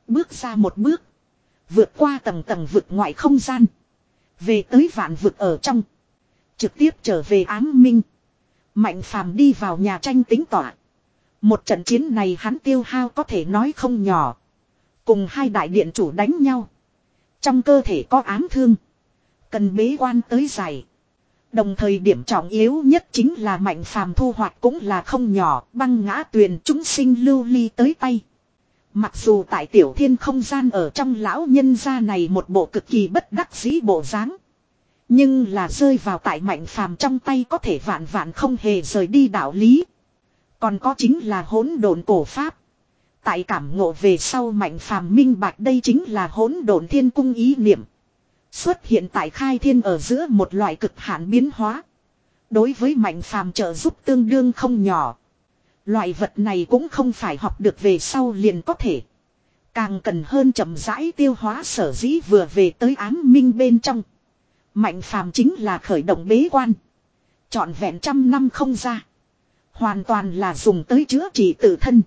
Bước ra một bước. Vượt qua tầng tầng vực ngoại không gian. Về tới vạn vực ở trong. Trực tiếp trở về ám minh. Mạnh phàm đi vào nhà tranh tính tỏa. Một trận chiến này hắn tiêu hao có thể nói không nhỏ. Cùng hai đại điện chủ đánh nhau. Trong cơ thể có ám thương. Cần bế quan tới giải. Đồng thời điểm trọng yếu nhất chính là mạnh phàm thu hoạch cũng là không nhỏ. Băng ngã tuyền chúng sinh lưu ly tới tay. Mặc dù tại tiểu thiên không gian ở trong lão nhân gia này một bộ cực kỳ bất đắc dĩ bộ dáng. Nhưng là rơi vào tại mạnh phàm trong tay có thể vạn vạn không hề rời đi đạo lý. Còn có chính là hỗn độn cổ pháp. Tại cảm ngộ về sau mạnh phàm minh bạch đây chính là hỗn độn thiên cung ý niệm. Xuất hiện tại khai thiên ở giữa một loại cực hạn biến hóa. Đối với mạnh phàm trợ giúp tương đương không nhỏ. Loại vật này cũng không phải học được về sau liền có thể. Càng cần hơn chậm rãi tiêu hóa sở dĩ vừa về tới ám minh bên trong. Mạnh phàm chính là khởi động bế quan. Trọn vẹn trăm năm không ra. Hoàn toàn là dùng tới chữa trị tự thân.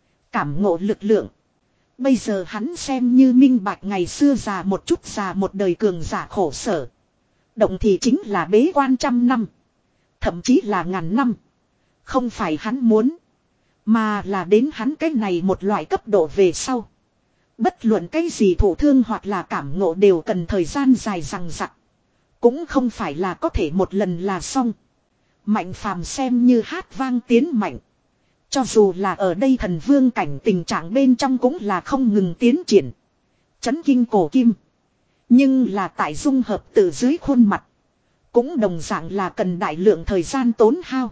Cảm ngộ lực lượng. Bây giờ hắn xem như minh bạch ngày xưa già một chút già một đời cường giả khổ sở. Động thì chính là bế quan trăm năm. Thậm chí là ngàn năm. Không phải hắn muốn. Mà là đến hắn cái này một loại cấp độ về sau. Bất luận cái gì thổ thương hoặc là cảm ngộ đều cần thời gian dài rằng rặc. Cũng không phải là có thể một lần là xong. Mạnh phàm xem như hát vang tiến mạnh. Cho dù là ở đây thần vương cảnh tình trạng bên trong cũng là không ngừng tiến triển. Chấn kinh cổ kim. Nhưng là tại dung hợp từ dưới khuôn mặt. Cũng đồng dạng là cần đại lượng thời gian tốn hao.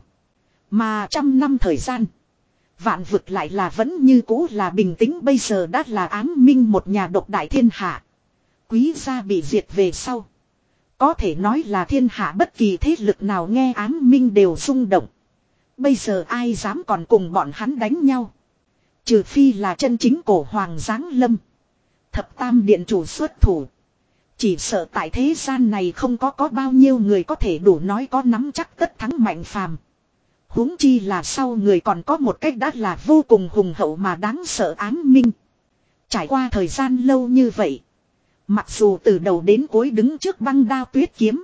Mà trăm năm thời gian. Vạn vực lại là vẫn như cũ là bình tĩnh bây giờ đã là ám minh một nhà độc đại thiên hạ. Quý gia bị diệt về sau. Có thể nói là thiên hạ bất kỳ thế lực nào nghe ám minh đều rung động. Bây giờ ai dám còn cùng bọn hắn đánh nhau. Trừ phi là chân chính cổ hoàng giáng lâm. Thập tam điện chủ xuất thủ. Chỉ sợ tại thế gian này không có có bao nhiêu người có thể đủ nói có nắm chắc tất thắng mạnh phàm. Huống chi là sau người còn có một cách đã là vô cùng hùng hậu mà đáng sợ ám minh. Trải qua thời gian lâu như vậy. Mặc dù từ đầu đến cuối đứng trước băng đao tuyết kiếm.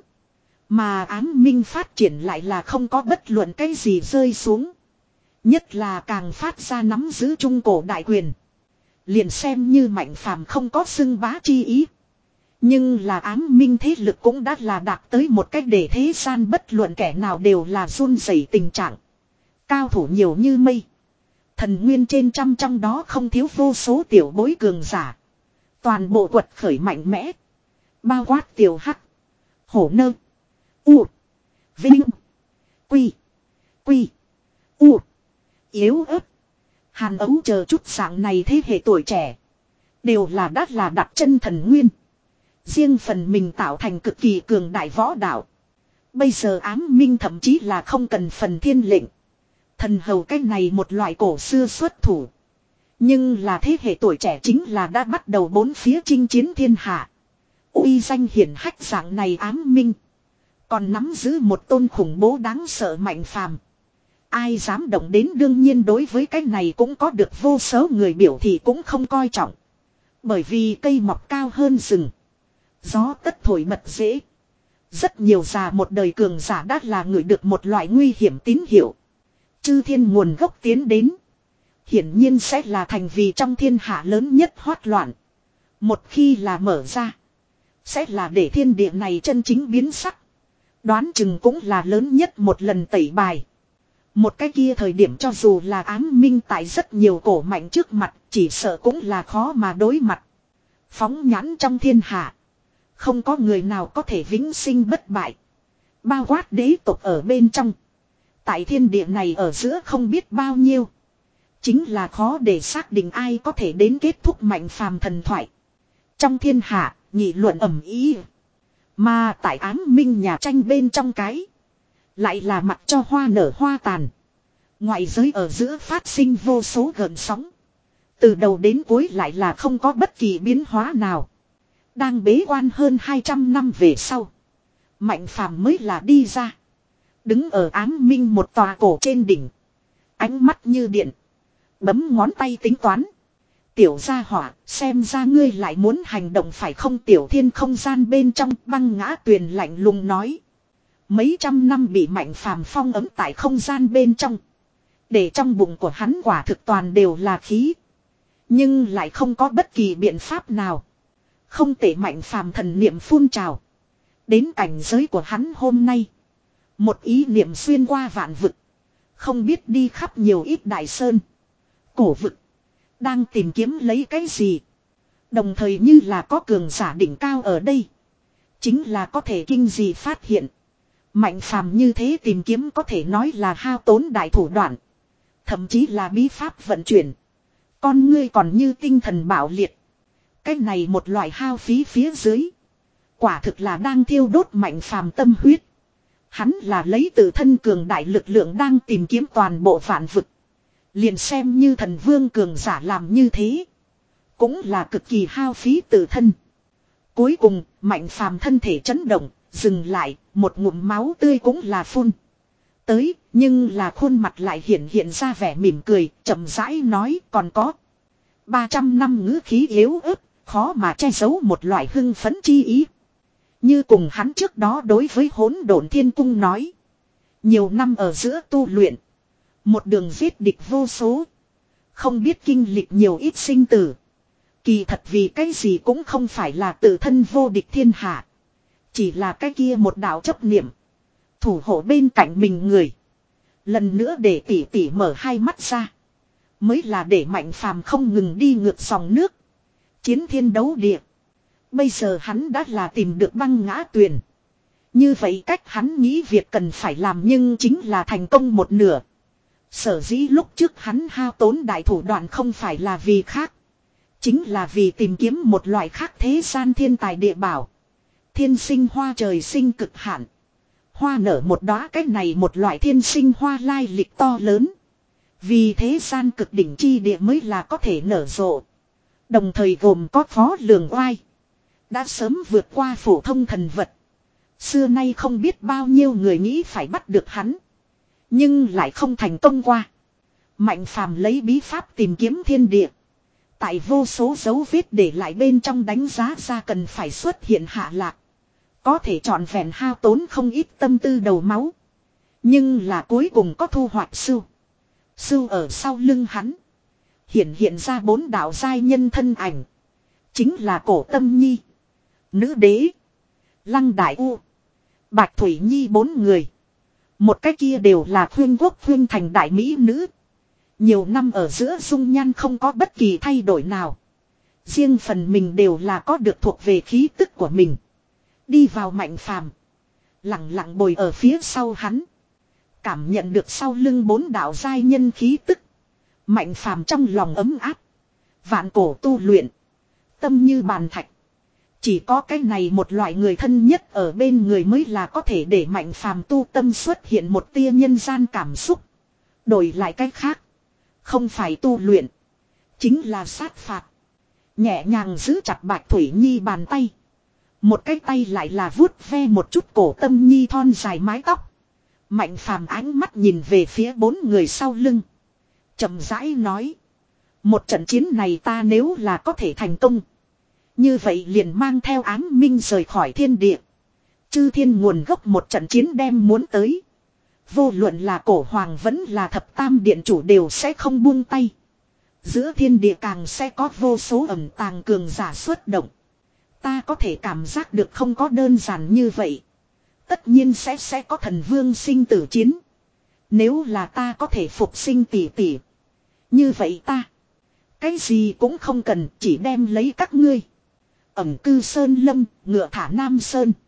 Mà ám minh phát triển lại là không có bất luận cái gì rơi xuống. Nhất là càng phát ra nắm giữ trung cổ đại quyền. Liền xem như mạnh phàm không có xưng bá chi ý. Nhưng là ám minh thế lực cũng đã là đạt tới một cách để thế gian bất luận kẻ nào đều là run rẩy tình trạng. Cao thủ nhiều như mây. Thần nguyên trên trăm trong đó không thiếu vô số tiểu bối cường giả. Toàn bộ quật khởi mạnh mẽ. Bao quát tiểu hắc. Hổ nơ. U. Vinh. Quy. Quy. U. Yếu ớt. Hàn ấu chờ chút dạng này thế hệ tuổi trẻ. Đều là đắt là đặt chân thần nguyên. Riêng phần mình tạo thành cực kỳ cường đại võ đạo. Bây giờ ám minh thậm chí là không cần phần thiên lệnh. Thần hầu cái này một loại cổ xưa xuất thủ. Nhưng là thế hệ tuổi trẻ chính là đã bắt đầu bốn phía chinh chiến thiên hạ. Uy danh hiển hách dạng này ám minh. Còn nắm giữ một tôn khủng bố đáng sợ mạnh phàm. Ai dám động đến đương nhiên đối với cái này cũng có được vô số người biểu thị cũng không coi trọng. Bởi vì cây mọc cao hơn rừng. Gió tất thổi mật dễ. Rất nhiều già một đời cường giả đã là người được một loại nguy hiểm tín hiệu. Chư thiên nguồn gốc tiến đến. Hiển nhiên sẽ là thành vì trong thiên hạ lớn nhất hoát loạn. Một khi là mở ra. Sẽ là để thiên địa này chân chính biến sắc. Đoán chừng cũng là lớn nhất một lần tẩy bài. Một cái kia thời điểm cho dù là ám minh tại rất nhiều cổ mạnh trước mặt. Chỉ sợ cũng là khó mà đối mặt. Phóng nhãn trong thiên hạ. Không có người nào có thể vĩnh sinh bất bại. Bao quát đế tộc ở bên trong. Tại thiên địa này ở giữa không biết bao nhiêu. Chính là khó để xác định ai có thể đến kết thúc mạnh phàm thần thoại. Trong thiên hạ, nghị luận ầm ý. Mà tại ám minh nhà tranh bên trong cái. Lại là mặt cho hoa nở hoa tàn. Ngoại giới ở giữa phát sinh vô số gợn sóng. Từ đầu đến cuối lại là không có bất kỳ biến hóa nào. Đang bế quan hơn hai trăm năm về sau. Mạnh phàm mới là đi ra. Đứng ở ám minh một tòa cổ trên đỉnh. Ánh mắt như điện. Bấm ngón tay tính toán. Tiểu gia hỏa, xem ra ngươi lại muốn hành động phải không? Tiểu Thiên không gian bên trong Băng Ngã Tuyền lạnh lùng nói. Mấy trăm năm bị Mạnh Phàm phong ấm tại không gian bên trong. Để trong bụng của hắn quả thực toàn đều là khí. Nhưng lại không có bất kỳ biện pháp nào. Không thể Mạnh Phàm thần niệm phun trào. Đến cảnh giới của hắn hôm nay. Một ý niệm xuyên qua vạn vực. Không biết đi khắp nhiều ít đại sơn. Cổ vực. Đang tìm kiếm lấy cái gì. Đồng thời như là có cường giả đỉnh cao ở đây. Chính là có thể kinh gì phát hiện. Mạnh Phàm như thế tìm kiếm có thể nói là hao tốn đại thủ đoạn. Thậm chí là bí pháp vận chuyển. Con ngươi còn như tinh thần bạo liệt. Cái này một loại hao phí phía dưới. Quả thực là đang thiêu đốt Mạnh Phàm tâm huyết. Hắn là lấy tự thân cường đại lực lượng đang tìm kiếm toàn bộ vạn vực. Liền xem như thần vương cường giả làm như thế. Cũng là cực kỳ hao phí tự thân. Cuối cùng, Mạnh Phàm thân thể chấn động, dừng lại, một ngụm máu tươi cũng là phun. Tới, nhưng là khuôn mặt lại hiện hiện ra vẻ mỉm cười, chậm rãi nói còn có. ba trăm năm ngữ khí yếu ớt, khó mà che giấu một loại hưng phấn chi ý. Như cùng hắn trước đó đối với Hỗn Độn Thiên Cung nói. Nhiều năm ở giữa tu luyện. Một đường giết địch vô số. Không biết kinh lịch nhiều ít sinh tử. Kỳ thật vì cái gì cũng không phải là tự thân vô địch thiên hạ. Chỉ là cái kia một đạo chấp niệm. Thủ hộ bên cạnh mình người. Lần nữa để tỉ tỉ mở hai mắt ra. Mới là để Mạnh Phàm không ngừng đi ngược dòng nước. Chiến thiên đấu địa. Bây giờ hắn đã là tìm được Băng Ngã Tuyền. Như vậy cách hắn nghĩ việc cần phải làm nhưng chính là thành công một nửa. Sở dĩ lúc trước hắn hao tốn đại thủ đoạn không phải là vì khác. Chính là vì tìm kiếm một loại khác thế gian thiên tài địa bảo. Thiên sinh hoa trời sinh cực hạn. Hoa nở một đóa cách này một loại thiên sinh hoa lai lịch to lớn. Vì thế gian cực đỉnh chi địa mới là có thể nở rộ. Đồng thời gồm có phó lường oai. Đã sớm vượt qua phổ thông thần vật. Xưa nay không biết bao nhiêu người nghĩ phải bắt được hắn. Nhưng lại không thành công qua. Mạnh Phàm lấy bí pháp tìm kiếm thiên địa. Tại vô số dấu vết để lại bên trong đánh giá ra cần phải xuất hiện hạ lạc. Có thể trọn vẹn hao tốn không ít tâm tư đầu máu. Nhưng là cuối cùng có thu hoạch sưu. Sưu ở sau lưng hắn. Hiện hiện ra bốn đạo giai nhân thân ảnh. Chính là Cổ Tâm Nhi. Nữ đế. Lăng Đại U. Bạch Thủy Nhi bốn người. Một cái kia đều là khuyên quốc khuyên thành đại mỹ nữ. Nhiều năm ở giữa dung nhan không có bất kỳ thay đổi nào. Riêng phần mình đều là có được thuộc về khí tức của mình. Đi vào Mạnh Phàm. Lặng lặng bồi ở phía sau hắn. Cảm nhận được sau lưng bốn đạo giai nhân khí tức. Mạnh Phàm trong lòng ấm áp. Vạn cổ tu luyện. Tâm như bàn thạch. Chỉ có cái này một loại người thân nhất ở bên người mới là có thể để Mạnh Phàm tu tâm xuất hiện một tia nhân gian cảm xúc. Đổi lại cái khác. Không phải tu luyện. Chính là sát phạt. Nhẹ nhàng giữ chặt Bạch Thủy Nhi bàn tay. Một cái tay lại là vuốt ve một chút Cổ Tâm Nhi thon dài mái tóc. Mạnh Phàm ánh mắt nhìn về phía bốn người sau lưng. Chậm rãi nói. Một trận chiến này ta nếu là có thể thành công. Như vậy liền mang theo áng minh rời khỏi thiên địa. Chư thiên nguồn gốc một trận chiến đem muốn tới. Vô luận là cổ hoàng vẫn là thập tam điện chủ đều sẽ không buông tay. Giữa thiên địa càng sẽ có vô số ẩn tàng cường giả xuất động. Ta có thể cảm giác được không có đơn giản như vậy. Tất nhiên sẽ sẽ có thần vương sinh tử chiến. Nếu là ta có thể phục sinh tỷ tỷ. Như vậy ta. Cái gì cũng không cần, chỉ đem lấy các ngươi. Ẩm cư sơn lâm, ngựa thả nam sơn.